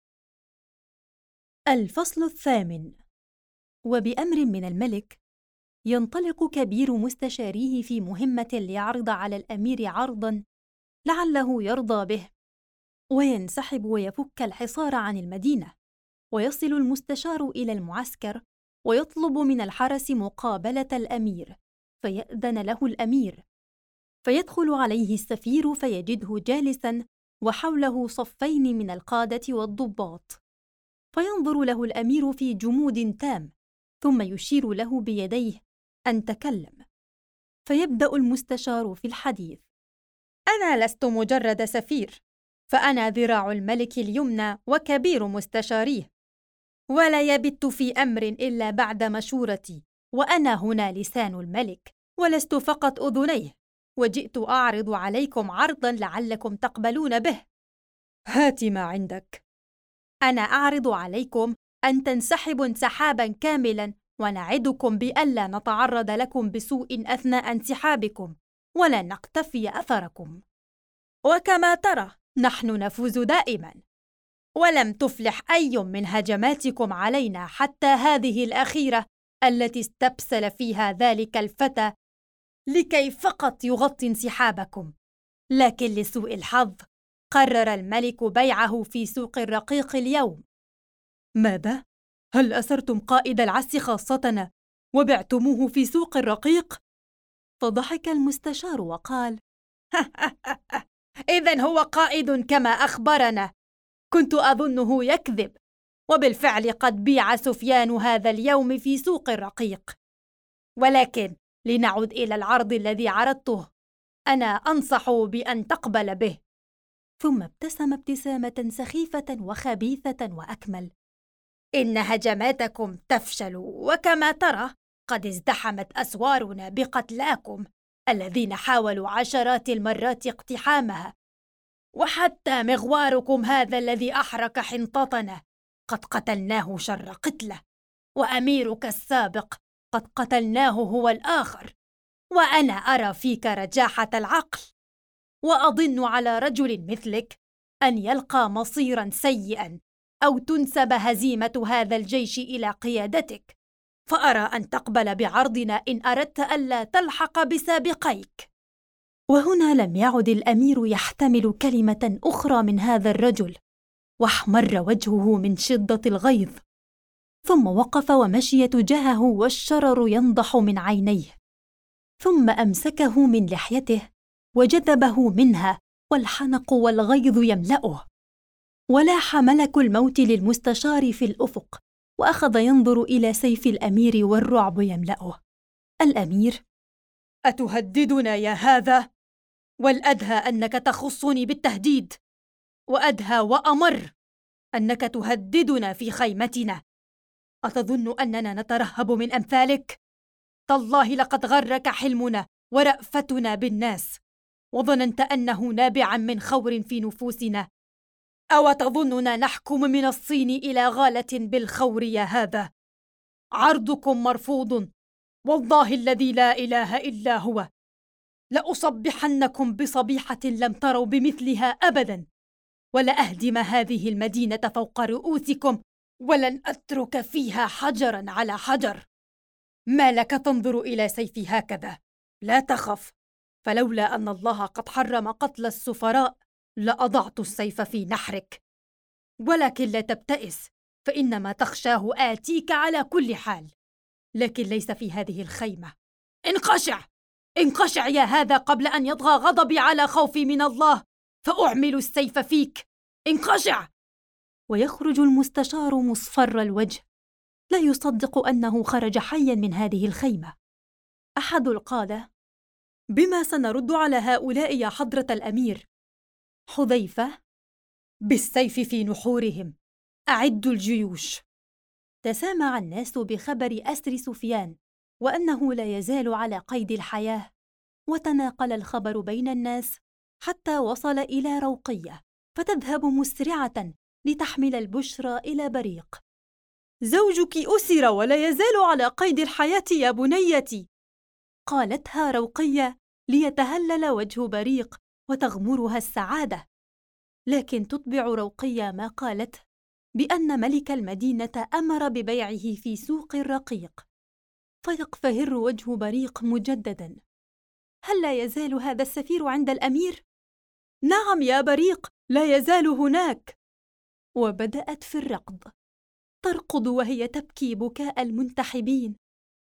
الفصل 8. وبأمر من الملك ينطلق كبير مستشاريه في مهمة ليعرض على الأمير عرضاً لعله يرضى به، وينسحب ويفك الحصار عن المدينة. ويصل المستشار إلى المعسكر ويطلب من الحرس مقابلة الأمير، فيأذن له الأمير. فيدخل عليه السفير فيجده جالساً وحوله صفين من القادة والضباط. فينظر له الأمير في جمود تام، ثم يشير له بيديه أن تكلم. فيبدأ المستشار في الحديث: أنا لست مجرد سفير، فأنا ذراع الملك اليمنى وكبير مستشاريه، ولا يبت في أمر إلا بعد مشورتي، وأنا هنا لسان الملك ولست فقط أذنيه، وجئت أعرض عليكم عرضاً لعلكم تقبلون به. هات ما عندك. أنا أعرض عليكم أن تنسحبوا انسحاباً كاملاً، ونعدكم بألا نتعرض لكم بسوء أثناء انسحابكم، ولا نقتفي أثركم. وكما ترى نحن نفوز دائماً، ولم تفلح أي من هجماتكم علينا حتى هذه الأخيرة التي استبسل فيها ذلك الفتى لكي فقط يغطي انسحابكم. لكن لسوء الحظ قرر الملك بيعه في سوق الرقيق اليوم. ماذا؟ هل أسرتم قائد العسكر خاصتنا وبعتموه في سوق الرقيق؟ فضحك المستشار وقال: إذن هو قائد كما أخبرنا. كنت أظنه يكذب، وبالفعل قد بيع سفيان هذا اليوم في سوق الرقيق. ولكن لنعد إلى العرض الذي عرضته، أنا أنصح بأن تقبل به. ثم ابتسم ابتسامة سخيفة وخبيثة وأكمل: إن هجماتكم تفشل، وكما ترى قد ازدحمت أسوارنا بقتلاكم الذين حاولوا عشرات المرات اقتحامها، وحتى مغواركم هذا الذي أحرق حنطتنا قد قتلناه شر قتلة، وأميرك السابق قد قتلناه هو الآخر، وأنا أرى فيك رجاحة العقل، وأظن على رجل مثلك أن يلقى مصيرا سيئا أو تنسب هزيمة هذا الجيش إلى قيادتك، فأرى أن تقبل بعرضنا إن أردت ألا تلحق بسابقيك. وهنا لم يعد الأمير يحتمل كلمة أخرى من هذا الرجل، واحمر وجهه من شدة الغيظ، ثم وقف ومشي تجاهه والشرر ينضح من عينيه، ثم أمسكه من لحيته وجذبه منها والحنق والغيظ يملأه. ولاح ملك الموت للمستشار في الأفق، وأخذ ينظر إلى سيف الأمير والرعب يملأه. الأمير: أتهددنا يا هذا؟ والأدهى أنك تخصني بالتهديد، وأدهى وأمر أنك تهددنا في خيمتنا. أتظن أننا نترهب من أمثالك؟ تالله لقد غرك حلمنا ورأفتنا بالناس، وظننت أنه نابعا من خور في نفوسنا. أو تظننا نحكم من الصين إلى غالة بالخور يا هذا؟ عرضكم مرفوض، والله الذي لا إله إلا هو لأصبحنكم بصبيحة لم تروا بمثلها أبدا، ولأهدم هذه المدينة فوق رؤوسكم، ولن أترك فيها حجرا على حجر. ما لك تنظر إلى سيفي هكذا؟ لا تخف، فلولا أن الله قد حرم قتل السفراء لأضعت السيف في نحرك، ولكن لا تبتئس، فإنما تخشاه آتيك على كل حال، لكن ليس في هذه الخيمة. انقشع انقشع يا هذا قبل أن يطغى غضبي على خوفي من الله فأعمل السيف فيك. انقشع. ويخرج المستشار مصفر الوجه، لا يصدق أنه خرج حيا من هذه الخيمة. أحد القادة: بما سنرد على هؤلاء يا حضرة الأمير؟ حذيفة: بالسيف في نحورهم، أعدوا الجيوش. تسامع الناس بخبر أسر سفيان وأنه لا يزال على قيد الحياة، وتناقل الخبر بين الناس حتى وصل إلى روقية، فتذهب مسرعة لتحمل البشرى إلى بريق. زوجك أسر ولا يزال على قيد الحياة يا بنيتي، قالتها روقية ليتهلل وجه بريق وتغمرها السعادة، لكن تطبع روقية ما قالته بأن ملك المدينة أمر ببيعه في سوق الرقيق، فيقفهر وجه بريق مجددا. هل لا يزال هذا السفير عند الأمير؟ نعم يا بريق، لا يزال هناك. وبدأت في الركض، تركض وهي تبكي بكاء المنتحبين،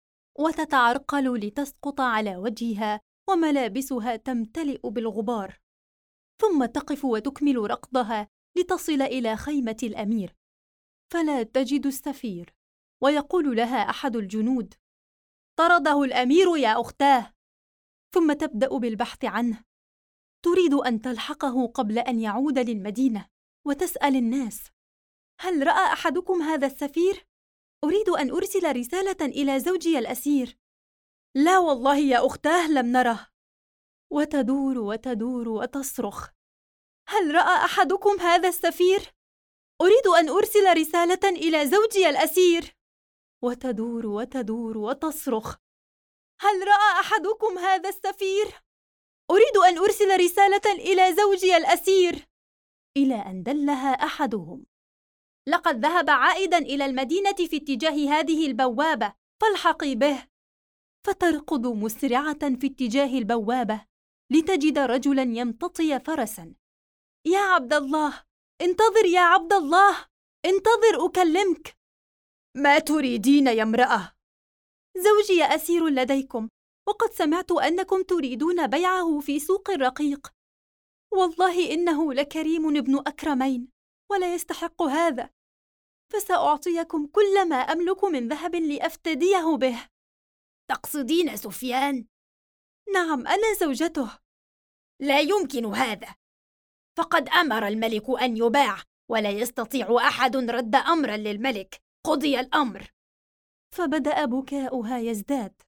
وتتعرقل لتسقط على وجهها وملابسها تمتلئ بالغبار، ثم تقف وتكمل ركضها لتصل إلى خيمة الأمير، فلا تجد السفير، ويقول لها أحد الجنود: طرده الأمير يا أختاه. ثم تبدأ بالبحث عنه، تريد أن تلحقه قبل أن يعود للمدينة، وتسأل الناس: هل رأى أحدكم هذا السفير؟ أريد أن أرسل رسالة إلى زوجي الأسير. لا والله يا أختاه، لم نره. وتدور وتدور وتصرخ: هل رأى أحدكم هذا السفير؟ أريد أن أرسل رسالة إلى زوجي الأسير. وتدور وتدور وتصرخ: هل رأى أحدكم هذا السفير؟ أريد أن أرسل رسالة إلى زوجي الأسير. إلى أن دلها أحدهم: لقد ذهب عائدا إلى المدينة في اتجاه هذه البوابة، فالحقي به. فتركض مسرعة في اتجاه البوابة لتجد رجلا يمتطي فرسا. يا عبد الله، انتظر يا عبد الله، انتظر أكلمك. ما تريدين يا امرأة؟ زوجي أسير لديكم، وقد سمعت أنكم تريدون بيعه في سوق الرقيق. والله إنه لكريم ابن أكرمين، ولا يستحق هذا، فسأعطيكم كل ما أملك من ذهب لأفتديه به. تقصدين سفيان؟ نعم، أنا زوجته. لا يمكن هذا. فقد أمر الملك أن يباع، ولا يستطيع أحد رد أمرا للملك. قضي الأمر. فبدأ بكاؤها يزداد.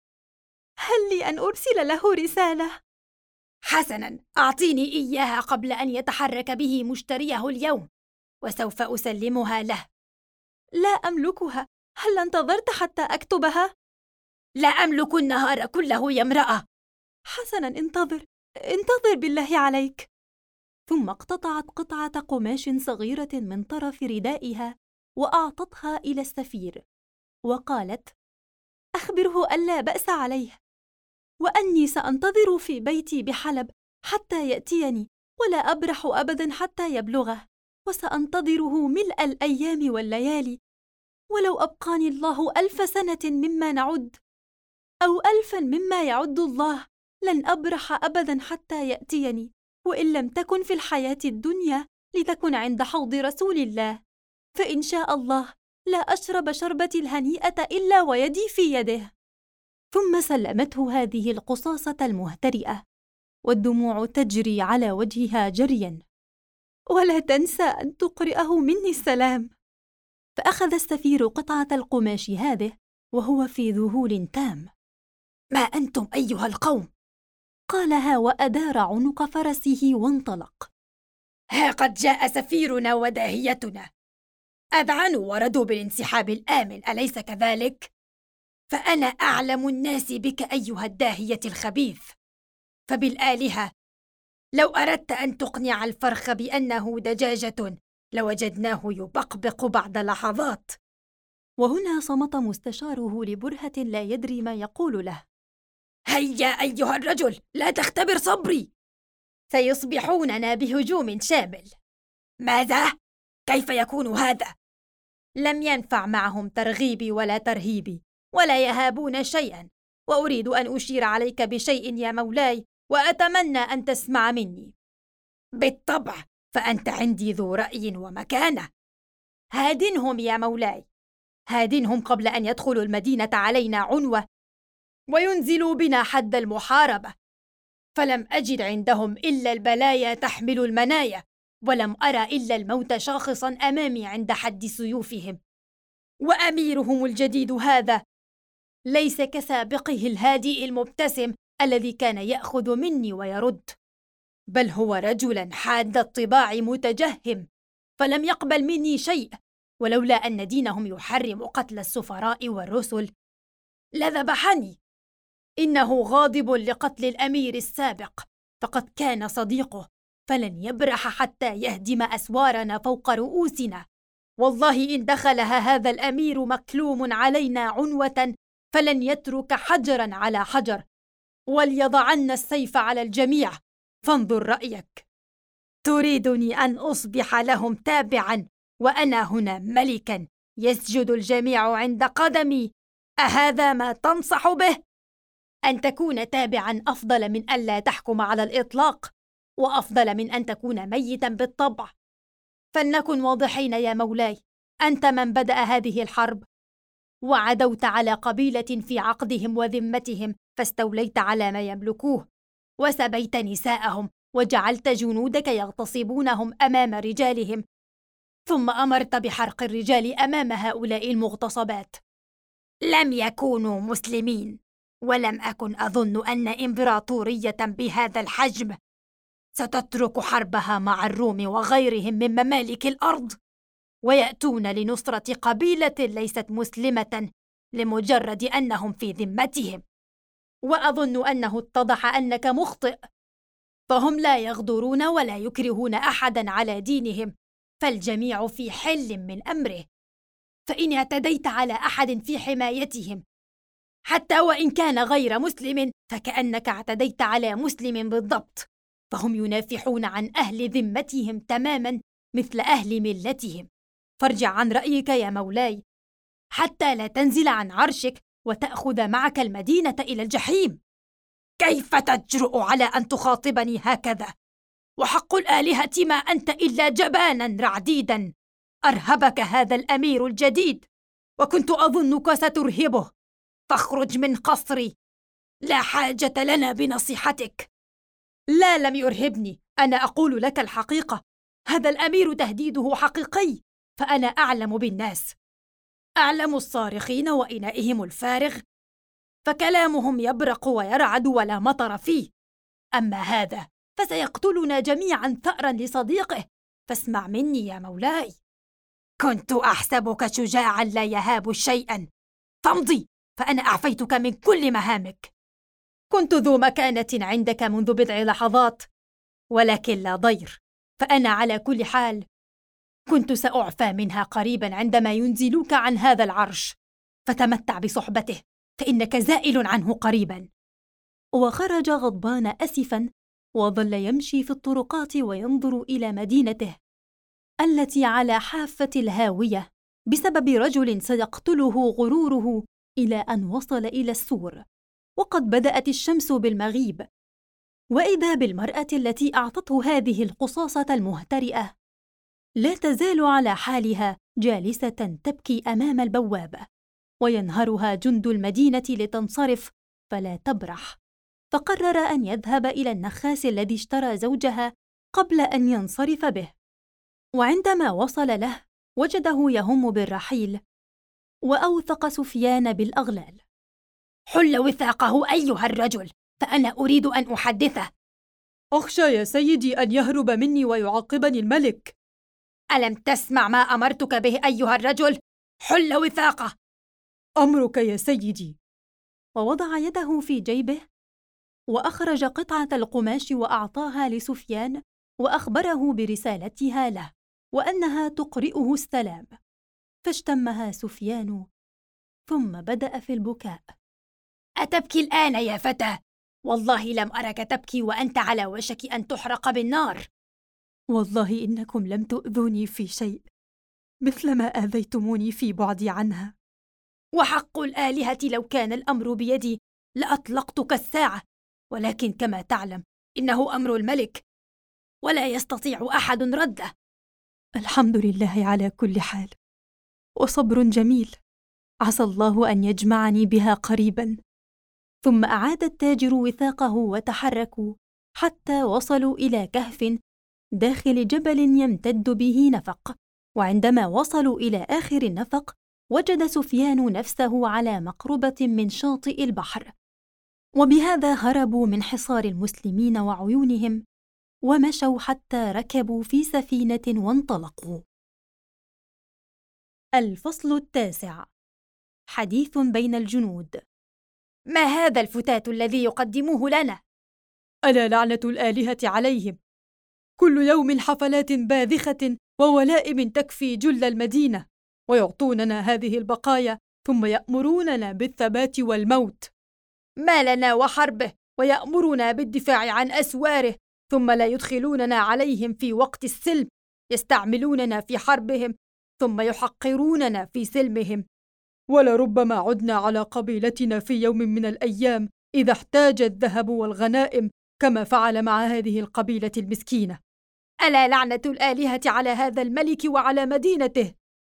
هل لي أن أرسل له رسالة؟ حسناً، أعطيني إياها قبل أن يتحرك به مشتريه اليوم، وسوف أسلمها له. لا أملكها. هل انتظرت حتى أكتبها؟ لا أملك النهار كله يا امرأة. حسناً، انتظر بالله عليك. ثم اقتطعت قطعة قماش صغيرة من طرف ردائها وأعطتها إلى السفير، وقالت: أخبره ألا بأس عليه، وأني سأنتظر في بيتي بحلب حتى يأتيني، ولا أبرح أبداً حتى يبلغه، وسأنتظره ملء الأيام والليالي، ولو أبقاني الله 1000 سنة مما نعد، أو 1000 مما يعد الله، لن أبرح أبداً حتى يأتيني، وإن لم تكن في الحياة الدنيا لتكن عند حوض رسول الله، فإن شاء الله لا أشرب شربتي الهنيئة إلا ويدي في يده. ثم سلمته هذه القصاصة المهترئة، والدموع تجري على وجهها جرياً. ولا تنسى أن تقرئه مني السلام. فأخذ السفير قطعة القماش هذه وهو في ذهول تام. ما أنتم أيها القوم؟ قالها وأدار عنق فرسه وانطلق. ها قد جاء سفيرنا وداهيتنا. أذعنوا وردوا بالانسحاب الآمن، أليس كذلك؟ فأنا أعلم الناس بك أيها الداهية الخبيث. فبالآلهة، لو أردت أن تقنع الفرخ بأنه دجاجة لوجدناه يبقبق بعد لحظات. وهنا صمت مستشاره لبرهة لا يدري ما يقول له. هيا أيها الرجل، لا تختبر صبري. سيصبحوننا بهجوم شامل. ماذا؟ كيف يكون هذا؟ لم ينفع معهم ترغيبي ولا ترهيبي، ولا يهابون شيئا، وأريد أن أشير عليك بشيء يا مولاي، وأتمنى أن تسمع مني. بالطبع، فأنت عندي ذو رأي ومكانة. هادنهم يا مولاي، هادنهم قبل أن يدخلوا المدينة علينا عنوة وينزلوا بنا حد المحاربة. فلم أجد عندهم إلا البلايا تحمل المنايا، ولم أرى إلا الموت شاخصا أمامي عند حد سيوفهم. وأميرهم الجديد هذا ليس كسابقه الهادئ المبتسم الذي كان يأخذ مني ويرد، بل هو رجلا حاد الطباع متجهم، فلم يقبل مني شيء، ولولا أن دينهم يحرم قتل السفراء والرسل لذبحني. إنه غاضب لقتل الأمير السابق، فقد كان صديقه، فلن يبرح حتى يهدم أسوارنا فوق رؤوسنا. والله إن دخلها هذا الأمير مكلوم علينا عنوة فلن يترك حجرا على حجر، وليضعن السيف على الجميع. فانظر رأيك، تريدني أن أصبح لهم تابعا وأنا هنا ملكا يسجد الجميع عند قدمي؟ أهذا ما تنصح به؟ أن تكون تابعا أفضل من ألا تحكم على الإطلاق، وأفضل من أن تكون ميتا بالطبع. فلنكن واضحين يا مولاي، أنت من بدأ هذه الحرب، وعدوت على قبيلة في عقدهم وذمتهم، فاستوليت على ما يملكوه، وسبيت نساءهم، وجعلت جنودك يغتصبونهم أمام رجالهم، ثم أمرت بحرق الرجال أمام هؤلاء المغتصبات. لم يكونوا مسلمين، ولم أكن أظن أن إمبراطورية بهذا الحجم ستترك حربها مع الروم وغيرهم من ممالك الأرض، ويأتون لنصرة قبيلة ليست مسلمة لمجرد أنهم في ذمتهم. وأظن أنه اتضح أنك مخطئ، فهم لا يغدرون ولا يكرهون أحدا على دينهم، فالجميع في حل من أمره. فإن اعتديت على أحد في حمايتهم حتى وإن كان غير مسلم، فكأنك اعتديت على مسلم بالضبط، فهم ينافحون عن أهل ذمتهم تماما مثل أهل ملتهم. فارجع عن رأيك يا مولاي، حتى لا تنزل عن عرشك وتأخذ معك المدينة إلى الجحيم. كيف تجرؤ على أن تخاطبني هكذا؟ وحق الآلهة ما أنت إلا جبانا رعديدا. أرهبك هذا الأمير الجديد، وكنت أظنك سترهبه، فاخرج من قصري، لا حاجة لنا بنصيحتك. لا، لم يرهبني. أنا أقول لك الحقيقة. هذا الأمير تهديده حقيقي، فأنا أعلم بالناس، أعلم الصارخين وإنائهم الفارغ، فكلامهم يبرق ويرعد ولا مطر فيه. أما هذا فسيقتلنا جميعا ثأرا لصديقه، فاسمع مني يا مولاي. كنت أحسبك شجاعا لا يهاب شيئا، فامضي فأنا أعفيتك من كل مهامك. كنت ذو مكانة عندك منذ بضع لحظات، ولكن لا ضير، فأنا على كل حال كنت سأعفى منها قريبا عندما ينزلوك عن هذا العرش، فتمتع بصحبته فإنك زائل عنه قريبا. وخرج غضبان أسفا، وظل يمشي في الطرقات وينظر إلى مدينته التي على حافة الهاوية بسبب رجل سيقتله غروره، إلى أن وصل إلى السور، وقد بدأت الشمس بالمغيب، وإذا بالمرأة التي أعطته هذه القصاصة المهترئة لا تزال على حالها جالسة تبكي أمام البوابة، وينهرها جند المدينة لتنصرف فلا تبرح، فقرر أن يذهب إلى النخاس الذي اشترى زوجها قبل أن ينصرف به. وعندما وصل له وجده يهم بالرحيل، وأوثق سفيان بالأغلال. حل وثاقه أيها الرجل، فأنا أريد أن أحدثه. أخشى يا سيدي أن يهرب مني ويعاقبني الملك. ألم تسمع ما أمرتك به أيها الرجل؟ حل وثاقه. أمرك يا سيدي. ووضع يده في جيبه وأخرج قطعة القماش وأعطاها لسفيان، وأخبره برسالتها له وأنها تقرئه السلام، فاشتمها سفيان ثم بدأ في البكاء. أتبكي الآن يا فتى؟ والله لم أرك تبكي وأنت على وشك أن تحرق بالنار. والله إنكم لم تؤذوني في شيء مثلما آذيتموني في بعدي عنها. وحق الآلهة لو كان الأمر بيدي لأطلقتك الساعة، ولكن كما تعلم إنه أمر الملك ولا يستطيع أحد رده. الحمد لله على كل حال، وصبر جميل، عسى الله أن يجمعني بها قريبا. ثم أعاد التاجر وثاقه وتحركوا حتى وصلوا إلى كهف داخل جبل يمتد به نفق، وعندما وصلوا إلى آخر النفق وجد سفيان نفسه على مقربة من شاطئ البحر، وبهذا هربوا من حصار المسلمين وعيونهم، ومشوا حتى ركبوا في سفينة وانطلقوا. الفصل 9. حديث بين الجنود. ما هذا الفتات الذي يقدموه لنا؟ ألا لعنة الآلهة عليهم، كل يوم حفلات باذخة وولائم تكفي جل المدينة، ويعطوننا هذه البقايا ثم يأمروننا بالثبات والموت. ما لنا وحربه، ويأمرنا بالدفاع عن أسواره، ثم لا يدخلوننا عليهم في وقت السلم، يستعملوننا في حربهم ثم يحقروننا في سلمهم. ولربما عدنا على قبيلتنا في يوم من الأيام إذا احتاج الذهب والغنائم، كما فعل مع هذه القبيلة المسكينة. ألا لعنة الآلهة على هذا الملك وعلى مدينته.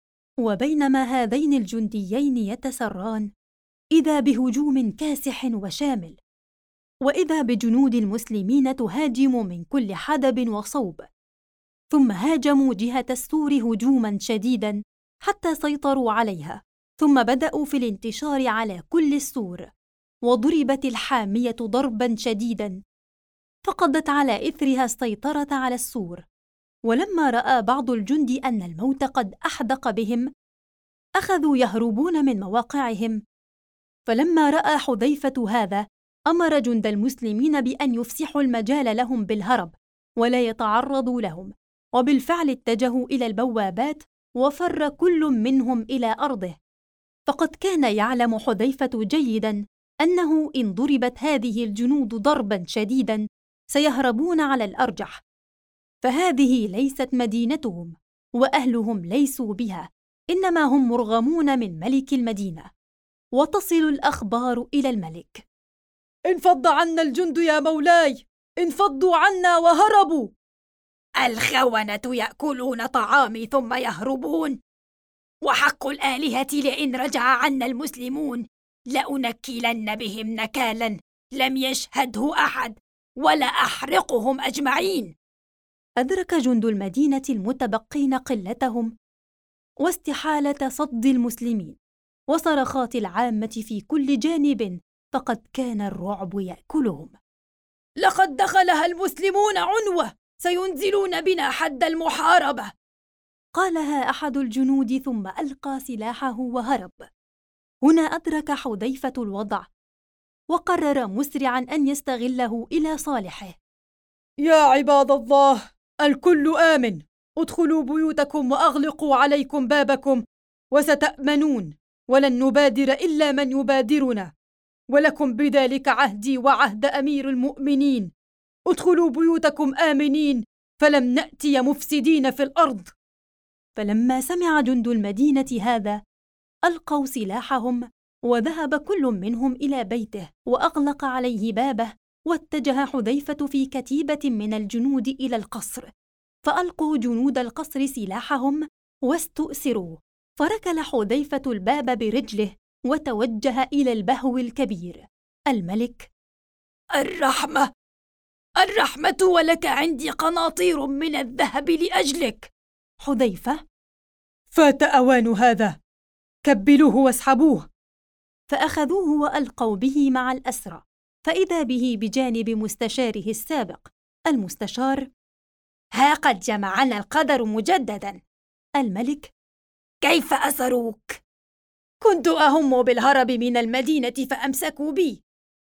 وبينما هذين الجنديين يتسران، إذا بهجوم كاسح وشامل، وإذا بجنود المسلمين تهاجم من كل حدب وصوب، ثم هاجموا جهة السور هجوما شديدا حتى سيطروا عليها، ثم بدأوا في الانتشار على كل السور، وضربت الحامية ضربا شديدا فقدت على إثرها السيطرة على السور. ولما رأى بعض الجند أن الموت قد أحدق بهم أخذوا يهربون من مواقعهم، فلما رأى حذيفة هذا أمر جند المسلمين بأن يفسحوا المجال لهم بالهرب ولا يتعرضوا لهم، وبالفعل اتجهوا إلى البوابات وفر كل منهم إلى أرضه، فقد كان يعلم حذيفة جيدا أنه إن ضربت هذه الجنود ضربا شديدا سيهربون على الأرجح، فهذه ليست مدينتهم وأهلهم ليسوا بها، إنما هم مرغمون من ملك المدينة، وتصل الأخبار إلى الملك. انفض عنا الجند يا مولاي، انفضوا عنا وهربوا. الخونة يأكلون طعامي ثم يهربون، وحق الآلهة لئن رجع عنا المسلمون لأنكلن بهم نكالا لم يشهده أحد، ولأحرقهم أجمعين. أدرك جند المدينة المتبقين قلتهم واستحالة صد المسلمين وصرخات العامة في كل جانب، فقد كان الرعب يأكلهم. لقد دخلها المسلمون عنوة، سينزلون بنا حد المحاربة، قالها أحد الجنود ثم ألقى سلاحه وهرب. هنا أدرك حذيفة الوضع وقرر مسرعا أن يستغله إلى صالحه. يا عباد الله، الكل آمن، ادخلوا بيوتكم وأغلقوا عليكم بابكم، وستأمنون، ولن نبادر إلا من يبادرنا، ولكم بذلك عهدي وعهد أمير المؤمنين. ادخلوا بيوتكم آمنين، فلم نأتي مفسدين في الأرض. فلما سمع جند المدينة هذا ألقوا سلاحهم، وذهب كل منهم إلى بيته وأغلق عليه بابه. واتجه حذيفة في كتيبة من الجنود إلى القصر، فألقوا جنود القصر سلاحهم واستؤسروا. فركل حذيفة الباب برجله وتوجه إلى البهو الكبير. الملك: الرحمة ولك عندي قناطير من الذهب لأجلك. حذيفة: فات أوان هذا، كبلوه واسحبوه. فأخذوه وألقوا به مع الأسرى، فإذا به بجانب مستشاره السابق. المستشار: ها قد جمعنا القدر مجددا. الملك: كيف أسروك؟ كنت أهم بالهرب من المدينة فأمسكوا بي.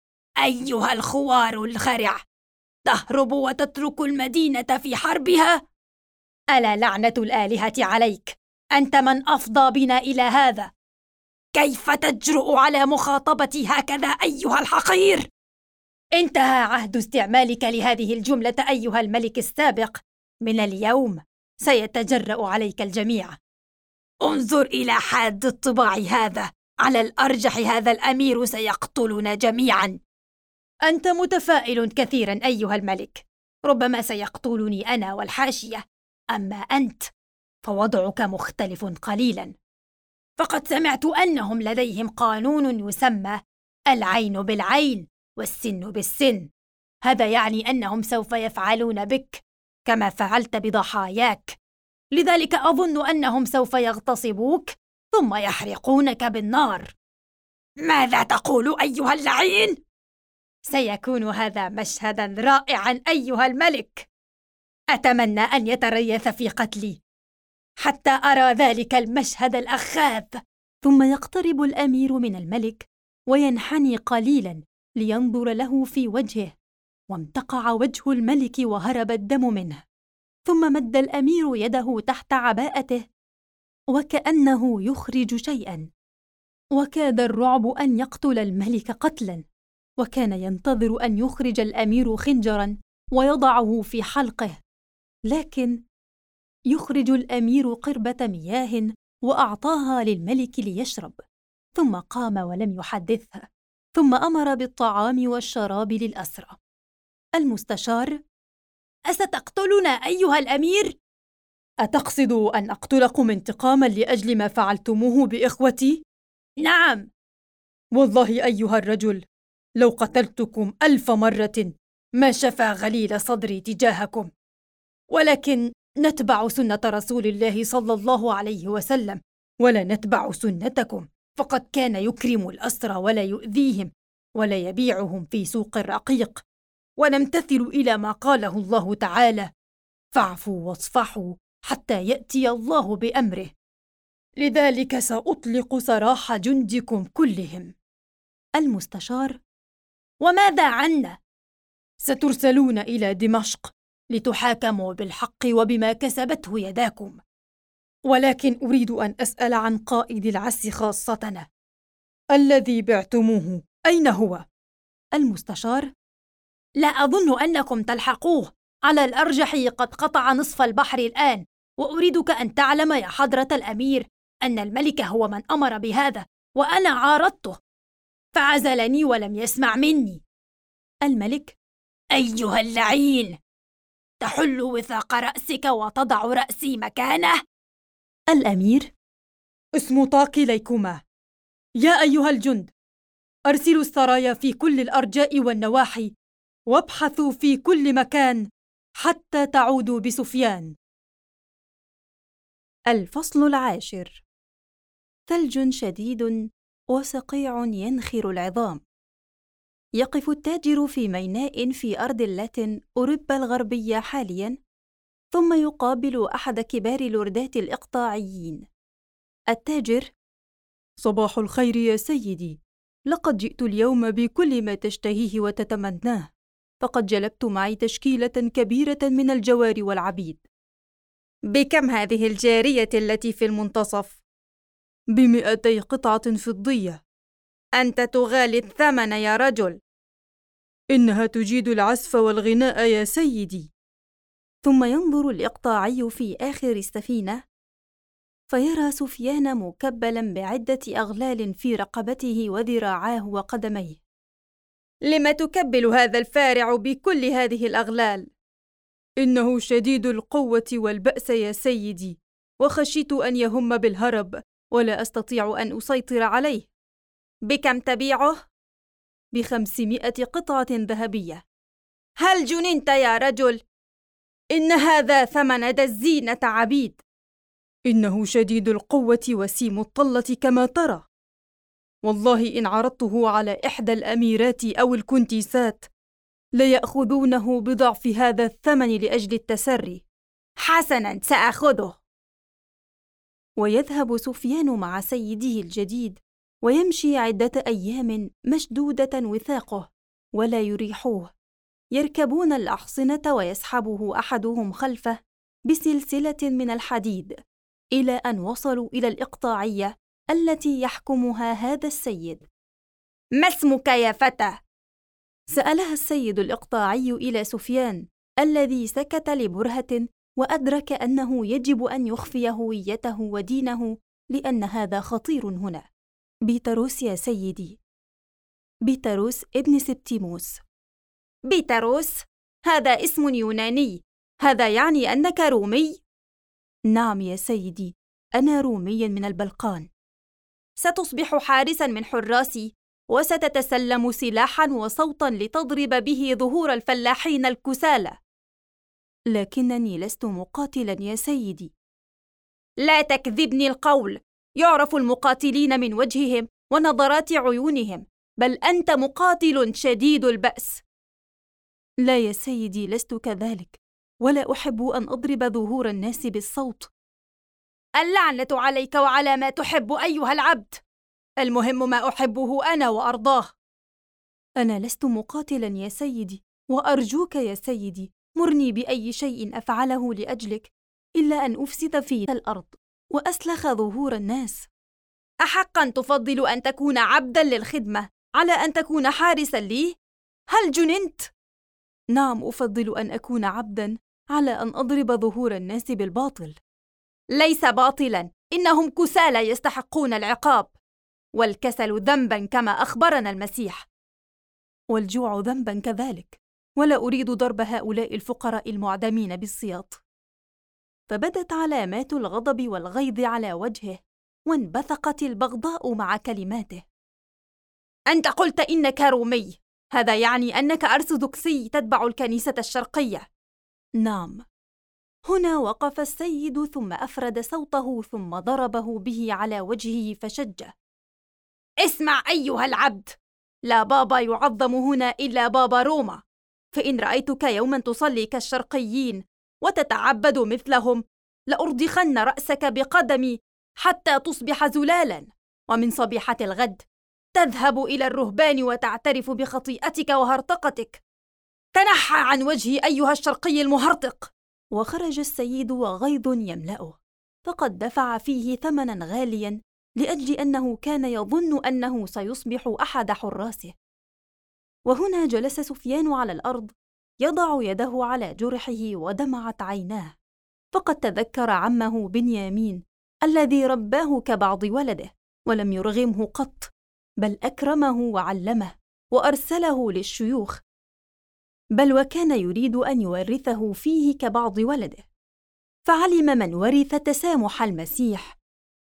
أيها الخوار الخرع، تهرب وتترك المدينة في حربها؟ ألا لعنة الآلهة عليك، أنت من أفضى بنا إلى هذا؟ كيف تجرؤ على مخاطبتي هكذا أيها الحقير؟ انتهى عهد استعمالك لهذه الجملة أيها الملك السابق. من اليوم سيتجرأ عليك الجميع. انظر إلى حاد الطباع هذا، على الأرجح هذا الأمير سيقتلنا جميعا. أنت متفائل كثيرا أيها الملك، ربما سيقتلني أنا والحاشية، أما أنت فوضعك مختلف قليلا. فقد سمعت أنهم لديهم قانون يسمى العين بالعين والسن بالسن. هذا يعني أنهم سوف يفعلون بك كما فعلت بضحاياك، لذلك أظن أنهم سوف يغتصبوك ثم يحرقونك بالنار. ماذا تقول أيها اللعين؟ سيكون هذا مشهدا رائعا أيها الملك. أتمنى أن يتريث في قتلي حتى أرى ذلك المشهد الأخاذ. ثم يقترب الأمير من الملك وينحني قليلا لينظر له في وجهه، وامتقع وجه الملك وهرب الدم منه. ثم مد الأمير يده تحت عباءته وكأنه يخرج شيئا، وكاد الرعب أن يقتل الملك قتلا. وكان ينتظر أن يخرج الأمير خنجرا ويضعه في حلقه، لكن يخرج الأمير قربة مياه وأعطاها للملك ليشرب، ثم قام ولم يحدثه، ثم أمر بالطعام والشراب للأسرى. المستشار: أستقتلنا أيها الأمير؟ أتقصد أن أقتلكم انتقاما لأجل ما فعلتموه بإخوتي؟ نعم. والله أيها الرجل، لو قتلتكم 1000 مرة ما شفى غليل صدري تجاهكم، ولكن نتبع سنة رسول الله صلى الله عليه وسلم، ولا نتبع سنتكم، فقد كان يكرم الأسرى ولا يؤذيهم ولا يبيعهم في سوق الرقيق، ونمتثل إلى ما قاله الله تعالى: فاعفوا واصفحوا حتى يأتي الله بأمره. لذلك سأطلق سراح جندكم كلهم. المستشار: وماذا عنا؟ سترسلون إلى دمشق لتحاكموا بالحق وبما كسبته يداكم، ولكن أريد أن أسأل عن قائد العس خاصتنا، الذي بعتموه أين هو؟ المستشار: لا أظن أنكم تلحقوه، على الأرجح قد قطع نصف البحر الآن. وأريدك أن تعلم يا حضرة الأمير أن الملك هو من أمر بهذا، وأنا عارضته فعزلني ولم يسمع مني. الملك: أيها اللعين، تحل وثاق رأسك وتضع رأسي مكانه. الأمير: اسم طاقليكما. يا أيها الجند، أرسلوا السرايا في كل الأرجاء والنواحي وابحثوا في كل مكان حتى تعودوا بسفيان. الفصل 10. ثلج شديد وصقيع ينخر العظام. يقف التاجر في ميناء في أرض اللاتن أوروبا الغربية حالياً، ثم يقابل أحد كبار لوردات الإقطاعيين. التاجر: صباح الخير يا سيدي، لقد جئت اليوم بكل ما تشتهيه وتتمناه، فقد جلبت معي تشكيلة كبيرة من الجواري والعبيد. بكم هذه الجارية التي في المنتصف؟ ب200 قطعة فضية. أنت تغالي الثمن يا رجل. إنها تجيد العزف والغناء يا سيدي. ثم ينظر الإقطاعي في آخر السفينة فيرى سفيان مكبلاً بعدة أغلال في رقبته وذراعاه وقدميه. لم تكبل هذا الفارع بكل هذه الأغلال؟ إنه شديد القوة والبأس يا سيدي، وخشيت أن يهم بالهرب ولا أستطيع أن أسيطر عليه. بكم تبيعه؟ ب500 قطعة ذهبية. هل جننت يا رجل؟ إن هذا ثمن دزينة عبيد. إنه شديد القوة وسيم الطلة كما ترى، والله إن عرضته على إحدى الأميرات أو الكنتيسات ليأخذونه بضعف هذا الثمن لأجل التسري. حسناً، سأخذه. ويذهب سفيان مع سيده الجديد ويمشي عدة أيام مشدودة وثاقه ولا يريحوه. يركبون الأحصنة ويسحبه أحدهم خلفه بسلسلة من الحديد إلى أن وصلوا إلى الإقطاعية التي يحكمها هذا السيد. ما اسمك يا فتى؟ سألها السيد الإقطاعي إلى سفيان الذي سكت لبرهة وأدرك أنه يجب أن يخفي هويته ودينه لأن هذا خطير هنا. بيتروس يا سيدي. بيتروس ابن سبتيموس. بيتروس؟ هذا اسم يوناني، هذا يعني أنك رومي؟ نعم يا سيدي، أنا رومي من البلقان. ستصبح حارساً من حراسي وستتسلم سلاحاً وصوتاً لتضرب به ظهور الفلاحين الكسالى. لكنني لست مقاتلاً يا سيدي. لا تكذبني القول، يعرف المقاتلين من وجههم ونظرات عيونهم، بل أنت مقاتل شديد البأس. لا يا سيدي، لست كذلك، ولا أحب أن أضرب ظهور الناس بالصوت. اللعنة عليك وعلى ما تحب أيها العبد. المهم ما أحبه أنا وأرضاه. أنا لست مقاتلاً يا سيدي، وأرجوك يا سيدي مرني بأي شيء أفعله لأجلك إلا أن أفسد في الأرض وأسلخ ظهور الناس. أحقاً تفضل أن تكون عبداً للخدمة على أن تكون حارساً لي؟ هل جننت؟ نعم، أفضل أن أكون عبداً على أن أضرب ظهور الناس بالباطل. ليس باطلاً، إنهم كسالى يستحقون العقاب، والكسل ذنباً كما أخبرنا المسيح. والجوع ذنباً كذلك، ولا أريد ضرب هؤلاء الفقراء المعدمين بالسياط. فبدت علامات الغضب والغيظ على وجهه، وانبثقت البغضاء مع كلماته. أنت قلت إنك رومي، هذا يعني أنك أرثوذكسي تتبع الكنيسة الشرقية. نعم. هنا وقف السيد ثم أفرد صوته ثم ضربه به على وجهه فشجه. اسمع أيها العبد، لا بابا يعظم هنا إلا بابا روما، فإن رأيتك يوما تصلي كالشرقيين وتتعبد مثلهم لأرضخن رأسك بقدمي حتى تصبح زلالا، ومن صبيحة الغد تذهب إلى الرهبان وتعترف بخطيئتك وهرطقتك. تنحى عن وجهي أيها الشرقي المهرطق. وخرج السيد وغيظ يملأه، فقد دفع فيه ثمنا غاليا لأجل أنه كان يظن أنه سيصبح أحد حراسه. وهنا جلس سفيان على الأرض يضع يده على جرحه ودمعت عيناه، فقد تذكر عمه بنيامين الذي رباه كبعض ولده ولم يرغمه قط، بل أكرمه وعلمه وأرسله للشيوخ، بل وكان يريد أن يورثه فيه كبعض ولده. فعلم من ورث تسامح المسيح،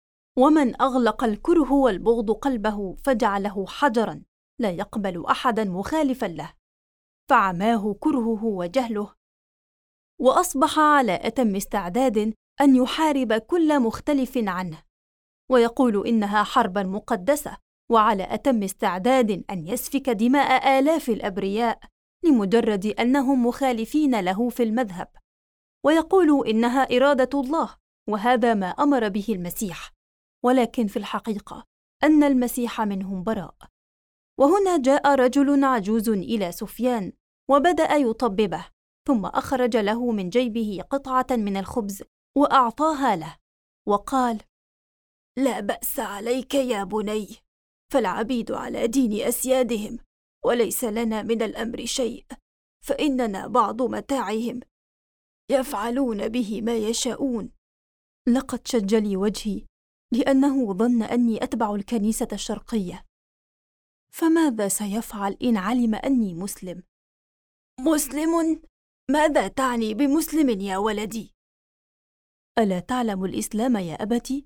ومن أغلق الكره والبغض قلبه فجعله حجراً لا يقبل أحداً مخالفاً له. فعماه كرهه وجهله، وأصبح على أتم استعداد أن يحارب كل مختلف عنه، ويقول إنها حربا مقدسة، وعلى أتم استعداد أن يسفك دماء آلاف الأبرياء لمجرد أنهم مخالفين له في المذهب، ويقول إنها إرادة الله، وهذا ما أمر به المسيح، ولكن في الحقيقة أن المسيح منهم براء. وهنا جاء رجل عجوز إلى سفيان وبدأ يطببه، ثم أخرج له من جيبه قطعة من الخبز وأعطاها له، وقال: لا بأس عليك يا بني، فالعبيد على دين أسيادهم، وليس لنا من الأمر شيء، فإننا بعض متاعهم، يفعلون به ما يشاءون. لقد شج لي وجهي لأنه ظن أني أتبع الكنيسة الشرقية، فماذا سيفعل إن علم أني مسلم؟ مسلم؟ ماذا تعني بمسلم يا ولدي؟ ألا تعلم الإسلام يا أبتي؟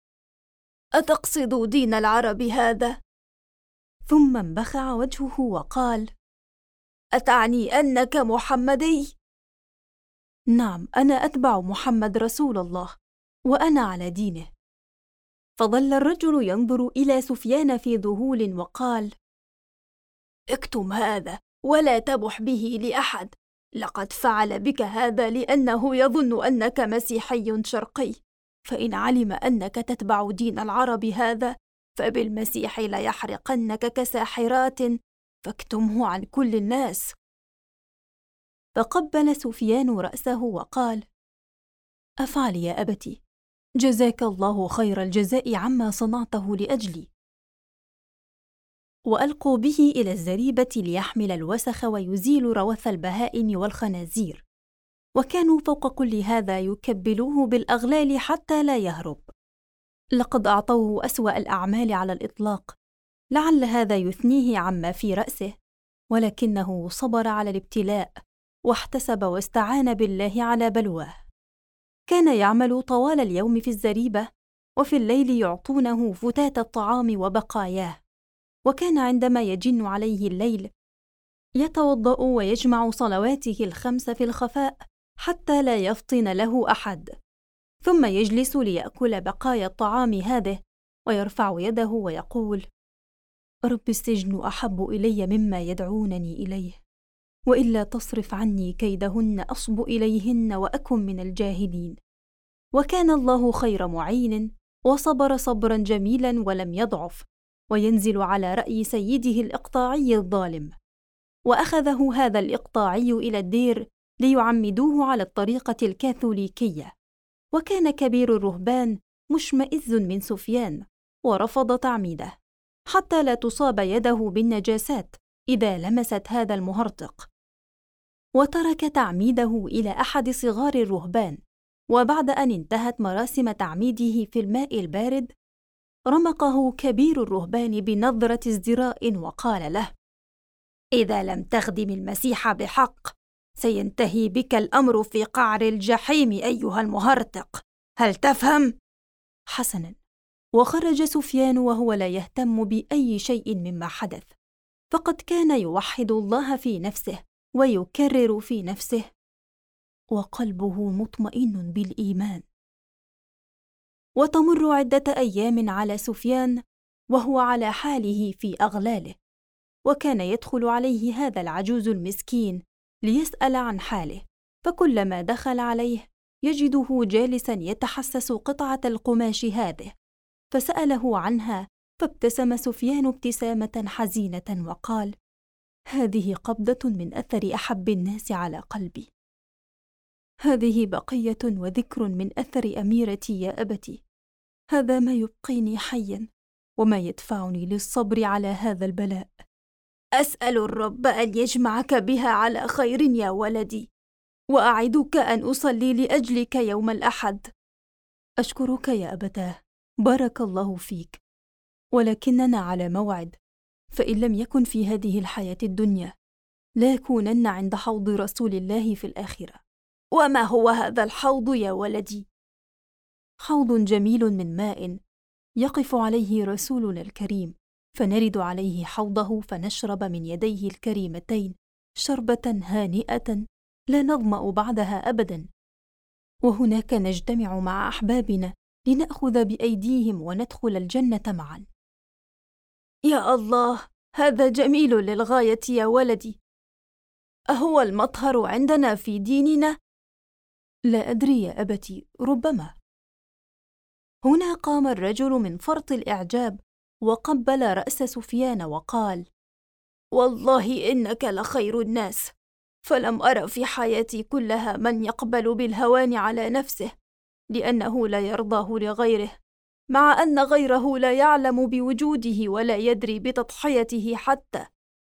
أتقصد دين العرب هذا؟ ثم انبخع وجهه وقال: أتعني أنك محمدي؟ نعم، أنا أتبع محمد رسول الله، وأنا على دينه. فظل الرجل ينظر إلى سفيان في ذهول وقال: اكتم هذا ولا تبح به لأحد، لقد فعل بك هذا لأنه يظن أنك مسيحي شرقي، فإن علم أنك تتبع دين العرب هذا فبالمسيح ليحرقنك كساحرات، فاكتمه عن كل الناس. فقبل سفيان رأسه وقال: أفعل يا أبتي، جزاك الله خير الجزاء عما صنعته لأجلي. وألقوا به إلى الزريبة ليحمل الوسخ ويزيل روث البهائم والخنازير، وكانوا فوق كل هذا يكبلوه بالأغلال حتى لا يهرب. لقد أعطوه أسوأ الأعمال على الإطلاق، لعل هذا يثنيه عما في رأسه، ولكنه صبر على الابتلاء واحتسب واستعان بالله على بلواه. كان يعمل طوال اليوم في الزريبة، وفي الليل يعطونه فتات الطعام وبقاياه، وكان عندما يجن عليه الليل يتوضأ ويجمع صلواته الخمس في الخفاء حتى لا يفطن له أحد، ثم يجلس ليأكل بقايا الطعام هذه، ويرفع يده ويقول: رب السجن أحب إلي مما يدعونني إليه، وإلا تصرف عني كيدهن أصب إليهن وأكن من الجاهلين. وكان الله خير معين، وصبر صبرا جميلا ولم يضعف، وينزل على رأي سيده الإقطاعي الظالم. وأخذه هذا الإقطاعي إلى الدير ليعمدوه على الطريقة الكاثوليكية. وكان كبير الرهبان مشمئز من سفيان، ورفض تعميده حتى لا تصاب يده بالنجاسات إذا لمست هذا المهرطق، وترك تعميده إلى أحد صغار الرهبان. وبعد أن انتهت مراسم تعميده في الماء البارد، رمقه كبير الرهبان بنظرة ازدراء وقال له: إذا لم تخدم المسيح بحق سينتهي بك الأمر في قعر الجحيم أيها المهرطق، هل تفهم؟ حسناً. وخرج سفيان وهو لا يهتم بأي شيء مما حدث، فقد كان يوحد الله في نفسه ويكرر في نفسه: وقلبه مطمئن بالإيمان. وتمر عدة أيام على سفيان وهو على حاله في أغلاله، وكان يدخل عليه هذا العجوز المسكين ليسأل عن حاله، فكلما دخل عليه يجده جالسا يتحسس قطعة القماش هذه، فسأله عنها، فابتسم سفيان ابتسامة حزينة وقال: هذه قبضة من أثر أحب الناس على قلبي، هذه بقية وذكر من أثر أميرتي يا أبتي، هذا ما يبقيني حيا وما يدفعني للصبر على هذا البلاء. أسأل الرب أن يجمعك بها على خير يا ولدي، وأعدك أن أصلي لأجلك يوم الأحد. أشكرك يا أبتاه، بارك الله فيك، ولكننا على موعد، فإن لم يكن في هذه الحياة الدنيا لا يكونن عند حوض رسول الله في الآخرة. وما هو هذا الحوض يا ولدي؟ حوض جميل من ماء يقف عليه رسولنا الكريم، فنرد عليه حوضه فنشرب من يديه الكريمتين شربة هانئة لا نظمأ بعدها أبدا، وهناك نجتمع مع أحبابنا لنأخذ بأيديهم وندخل الجنة معا. يا الله، هذا جميل للغاية يا ولدي. أهو المطهر عندنا في ديننا؟ لا أدري يا أبتي، ربما. هنا قام الرجل من فرط الإعجاب وقبل رأس سفيان وقال: والله إنك لخير الناس، فلم أر في حياتي كلها من يقبل بالهوان على نفسه لأنه لا يرضاه لغيره، مع أن غيره لا يعلم بوجوده ولا يدري بتضحيته حتى.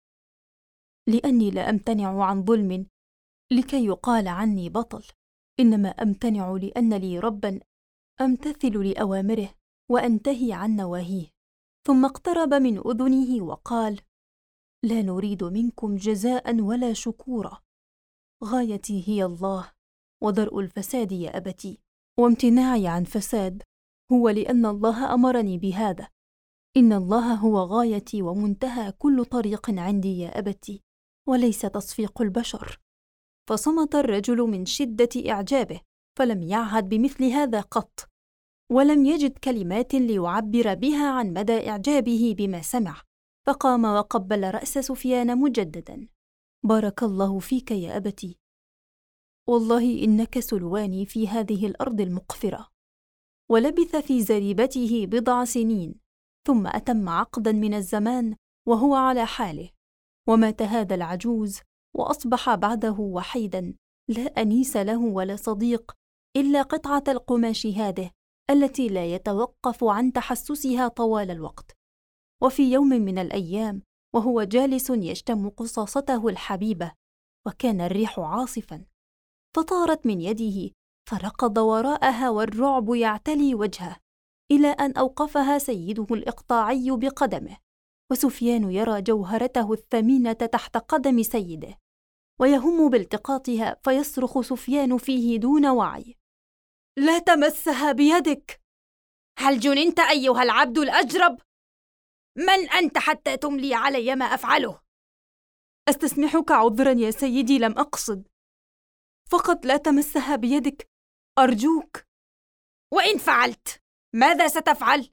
لأني لا أمتنع عن ظلم لكي يقال عني بطل، إنما أمتنع لأن لي ربا أمتثل لأوامره وأنتهي عن نواهيه. ثم اقترب من أذنه وقال: لا نريد منكم جزاء ولا شكورا، غايتي هي الله ودرء الفساد يا أبتي، وامتناعي عن فساد هو لأن الله أمرني بهذا. إن الله هو غايتي ومنتهى كل طريق عندي يا أبتي، وليس تصفيق البشر. فصمت الرجل من شدة إعجابه، فلم يعهد بمثل هذا قط، ولم يجد كلمات ليعبر بها عن مدى إعجابه بما سمع، فقام وقبل رأس سفيان مجددا: بارك الله فيك يا أبتي، والله إنك سلواني في هذه الأرض المقفرة. ولبث في زريبته بضع سنين، ثم أتم عقدا من الزمان وهو على حاله، ومات هذا العجوز وأصبح بعده وحيدا، لا أنيس له ولا صديق إلا قطعة القماش هذه التي لا يتوقف عن تحسسها طوال الوقت. وفي يوم من الأيام وهو جالس يشتم قصاصته الحبيبة، وكان الريح عاصفا، فطارت من يده فركض وراءها والرعب يعتلي وجهه، إلى أن أوقفها سيده الإقطاعي بقدمه، وسفيان يرى جوهرته الثمينة تحت قدم سيده، ويهم بالتقاطها، فيصرخ سفيان فيه دون وعي: لا تمسها بيدك! هل جننت أيها العبد الأجرب؟ من أنت حتى تملي علي ما أفعله؟ أستسمحك عذرا يا سيدي، لم أقصد، فقط لا تمسها بيدك أرجوك. وإن فعلت ماذا ستفعل؟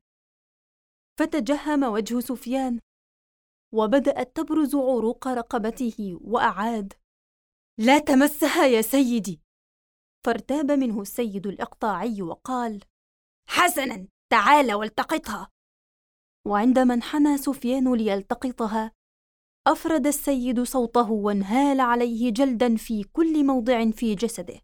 فتجهم وجه سفيان، وبدأت تبرز عروق رقبته، وأعاد: لا تمسها يا سيدي. فارتاب منه السيد الإقطاعي وقال: حسنا، تعال والتقطها. وعندما انحنى سفيان ليلتقطها، أفرد السيد صوته وانهال عليه جلدا في كل موضع في جسده.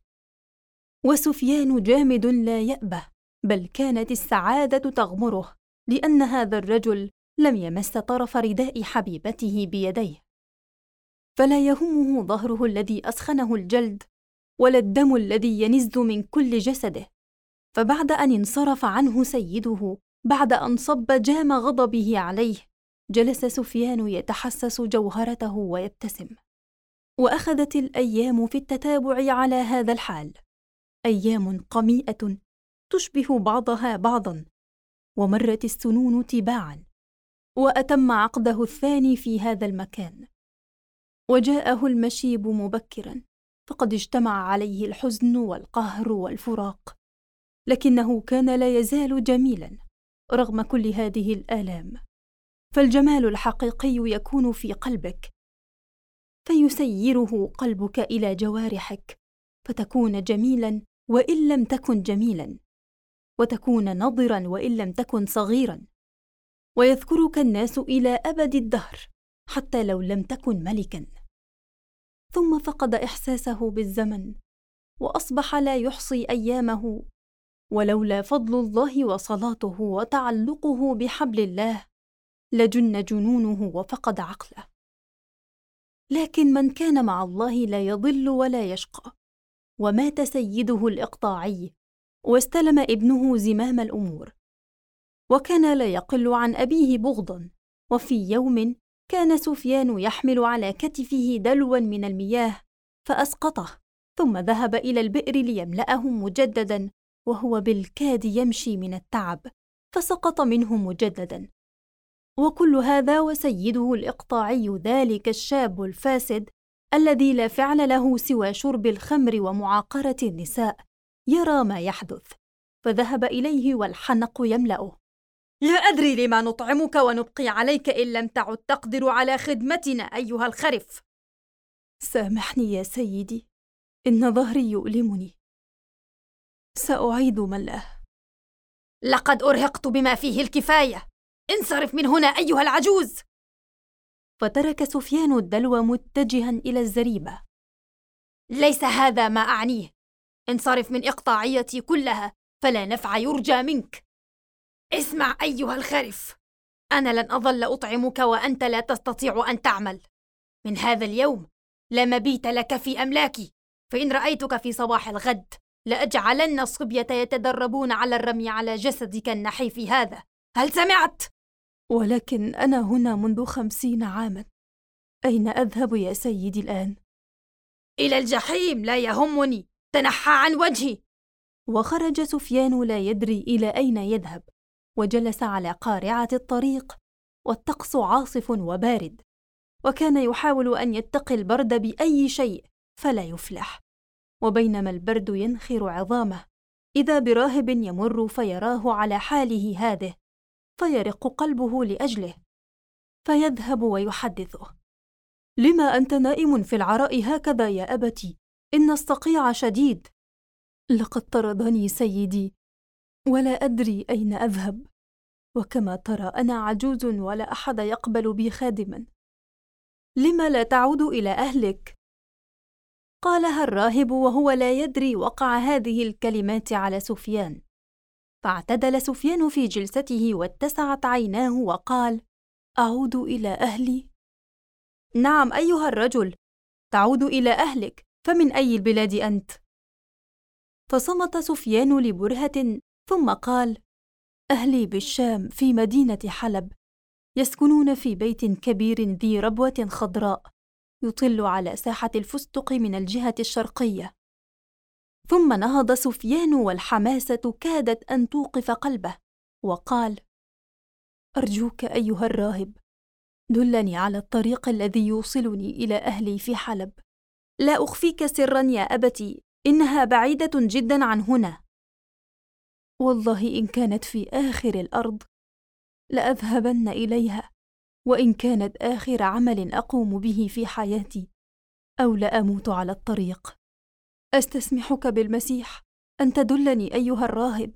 وسفيان جامد لا يأبه، بل كانت السعادة تغمره، لأن هذا الرجل لم يمس طرف رداء حبيبته بيديه، فلا يهمه ظهره الذي أسخنه الجلد، ولا الدم الذي ينز من كل جسده. فبعد أن انصرف عنه سيده، بعد أن صب جام غضبه عليه، جلس سفيان يتحسس جوهرته ويبتسم. وأخذت الأيام في التتابع على هذا الحال، أيام قميئة تشبه بعضها بعضا، ومرت السنون تباعا، وأتم عقده الثاني في هذا المكان، وجاءه المشيب مبكرا، فقد اجتمع عليه الحزن والقهر والفراق، لكنه كان لا يزال جميلا رغم كل هذه الآلام. فالجمال الحقيقي يكون في قلبك، فيسيره قلبك إلى جوارحك، فتكون جميلا وإن لم تكن جميلا، وتكون نضرا وإن لم تكن صغيرا، ويذكرك الناس إلى أبد الدهر حتى لو لم تكن ملكا. ثم فقد إحساسه بالزمن، وأصبح لا يحصي أيامه، ولولا فضل الله وصلاته وتعلقه بحبل الله لجن جنونه وفقد عقله. لكن من كان مع الله لا يضل ولا يشقى. ومات سيده الإقطاعي، واستلم ابنه زمام الأمور، وكان لا يقل عن أبيه بغضا. وفي يوم كان سفيان يحمل على كتفه دلوا من المياه فأسقطه، ثم ذهب إلى البئر ليملأه مجددا، وهو بالكاد يمشي من التعب، فسقط منه مجددا. وكل هذا وسيده الإقطاعي ذلك الشاب الفاسد الذي لا فعل له سوى شرب الخمر ومعاقرة النساء يرى ما يحدث، فذهب إليه والحنق يملأه. لا أدري لما نطعمك ونبقي عليك إن لم تعد تقدر على خدمتنا أيها الخرف. سامحني يا سيدي، إن ظهري يؤلمني، سأعيد ملأه. لقد أرهقت بما فيه الكفاية، انصرف من هنا أيها العجوز. فترك سفيان الدلو متجها إلى الزريبة. ليس هذا ما أعنيه، انصرف من إقطاعيتي كلها فلا نفع يرجى منك. اسمع أيها الخرف، أنا لن أظل أطعمك وأنت لا تستطيع أن تعمل. من هذا اليوم لا مبيت لك في أملاكي، فإن رأيتك في صباح الغد لأجعلن الصبية يتدربون على الرمي على جسدك النحيف هذا، هل سمعت؟ ولكن أنا هنا منذ 50 عاما، أين أذهب يا سيدي الآن؟ إلى الجحيم، لا يهمني، تنحى عن وجهي. وخرج سفيان لا يدري إلى أين يذهب، وجلس على قارعة الطريق، والطقس عاصف وبارد، وكان يحاول أن يتقي البرد بأي شيء فلا يفلح. وبينما البرد ينخر عظامه، إذا براهب يمر فيراه على حاله هذه، فيرق قلبه لأجله، فيذهب ويحدثه: لما أنت نائم في العراء هكذا يا أبتي؟ إن الصقيع شديد. لقد طردني سيدي، ولا أدري أين أذهب، وكما ترى أنا عجوز ولا أحد يقبل بي خادما. لما لا تعود إلى أهلك؟ قالها الراهب وهو لا يدري وقع هذه الكلمات على سفيان. فاعتدل سفيان في جلسته واتسعت عيناه وقال: أعود إلى أهلي؟ نعم أيها الرجل، تعود إلى أهلك، فمن أي البلاد أنت؟ فصمت سفيان لبرهة ثم قال: أهلي بالشام في مدينة حلب، يسكنون في بيت كبير ذي ربوة خضراء يطل على ساحة الفستق من الجهة الشرقية. ثم نهض سفيان والحماسة كادت أن توقف قلبه، وقال: أرجوك أيها الراهب، دلني على الطريق الذي يوصلني إلى أهلي في حلب. لا أخفيك سرا يا أبتي، إنها بعيدة جدا عن هنا. والله إن كانت في آخر الأرض لأذهبن إليها، وإن كانت آخر عمل أقوم به في حياتي، أو لأموت على الطريق. أستسمحك بالمسيح أن تدلني أيها الراهب.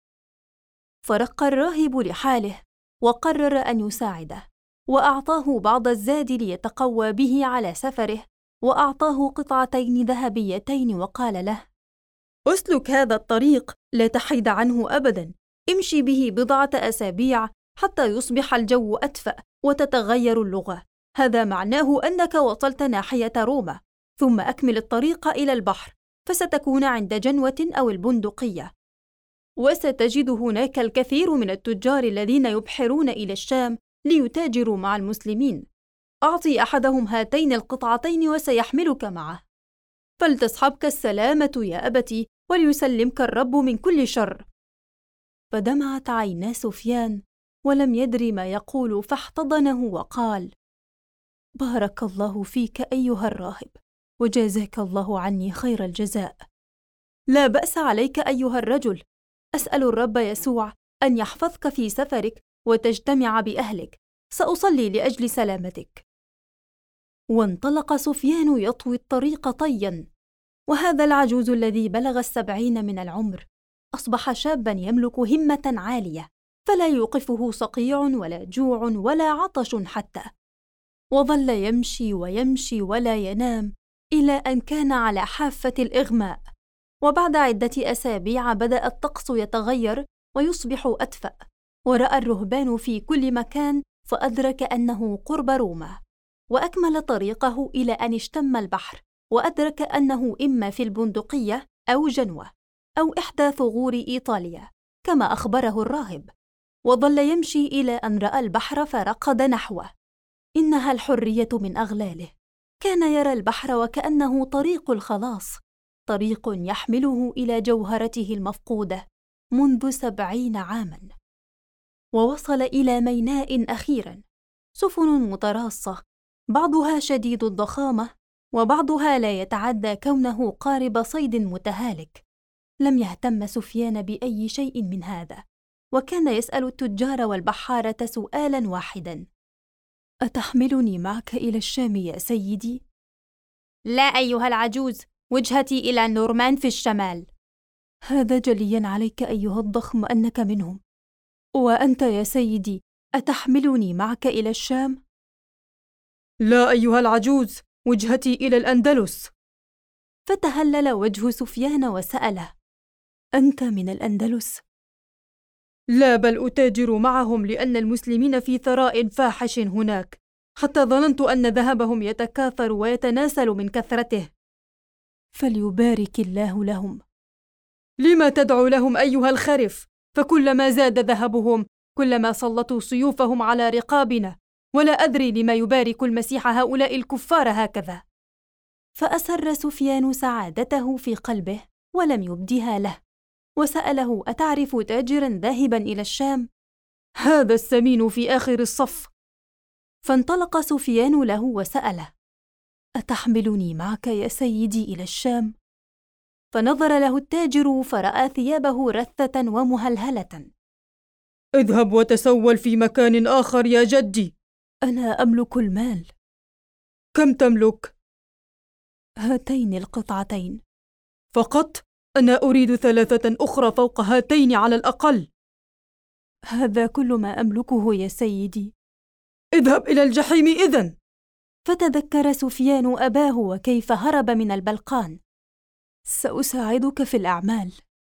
فرق الراهب لحاله وقرر أن يساعده، وأعطاه بعض الزاد ليتقوى به على سفره، وأعطاه قطعتين ذهبيتين وقال له: أسلك هذا الطريق، لا تحيد عنه أبدا، امشي به 10 أسابيع حتى يصبح الجو أدفأ وتتغير اللغة، هذا معناه أنك وصلت ناحية روما، ثم أكمل الطريق إلى البحر، فستكون عند جنوة أو البندقية، وستجد هناك الكثير من التجار الذين يبحرون إلى الشام ليتاجروا مع المسلمين. أعطي أحدهم هاتين القطعتين وسيحملك معه، فلتصحبك السلامة يا أبتي، وليسلمك الرب من كل شر. فدمعت عينا سفيان ولم يدري ما يقول، فاحتضنه وقال: بارك الله فيك أيها الراهب، وجازاك الله عني خير الجزاء. لا بأس عليك أيها الرجل، أسأل الرب يسوع أن يحفظك في سفرك وتجتمع بأهلك، سأصلي لأجل سلامتك. وانطلق سفيان يطوي الطريق طيا، وهذا العجوز الذي بلغ 70 من العمر أصبح شابا يملك همة عالية، فلا يوقفه صقيع ولا جوع ولا عطش حتى، وظل يمشي ويمشي ولا ينام إلى أن كان على حافة الإغماء. وبعد عدة أسابيع بدأ الطقس يتغير ويصبح أدفأ، ورأى الرهبان في كل مكان، فأدرك أنه قرب روما، وأكمل طريقه إلى أن اشتم البحر، وأدرك أنه إما في البندقية أو جنوة أو إحدى ثغور إيطاليا كما أخبره الراهب، وظل يمشي إلى أن رأى البحر فرقد نحوه. إنها الحرية من أغلاله، كان يرى البحر وكأنه طريق الخلاص، طريق يحمله إلى جوهرته المفقودة منذ 70 عاماً. ووصل إلى ميناء أخيراً، سفن متراصة، بعضها شديد الضخامة وبعضها لا يتعدى كونه قارب صيد متهالك. لم يهتم سفيان بأي شيء من هذا، وكان يسأل التجار والبحارة سؤالاً واحداً: أتحملني معك إلى الشام يا سيدي؟ لا أيها العجوز، وجهتي إلى النورمان في الشمال. هذا جلياً عليك أيها الضخم أنك منهم. وأنت يا سيدي، أتحملني معك إلى الشام؟ لا أيها العجوز، وجهتي إلى الأندلس. فتهلل وجه سفيان وسأله: أنت من الأندلس؟ لا، بل أتاجر معهم لأن المسلمين في ثراء فاحش هناك، حتى ظننت أن ذهبهم يتكاثر ويتناسل من كثرته. فليبارك الله لهم. لما تدعو لهم أيها الخرف؟ فكلما زاد ذهبهم كلما سلطوا سيوفهم على رقابنا، ولا أدري لما يبارك المسيح هؤلاء الكفار هكذا. فأسر سفيان سعادته في قلبه ولم يبدها له، وسأله: أتعرف تاجراً ذاهباً إلى الشام؟ هذا السمين في آخر الصف. فانطلق سفيان له وسأله: أتحملني معك يا سيدي إلى الشام؟ فنظر له التاجر فرأى ثيابه رثة ومهلهلة. اذهب وتسول في مكان آخر يا جدي. أنا أملك المال. كم تملك؟ هاتين القطعتين فقط؟ أنا أريد 3 أخرى فوق هاتين على الأقل. هذا كل ما أملكه يا سيدي. اذهب إلى الجحيم إذن. فتذكر سفيان أباه وكيف هرب من البلقان. سأساعدك في الأعمال،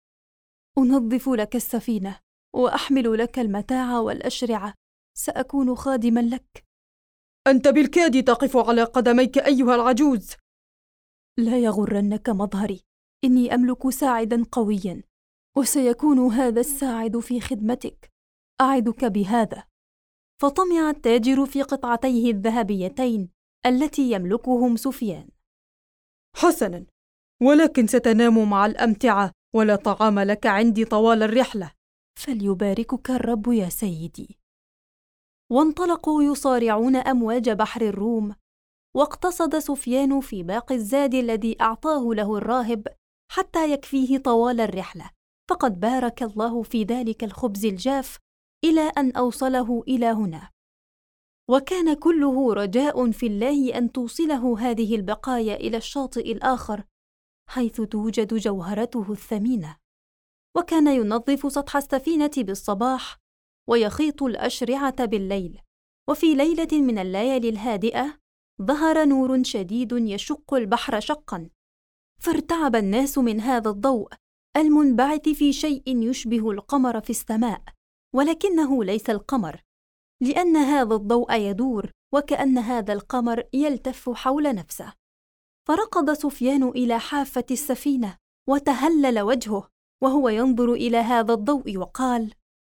أنظف لك السفينة وأحمل لك المتاع والأشرعة، سأكون خادماً لك. أنت بالكاد تقف على قدميك أيها العجوز. لا يغرنك مظهري، إني أملك ساعداً قوياً، وسيكون هذا الساعد في خدمتك، أعدك بهذا. فطمع التاجر في قطعتيه الذهبيتين التي يملكهم سفيان. حسناً، ولكن ستنام مع الأمتعة، ولا طعام لك عندي طوال الرحلة. فليباركك الرب يا سيدي. وانطلقوا يصارعون أمواج بحر الروم، واقتصد سفيان في باقي الزاد الذي أعطاه له الراهب حتى يكفيه طوال الرحلة، فقد بارك الله في ذلك الخبز الجاف إلى أن أوصله إلى هنا. وكان كله رجاء في الله أن توصله هذه البقايا إلى الشاطئ الآخر حيث توجد جوهرته الثمينة. وكان ينظف سطح السفينة بالصباح ويخيط الأشرعة بالليل. وفي ليلة من الليالي الهادئة ظهر نور شديد يشق البحر شقاً، فارتعب الناس من هذا الضوء المنبعث في شيء يشبه القمر في السماء، ولكنه ليس القمر، لأن هذا الضوء يدور وكأن هذا القمر يلتف حول نفسه. فركض سفيان إلى حافة السفينة وتهلل وجهه وهو ينظر إلى هذا الضوء وقال: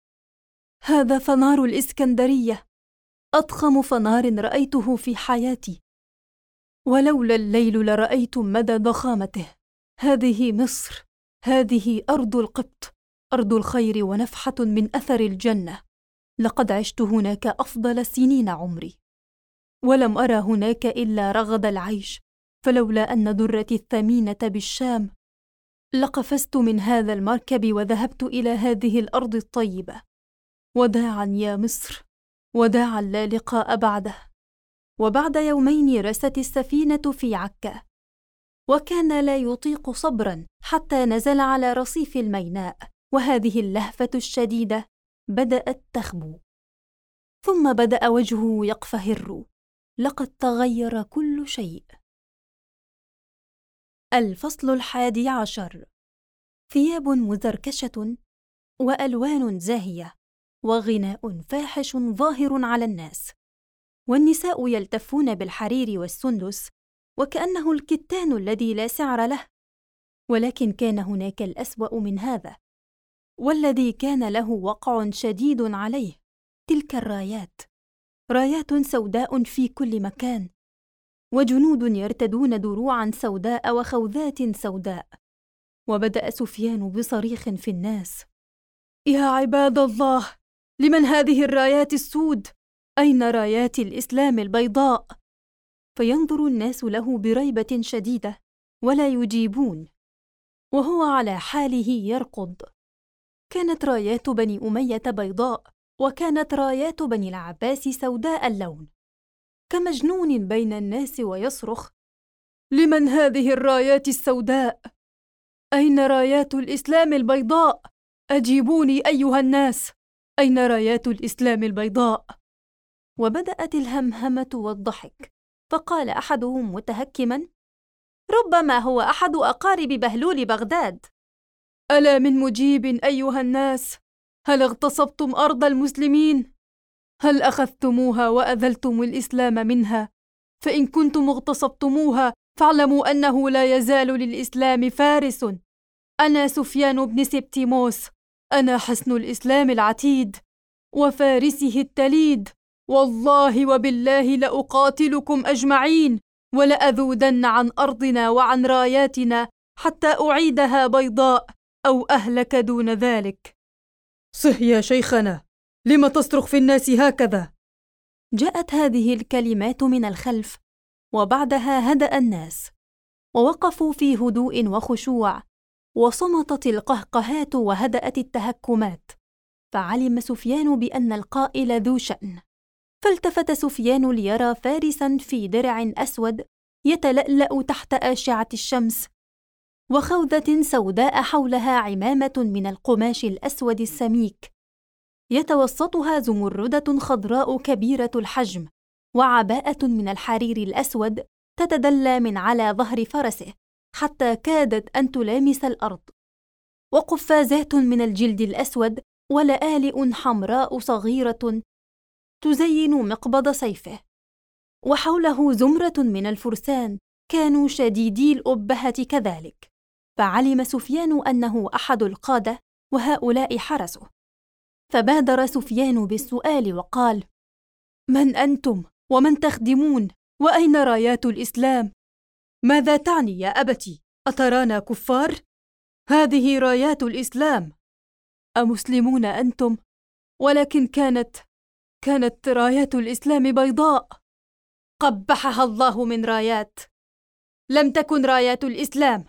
هذا فنار الإسكندرية، أضخم فنار رأيته في حياتي، ولولا الليل لرأيتم مدى ضخامته. هذه مصر، هذه أرض القبط، أرض الخير ونفحة من أثر الجنة. لقد عشت هناك أفضل سنين عمري، ولم أرى هناك إلا رغد العيش، فلولا أن درتي الثمينة بالشام لقفزت من هذا المركب وذهبت إلى هذه الأرض الطيبة. وداعاً يا مصر، وداعاً لا لقاء بعده. وبعد يومين رست السفينة في عكا، وكان لا يطيق صبراً حتى نزل على رصيف الميناء، وهذه اللهفة الشديدة بدأت تخبو. ثم بدأ وجهه يقفهر، لقد تغير كل شيء. الفصل 11. ثياب مزركشة وألوان زاهية وغناء فاحش ظاهر على الناس، والنساء يلتفون بالحرير والسندس وكأنه الكتان الذي لا سعر له. ولكن كان هناك الأسوأ من هذا، والذي كان له وقع شديد عليه، تلك الرايات، رايات سوداء في كل مكان، وجنود يرتدون دروعاً سوداء وخوذات سوداء. وبدأ سفيان بصريخ في الناس: يا عباد الله، لمن هذه الرايات السود؟ أين رايات الإسلام البيضاء؟ فينظر الناس له بريبة شديدة ولا يجيبون، وهو على حاله يركض. كانت رايات بني أمية بيضاء، وكانت رايات بني العباس سوداء اللون، كمجنون بين الناس ويصرخ: لمن هذه الرايات السوداء؟ أين رايات الإسلام البيضاء؟ أجيبوني أيها الناس، أين رايات الإسلام البيضاء؟ وبدأت الهمهمة والضحك، فقال أحدهم متهكما: ربما هو أحد أقارب بهلول بغداد. ألا من مجيب أيها الناس؟ هل اغتصبتم أرض المسلمين؟ هل أخذتموها وأذلتم الإسلام منها؟ فإن كنتم اغتصبتموها فاعلموا أنه لا يزال للإسلام فارس. أنا سفيان بن سبتيموس، أنا حصن الإسلام العتيد وفارسه التليد، والله وبالله لأقاتلكم أجمعين، ولأذودن عن أرضنا وعن راياتنا حتى أعيدها بيضاء أو أهلك دون ذلك. صح يا شيخنا، لم تصرخ في الناس هكذا؟ جاءت هذه الكلمات من الخلف، وبعدها هدأ الناس ووقفوا في هدوء وخشوع، وصمتت القهقهات وهدأت التهكمات، فعلم سفيان بأن القائل ذو شأن. فالتفت سفيان ليرى فارسا في درع أسود يتلألأ تحت أشعة الشمس، وخوذة سوداء حولها عمامة من القماش الأسود السميك، يتوسطها زمردة خضراء كبيرة الحجم، وعباءة من الحرير الأسود تتدلى من على ظهر فرسه حتى كادت أن تلامس الأرض، وقفازات من الجلد الأسود، ولآلئ حمراء صغيرة تزين مقبض سيفه، وحوله زمرة من الفرسان كانوا شديدي الأبهة كذلك. فعلم سفيان أنه أحد القادة، وهؤلاء حرسه. فبادر سفيان بالسؤال وقال: من أنتم؟ ومن تخدمون؟ وأين رايات الإسلام؟ ماذا تعني يا أبتي؟ أترانا كفار؟ هذه رايات الإسلام. أمسلمون أنتم؟ ولكن كانت رايات الإسلام بيضاء. قبحها الله من رايات. لم تكن رايات الإسلام،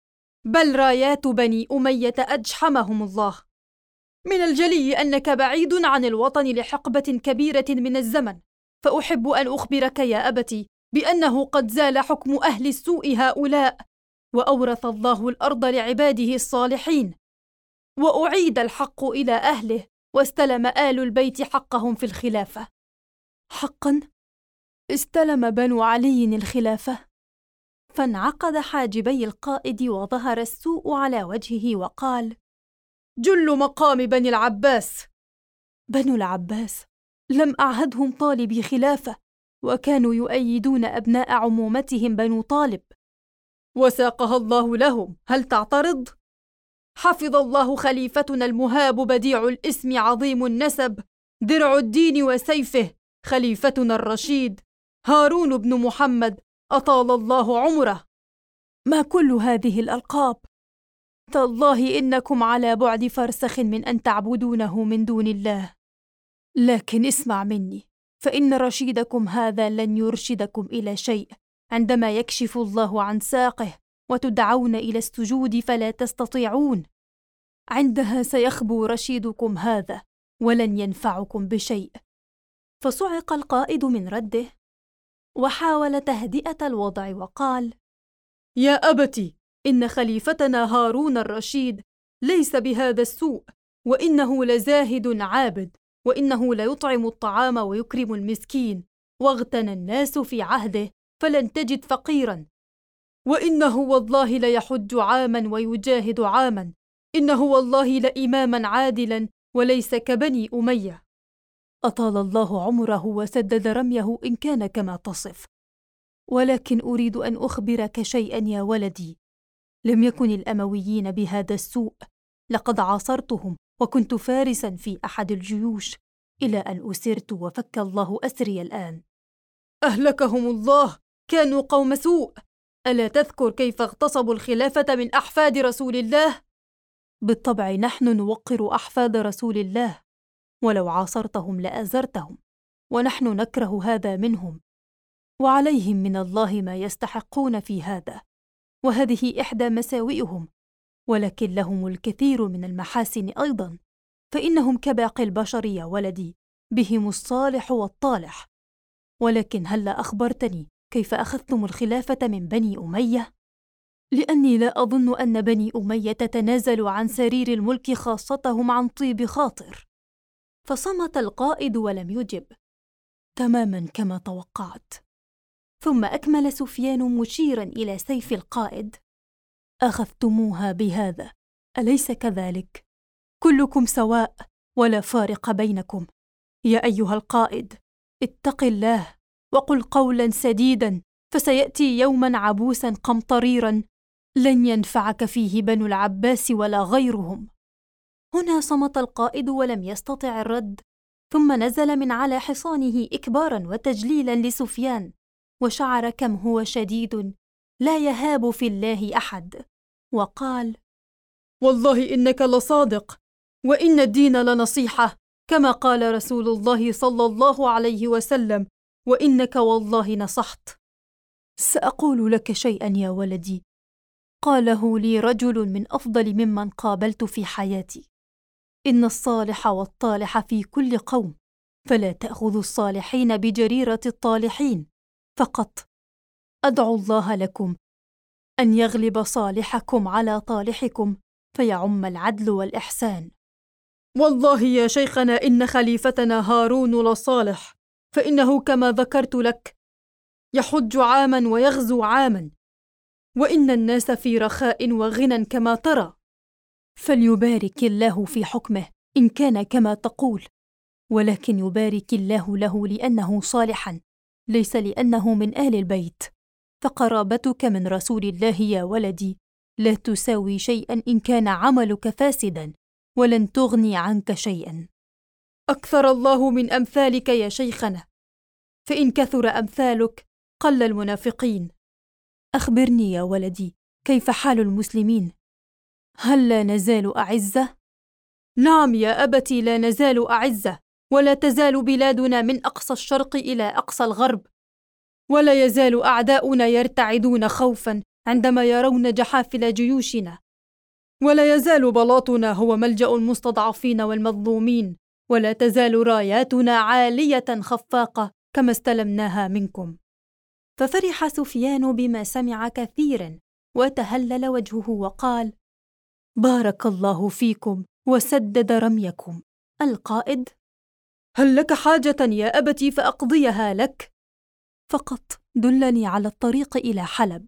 بل رايات بني أمية أجحمهم الله. من الجلي أنك بعيد عن الوطن لحقبة كبيرة من الزمن، فأحب أن أخبرك يا أبتي بأنه قد زال حكم أهل السوء هؤلاء، وأورث الله الأرض لعباده الصالحين، وأعيد الحق إلى أهله، واستلم آل البيت حقهم في الخلافة. حقا؟ استلم بنو علي الخلافة؟ فانعقد حاجبي القائد وظهر السوء على وجهه وقال: جل مقام بني العباس. بنو العباس؟ لم أعهدهم طالبي خلافة، وكانوا يؤيدون أبناء عمومتهم بنو طالب. وساقها الله لهم، هل تعترض؟ حفظ الله خليفتنا المهاب بديع الاسم عظيم النسب درع الدين وسيفه، خليفتنا الرشيد هارون بن محمد أطال الله عمره. ما كل هذه الألقاب؟ تالله إنكم على بعد فرسخ من أن تعبدونه من دون الله. لكن اسمع مني، فإن رشيدكم هذا لن يرشدكم إلى شيء عندما يكشف الله عن ساقه وتدعون إلى السجود فلا تستطيعون. عندها سيخبو رشيدكم هذا ولن ينفعكم بشيء. فصعق القائد من رده، وحاول تهدئة الوضع وقال: يا أبتي، إن خليفتنا هارون الرشيد ليس بهذا السوء، وإنه لزاهد عابد، وإنه ليطعم الطعام ويكرم المسكين، واغتنى الناس في عهده فلن تجد فقيرا، وإنه والله ليحج عاما ويجاهد عاما، إنه والله لإماما عادلا وليس كبني أمية. أطال الله عمره وسدد رميه إن كان كما تصف، ولكن أريد أن أخبرك شيئا يا ولدي. لم يكن الأمويين بهذا السوء، لقد عاصرتهم وكنت فارسا في أحد الجيوش، إلى أن أسرت وفك الله أسري الآن. أهلكهم الله، كانوا قوم سوء. ألا تذكر كيف اغتصبوا الخلافة من أحفاد رسول الله؟ بالطبع نحن نوقر أحفاد رسول الله، ولو عاصرتهم لآزرتهم، ونحن نكره هذا منهم. وعليهم من الله ما يستحقون في هذا، وهذه إحدى مساوئهم، ولكن لهم الكثير من المحاسن أيضا، فإنهم كباقي البشر يا ولدي، بهم الصالح والطالح. ولكن هلا أخبرتني كيف أخذتم الخلافة من بني أمية؟ لأني لا أظن أن بني أمية تتنازل عن سرير الملك خاصتهم عن طيب خاطر. فصمت القائد ولم يجب. تماما كما توقعت. ثم أكمل سفيان مشيرا إلى سيف القائد: أخذتموها بهذا، أليس كذلك؟ كلكم سواء ولا فارق بينكم. يا أيها القائد، اتق الله وقل قولا سديدا، فسيأتي يوما عبوسا قمطريرا لن ينفعك فيه بنو العباس ولا غيرهم. هنا صمت القائد ولم يستطع الرد، ثم نزل من على حصانه إكبارا وتجليلا لسفيان، وشعر كم هو شديد لا يهاب في الله أحد، وقال: والله إنك لصادق، وإن الدين لنصيحة، كما قال رسول الله صلى الله عليه وسلم: وإنك والله نصحت. سأقول لك شيئا يا ولدي، قاله لي رجل من أفضل ممن قابلت في حياتي: إن الصالح والطالح في كل قوم، فلا تأخذوا الصالحين بجريرة الطالحين، فقط أدعو الله لكم أن يغلب صالحكم على طالحكم، فيعم العدل والإحسان. والله يا شيخنا إن خليفتنا هارون لصالح، فإنه كما ذكرت لك يحج عاما ويغزو عاما، وإن الناس في رخاء وغنى كما ترى، فليبارك الله في حكمه إن كان كما تقول، ولكن يبارك الله له لأنه صالحا، ليس لأنه من آل البيت، فقرابتك من رسول الله يا ولدي لا تساوي شيئا إن كان عملك فاسدا، ولن تغني عنك شيئا. أكثر الله من أمثالك يا شيخنا، فإن كثر أمثالك قل المنافقين. أخبرني يا ولدي، كيف حال المسلمين؟ هل لا نزال أعزة؟ نعم يا أبتي، لا نزال أعزة، ولا تزال بلادنا من أقصى الشرق إلى أقصى الغرب، ولا يزال أعداؤنا يرتعدون خوفا عندما يرون جحافل جيوشنا، ولا يزال بلاطنا هو ملجأ المستضعفين والمظلومين، ولا تزال راياتنا عالية خفاقة كما استلمناها منكم. ففرح سفيان بما سمع كثيرا، وتهلل وجهه وقال: بارك الله فيكم وسدد رميكم. القائد: هل لك حاجة يا أبتي فأقضيها لك؟ فقط دلني على الطريق إلى حلب.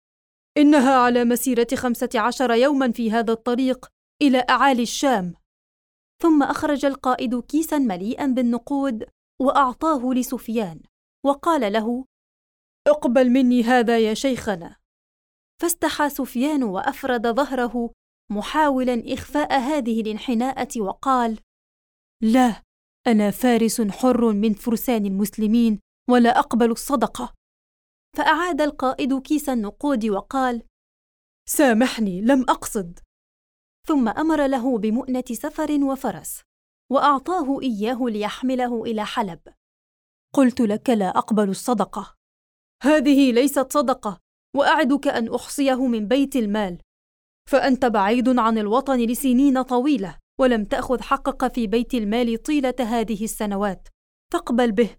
إنها على مسيرة 15 يوما في هذا الطريق إلى أعالي الشام. ثم أخرج القائد كيسا مليئا بالنقود وأعطاه لسفيان، وقال له: اقبل مني هذا يا شيخنا. فاستحى سفيان وأفرد ظهره محاولا إخفاء هذه الانحناءة، وقال: لا، أنا فارس حر من فرسان المسلمين، ولا أقبل الصدقة. فأعاد القائد كيس النقود وقال: سامحني، لم أقصد. ثم أمر له بمؤنة سفر وفرس، وأعطاه إياه ليحمله إلى حلب. قلت لك لا أقبل الصدقة. هذه ليست صدقة، وأعدك أن أحصيه من بيت المال، فأنت بعيد عن الوطن لسنين طويلة، ولم تأخذ حقك في بيت المال طيلة هذه السنوات، فاقبل به،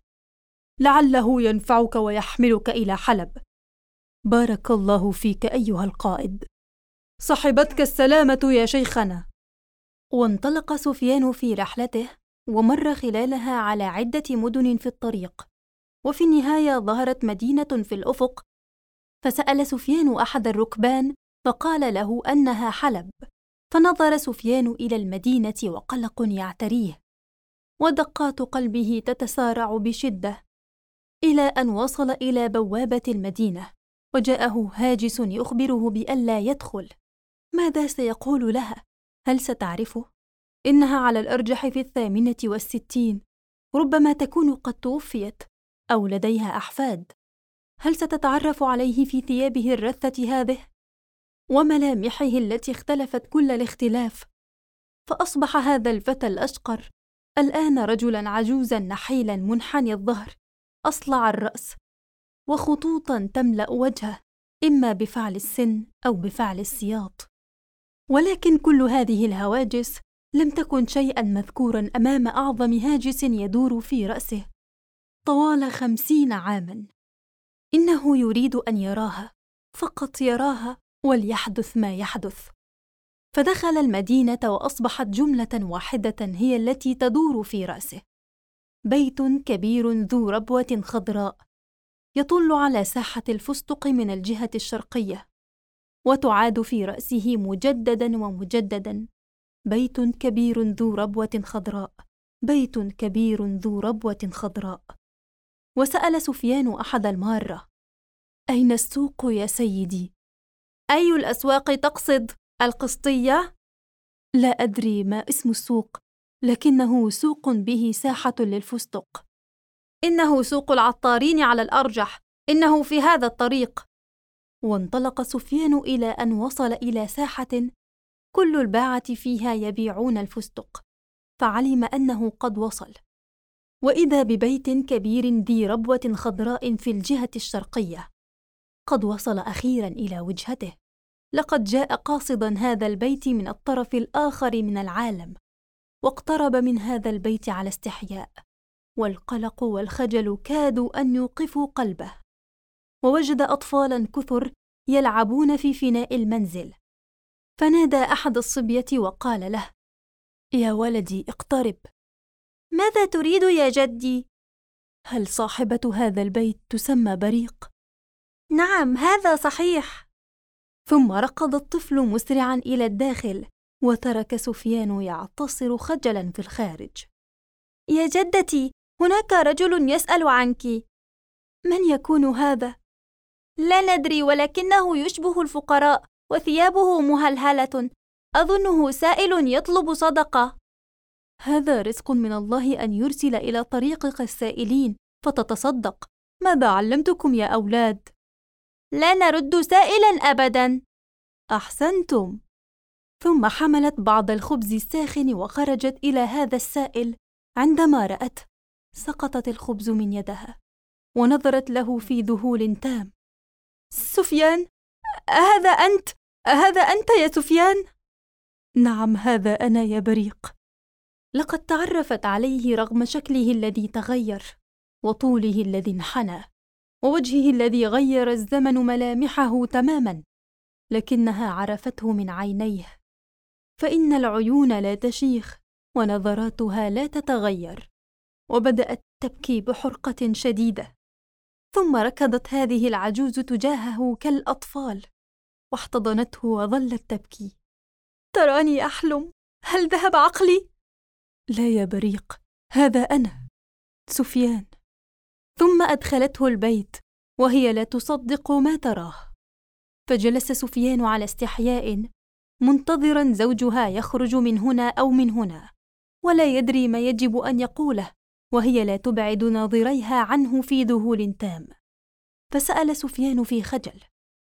لعله ينفعك ويحملك إلى حلب. بارك الله فيك أيها القائد. صحبتك السلامة يا شيخنا. وانطلق سفيان في رحلته، ومر خلالها على عدة مدن في الطريق، وفي النهاية ظهرت مدينة في الأفق، فسأل سفيان أحد الركبان فقال له أنها حلب، فنظر سفيان إلى المدينة وقلق يعتريه، ودقات قلبه تتسارع بشدة، إلى أن وصل إلى بوابة المدينة، وجاءه هاجس يخبره بألا يدخل. ماذا سيقول لها؟ هل ستعرفه؟ إنها على الأرجح في 68، ربما تكون قد توفيت أو لديها أحفاد. هل ستتعرف عليه في ثيابه الرثة هذه وملامحه التي اختلفت كل الاختلاف؟ فأصبح هذا الفتى الأشقر الآن رجلا عجوزا نحيلا منحني الظهر أصلع الرأس، وخطوطاً تملأ وجهه، إما بفعل السن أو بفعل السياط. ولكن كل هذه الهواجس لم تكن شيئاً مذكوراً أمام أعظم هاجس يدور في رأسه طوال 50 عاماً. إنه يريد أن يراها، فقط يراها، وليحدث ما يحدث. فدخل المدينة وأصبحت جملة واحدة هي التي تدور في رأسه: بيت كبير ذو ربوة خضراء يطل على ساحة الفستق من الجهة الشرقية، وتعاد في رأسه مجدداً ومجدداً: بيت كبير ذو ربوة خضراء، بيت كبير ذو ربوة خضراء. وسأل سفيان أحد المارة: أين السوق يا سيدي؟ أي الأسواق تقصد؟ القسطية؟ لا أدري ما اسم السوق، لكنه سوق به ساحة للفستق. إنه سوق العطارين على الأرجح، إنه في هذا الطريق. وانطلق سفيان إلى أن وصل إلى ساحة كل الباعة فيها يبيعون الفستق، فعلم أنه قد وصل، وإذا ببيت كبير ذي ربوة خضراء في الجهة الشرقية. قد وصل أخيراً إلى وجهته، لقد جاء قاصداً هذا البيت من الطرف الآخر من العالم، واقترب من هذا البيت على استحياء، والقلق والخجل كادوا أن يوقفوا قلبه. ووجد أطفالاً كثر يلعبون في فناء المنزل، فنادى أحد الصبية وقال له: يا ولدي اقترب. ماذا تريد يا جدي؟ هل صاحبة هذا البيت تسمى بريق؟ نعم، هذا صحيح. ثم ركض الطفل مسرعاً إلى الداخل، وترك سفيان يعتصر خجلاً في الخارج. يا جدتي، هناك رجل يسأل عنك. من يكون هذا؟ لا ندري، ولكنه يشبه الفقراء وثيابه مهلهلة، أظنه سائل يطلب صدقة. هذا رزق من الله أن يرسل إلى طريقك السائلين فتتصدق. ماذا علمتكم يا أولاد؟ لا نرد سائلا أبدا. أحسنتم. ثم حملت بعض الخبز الساخن وخرجت إلى هذا السائل. عندما رأته سقطت الخبز من يدها، ونظرت له في ذهول تام. سفيان، أهذا أنت؟ أهذا أنت يا سفيان؟ نعم، هذا أنا يا بريق. لقد تعرفت عليه رغم شكله الذي تغير، وطوله الذي انحنى، ووجهه الذي غير الزمن ملامحه تماماً، لكنها عرفته من عينيه، فإن العيون لا تشيخ ونظراتها لا تتغير. وبدأت تبكي بحرقة شديدة، ثم ركضت هذه العجوز تجاهه كالأطفال، واحتضنته وظلت تبكي. تراني أحلم؟ هل ذهب عقلي؟ لا يا بريق، هذا أنا سفيان. ثم أدخلته البيت وهي لا تصدق ما تراه، فجلس سفيان على استحياء منتظرا زوجها يخرج من هنا أو من هنا، ولا يدري ما يجب أن يقوله، وهي لا تبعد ناظريها عنه في ذهول تام. فسأل سفيان في خجل: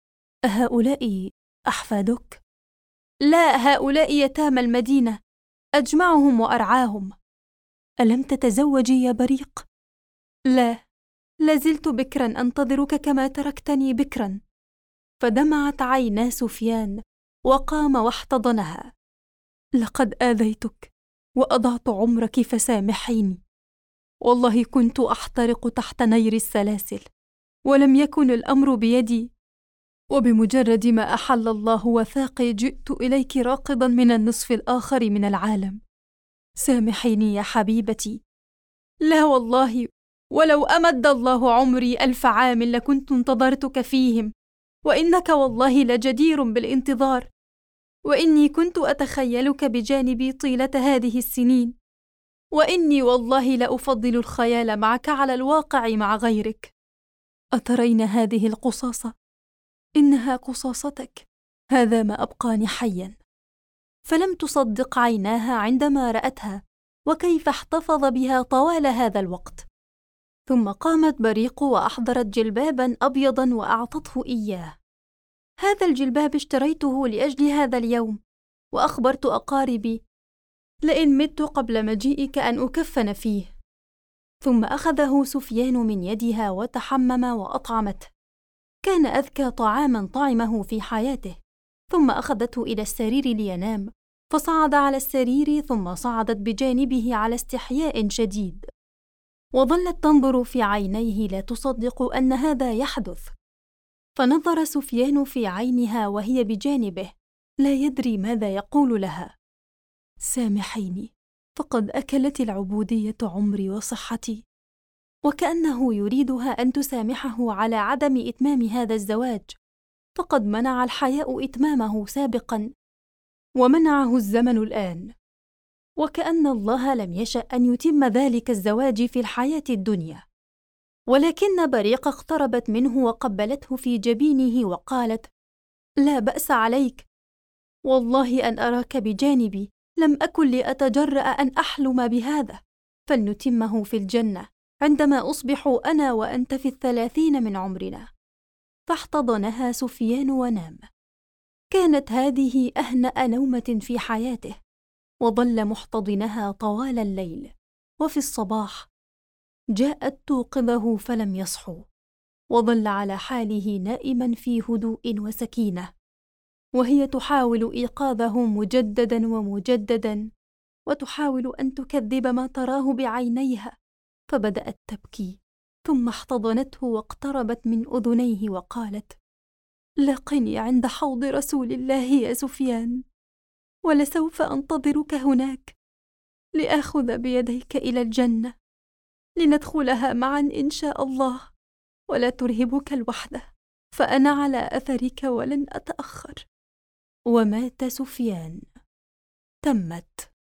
أهؤلاء أحفادك؟ لا، هؤلاء يتامى المدينة، أجمعهم وأرعاهم. ألم تتزوجي يا بريق؟ لا، لازلت بكرا أنتظرك كما تركتني بكرا. فدمعت عينا سفيان وقام واحتضنها. لقد آذيتك وأضعت عمرك فسامحيني، والله كنت أحترق تحت نير السلاسل، ولم يكن الأمر بيدي، وبمجرد ما أحل الله وثاقي جئت إليك راقضا من النصف الآخر من العالم. سامحيني يا حبيبتي. لا والله، ولو أمد الله عمري 1000 عام لكنت انتظرتك فيهم، وإنك والله لجدير بالانتظار، وإني كنت أتخيلك بجانبي طيلة هذه السنين، وإني والله لأفضل الخيال معك على الواقع مع غيرك. أترين هذه القصاصة؟ إنها قصاصتك، هذا ما أبقاني حياً. فلم تصدق عيناها عندما رأتها، وكيف احتفظ بها طوال هذا الوقت. ثم قامت بريق وأحضرت جلباباً أبيضاً وأعطته إياه. هذا الجلباب اشتريته لأجل هذا اليوم، وأخبرت أقاربي لئن مت قبل مجيئك أن أكفن فيه. ثم أخذه سفيان من يدها وتحمم وأطعمته. كان أذكى طعاماً طعمه في حياته. ثم أخذته إلى السرير لينام، فصعد على السرير ثم صعدت بجانبه على استحياء شديد، وظلت تنظر في عينيه لا تصدق أن هذا يحدث. فنظر سفيان في عينها وهي بجانبه لا يدري ماذا يقول لها: سامحيني، فقد أكلت العبودية عمري وصحتي. وكأنه يريدها أن تسامحه على عدم إتمام هذا الزواج، فقد منع الحياء إتمامه سابقاً ومنعه الزمن الآن، وكأن الله لم يشأ أن يتم ذلك الزواج في الحياة الدنيا. ولكن بريقة اقتربت منه وقبلته في جبينه وقالت: لا بأس عليك، والله أن أراك بجانبي لم أكن لأتجرأ أن أحلم بهذا، فلنتمه في الجنة عندما أصبح أنا وأنت في 30 من عمرنا. فاحتضنها سفيان ونام. كانت هذه أهنأ نومة في حياته، وظل محتضنها طوال الليل. وفي الصباح جاءت توقظه فلم يصحو، وظل على حاله نائما في هدوء وسكينة، وهي تحاول إيقاظه مجددا ومجددا، وتحاول أن تكذب ما تراه بعينيها. فبدأت تبكي، ثم احتضنته واقتربت من أذنيه وقالت: لاقني عند حوض رسول الله يا سفيان، ولسوف أنتظرك هناك لآخذ بيديك إلى الجنة، لندخلها معا إن شاء الله، ولا ترهبك الوحدة، فأنا على أثرك ولن أتأخر. ومات سفيان. تمت.